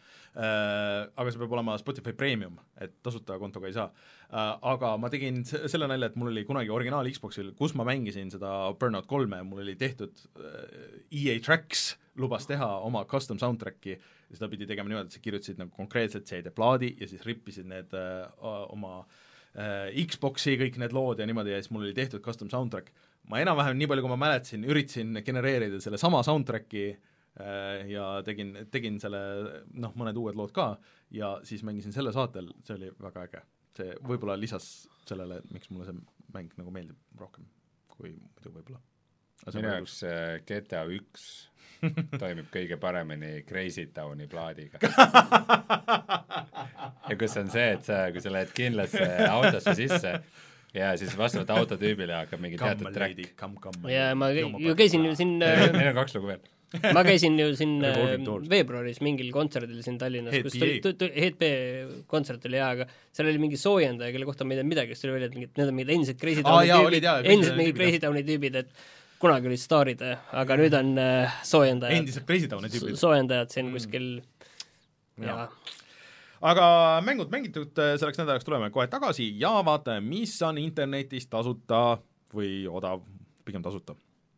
Uh, aga see peab olema Spotify Premium, et tasuta kontoga ei saa. Uh, aga ma tegin selle nalja, et mul oli kunagi originaal Xboxil, kus ma mängisin seda Burnout kolme, mul oli tehtud uh, E A Tracks lubas teha oma custom soundtracki ja seda pidi tegema niimoodi, et sa kirjutasid nagu konkreetselt C D-plaadi ja siis rippisid need äh, oma äh, Xboxi kõik need lood ja niimoodi ja siis mul oli tehtud custom soundtrack. Ma enam-vähem nii palju, kui ma mäletasin, üritasin genereerida selle sama soundtracki äh, ja tegin, tegin selle noh, mõned uued lood ka ja siis mängisin selle saatel, see oli väga äge. See võib-olla lisas sellele, miks mulle see mäng nagu meeldib rohkem kui muidu võib-olla. Minu jaoks G T A üks toimib kõige paremini Crazy Towni plaadiga. ja kus on see, et sa, kui sa lähed kindlasse autosse sisse ja siis vastavalt autotüübile hakkab mingi teatud track. ja ma ju käisin ju siin Neil on kaks lugu veel. ma käisin ju siin veebruaris mingil kontserdil siin Tallinnas, kus H P kontsert oli hea, aga seal oli mingi soojendaja, kelle kohta ma ei tea midagi, kes tuli välja, et need on mingid endised Crazy Towni ah, tüübid, endised mingid Crazy Towni tüübid, et kunagi olid staarid, aga nüüd on äh, soojendajad. Endised Crazy Towni tüübid. Soojendajad siin mm. kuskil ja. ja. Aga mängud mängitud, selleks nädalaks tuleme kohe tagasi ja vaatame, mis on internetis tasuta või odav, pigem tasuta.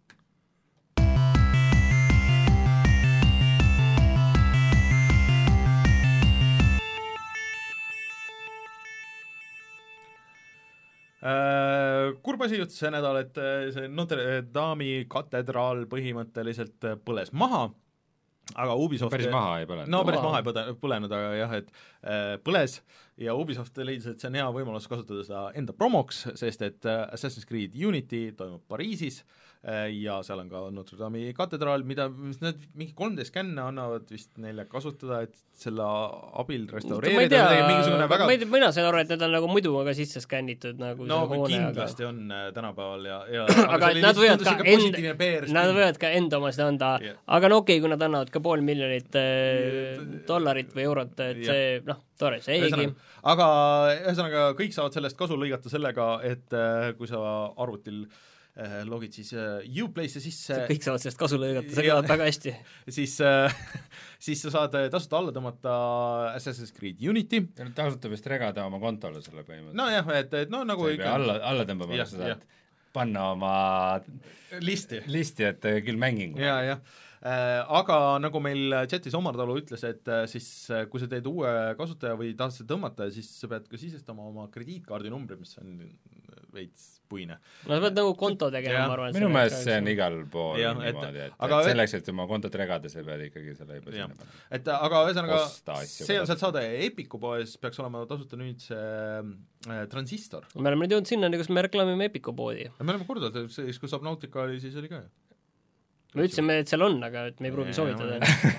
Kurb asi juhtus see nädal, et see Notre Dame'i katedraal põhimõtteliselt põles maha, aga Ubisoft päris maha ei põlenud. No päris maha ei põde, põlenud, aga jah, et äh, põles ja Ubisoft leidis, et see on hea võimalus kasutada seda enda promoks, sest et Assassin's Creed Unity toimub Pariisis äh, ja seal on ka Notre Dame'i katedraal, mida need mingi kolm D skänne annavad vist neile kasutada, et selle abil restaureerida mingisugune väga ma ei tea, mina sain aru, et need on nagu muidu aga sisse skännitud nagu no hoone, kindlasti aga... on äh, tänapäeval ja, ja aga nad võivad ka enda nad võivad ka enda omasid anda yeah. aga no okei okay,, kui nad annavad ka pool miljonit äh, dollarit või eurot, et yeah. see noh, tore, see eigi. Aga ühesõnaga kõik saavad sellest kasu lõigata sellega, et äh, kui sa arvutil äh, logid siis äh, Uplay'sse sisse kõik saavad sellest kasu lõigata, see kõlab väga hästi siis, äh, siis sa saad tasuta alla tõmmata Assassin's Creed Unity tasuta vist regada oma kontole selle põhimõtteliselt no jah, et, et no nagu ikka alla, alla tõmbama ja, sa saad panna oma listi, listi et küll mängin ja, jah Äh, aga nagu meil chatis Omar Talu ütles, et äh, siis äh, kui sa teed uue kasutaja või tahad seda tõmmata, siis sa pead ka sisestama oma krediitkaardi numbri, mis on veits puine. no sa pead nagu konto tegema, ma arvan. Minu meelest see on igal pool ja, niimoodi, et, et selleks, et oma kontot regada, sa pead ikkagi selle juba sinna panema. Et aga ühesõnaga, see on sealt saada, Epiku poes peaks olema tasuta nüüd see äh, Transistor. me oleme nüüd jõudnud sinna, kus me reklamime Epiku poodi. Me oleme kordalt, siis kui Subnautica oli, siis oli ka. me ütlesime, et seal on, aga et me ei pruugi soovitada.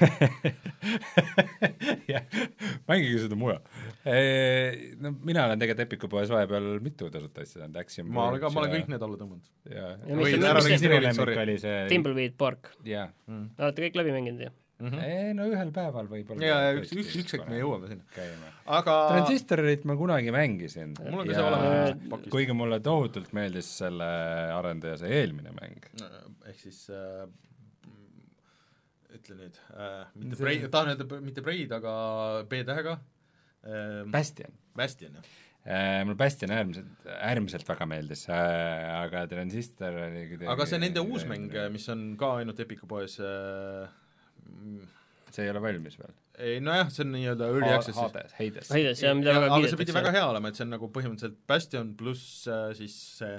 mängige seda muja. No mina olen tegelikult Epiku poes vahepeal mitu tasuta asja saanud, Axiom ma olen ka, ma olen kõik need alla tõmmanud. Timbleweed Park. jaa. olete kõik läbi mänginud, jah? Mm-hmm. Ei, no ühel päeval võib-olla. Ja, üks, üks, üks hetk me jõuame sinna. Aga... Transistorit ma kunagi mängisin. Mul on ka see olema. Kuigi mulle tohutult meeldis selle arendaja see eelmine mäng. Ehk siis, äh, ütle nüüd, äh, mitte see... Braid, tahan öelda mitte Braid, aga B-tähega. Äh, Bastion. Bastion, jah. Äh, mul Bastion äärmiselt, äärmiselt väga meeldis, äh, aga Transistor oli kuidagi... Aga see nende uus mäng, mis on ka ainult Epiku poes... Äh, see ei ole valmis veel? Ei, nojah, see on nii-öelda early access. Hades, Hades. Hades, jah, mida väga kiidetakse. Aga see pidi väga hea olema, et see on nagu põhimõtteliselt Bastion pluss äh, siis see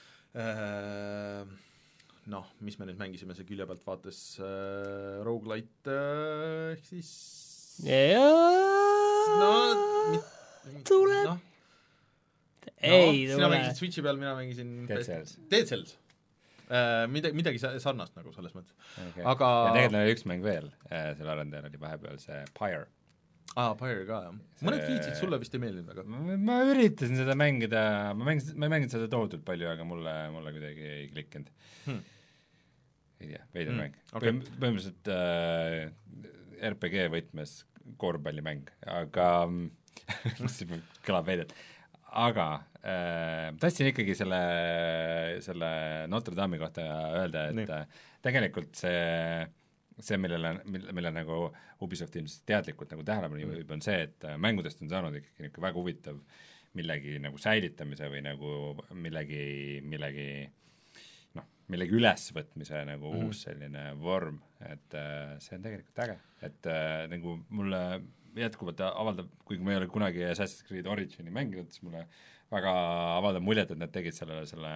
äh, noh, mis me nüüd mängisime, see külje pealt vaates äh, roguelite äh, ehk siis ja no, mit, tuleb no. ei no, sina mängisid Switchi peal, mina mängisin Dead Cells. Dead Cells. Uh, midagi, midagi sarnast nagu selles mõttes okay. Aga ja tegelikult oli üks mäng veel, selle arendajal oli vahepeal see Pyre. Aa, Pyre ka, jah. Mõned featsid sulle vist ei meeldinud väga. Ma, ma üritasin seda mängida, ma mängisin, ma mänginud seda tohutult palju, aga mulle, mulle kuidagi ei klikkinud hmm. ei tea, veider hmm. mäng okay. Põhimõtteliselt äh, R P G võtmes korvpallimäng, aga see kõlab veidelt aga äh, tahtsin ikkagi selle, selle Notre Dame'i kohta öelda, et Nii. tegelikult see, see millele, mille, mille nagu Ubisoft ilmselt teadlikult nagu tähelepanu mm. võib, on see, et mängudest on saanud ikkagi niisugune väga huvitav millegi nagu säilitamise või nagu millegi, millegi noh, millegi ülesvõtmise nagu mm. uus selline vorm, et äh, see on tegelikult äge, et äh, nagu mulle jätkuvalt avaldab, kuigi ma ei ole kunagi Assassin's Creed Origini mänginud, siis mulle väga avaldab muljet, et nad tegid sellele selle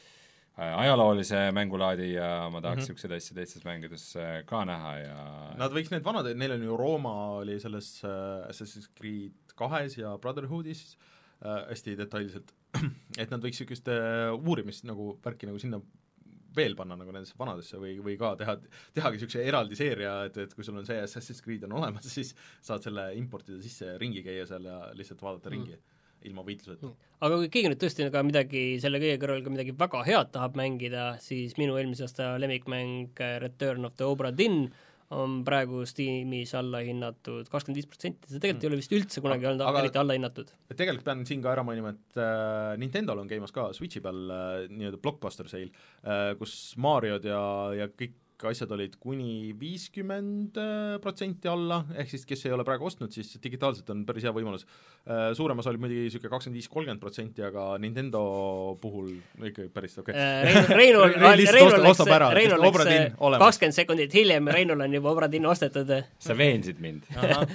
ajaloolise mängulaadi ja ma tahaks mm-hmm. siukseid asju teistes mängides ka näha ja nad võiks need vanad, neil on ju Rooma oli selles äh, Assassin's Creed kahes ja Brotherhoodis äh, hästi detailselt, et nad võiks siukest äh, uurimist nagu värki nagu sinna veel panna nagu nendesse vanadesse või, või ka teha, tehagi niisuguse eraldi seeria, et, et kui sul on see Assassin's Creed on olemas, siis saad selle importida sisse, ringi käia seal ja lihtsalt vaadata mm. ringi ilma võitluseta. Aga kui keegi nüüd tõesti ka midagi selle kõige kõrval ka midagi väga head tahab mängida, siis minu eelmise aasta lemmikmäng Return of the Obra Dinn on praegu Steamis alla hinnatud kakskümmend viis protsenti, see tegelikult mm. ei ole vist üldse kunagi olnud aga, eriti alla hinnatud. Tegelikult pean siin ka ära mainima, et äh, Nintendol on käimas ka Switchi peal äh, nii-öelda blockbuster sale äh,, kus Mariod ja, ja kõik asjad olid kuni viiskümmend protsenti alla, ehk siis kes ei ole praegu ostnud, siis digitaalselt on päris hea võimalus. Äh, suuremas oli muidugi niisugune kakskümmend viis kolmkümmend protsenti, aga Nintendo puhul ikka päris okei okay. Reinu, Reinu, Reinu läks, Reinu läks kakskümmend sekundit hiljem ja Reinul on juba Obra Dinn ostetud. Sa veensid mind.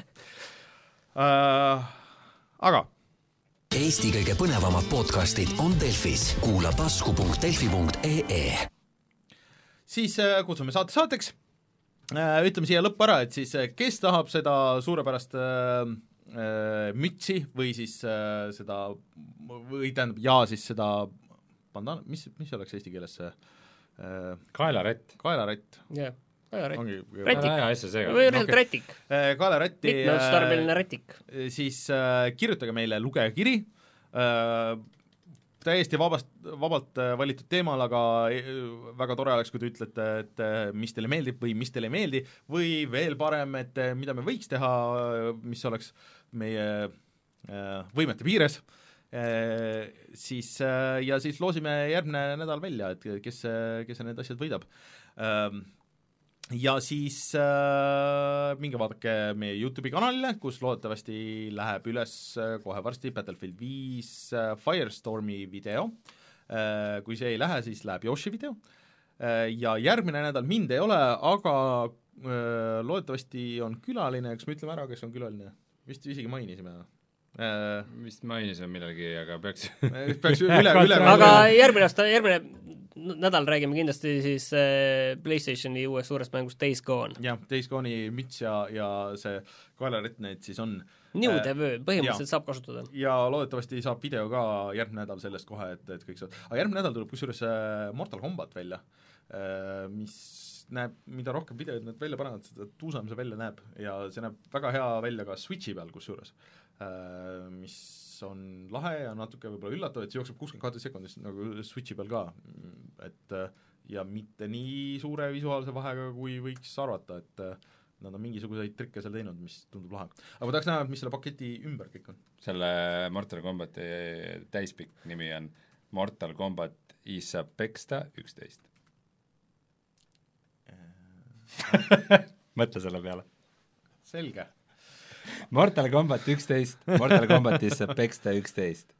uh, aga Eesti kõige põnevamad podcastid on Delfis. Kuula tasku punkt delfi punkt ee. Siis äh, kutsume saate saateks, äh, ütleme siia lõppu ära, et siis äh, kes tahab seda suurepärast äh, äh, mütsi või siis äh, seda, või tähendab, ja siis seda bandana, mis, mis oleks eesti keeles see äh, kaelarätt. Kaelarätt. jah, kaelarätt. Rätik. või lihtsalt rätik. Kaelarätti. mitmeotstarbeline rätik. Siis äh, kirjutage meile lugejakiri, äh, täiesti vabast, vabalt valitud teemal, aga väga tore oleks, kui te ütlete, et mis teile meeldib või mis teile ei meeldi, või veel parem, et mida me võiks teha, mis oleks meie võimete piires, siis, ja siis loosime järgmine nädal välja, et kes, kes need asjad võidab. Ja siis äh, minge vaadake meie YouTube'i kanalile, kus loodetavasti läheb üles kohe varsti Battlefield viis äh, Firestormi video. Äh, kui see ei lähe, siis läheb Yoshi video. Äh, ja järgmine nädal mind ei ole, aga äh, loodetavasti on külaline, kas me ütleme ära, kes on külaline? Vist isegi mainisime. äh, vist mainisin millalgi, aga peaks peaks üle, üle aga järgmine aasta, järgmine nädal räägime kindlasti siis äh, PlayStationi uuest suurest mängust Days Gone. jah, Days Gone'i müts ja, ja see kaelaritt neid siis on New äh, Devö, põhimõtteliselt ja. Saab kasutada. Ja loodetavasti saab video ka järgmine nädal sellest kohe, et, et kõik saab. Aga järgmine nädal tuleb kusjuures Mortal Kombat välja, mis näeb, mida rohkem videoid nad välja panevad, seda tuusam see välja näeb ja see näeb väga hea välja ka Switchi peal kusjuures, mis on lahe ja natuke võib-olla üllatav, et see jookseb kuuskümmend kaheksa sekundist nagu Switchi peal ka, et ja mitte nii suure visuaalse vahega, kui võiks arvata, et nad on mingisuguseid trikke seal teinud, mis tundub lahe. Aga ma tahaks näha, mis selle paketi ümber kõik on. Selle Mortal Combati täispikk nimi on Mortal Kombat Isa Peksta üksteist. Mõtle selle peale. Selge. Mortal Kombat üksteist, Mortal Kombat Isa Peksta üksteist.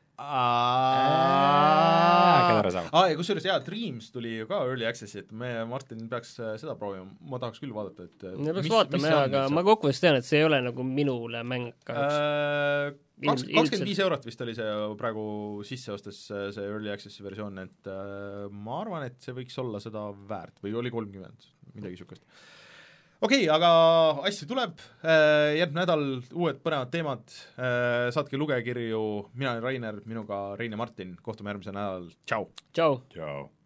Aa, ja kusjuures jaa, Dreams tuli ju ka Early Accessi, et me, Martin, peaks seda proovima, ma tahaks küll vaadata, et me peaks vaatama jah, aga ma kokkuvõttes tean, et see ei ole nagu minule mäng äh, kakskümmend viis eurot vist oli see praegu sisse ostes see Early Accessi versioon, et äh, ma arvan, et see võiks olla seda väärt või oli kolmkümmend, midagi sükast. Okei, okay, aga asju tuleb, järgmine nädal uued põnevad teemad, saatke lugejakirju, mina olen Rainer, minuga Rein ja Martin, kohtume järgmisel nädalal, tšau! Tšau! Tšau!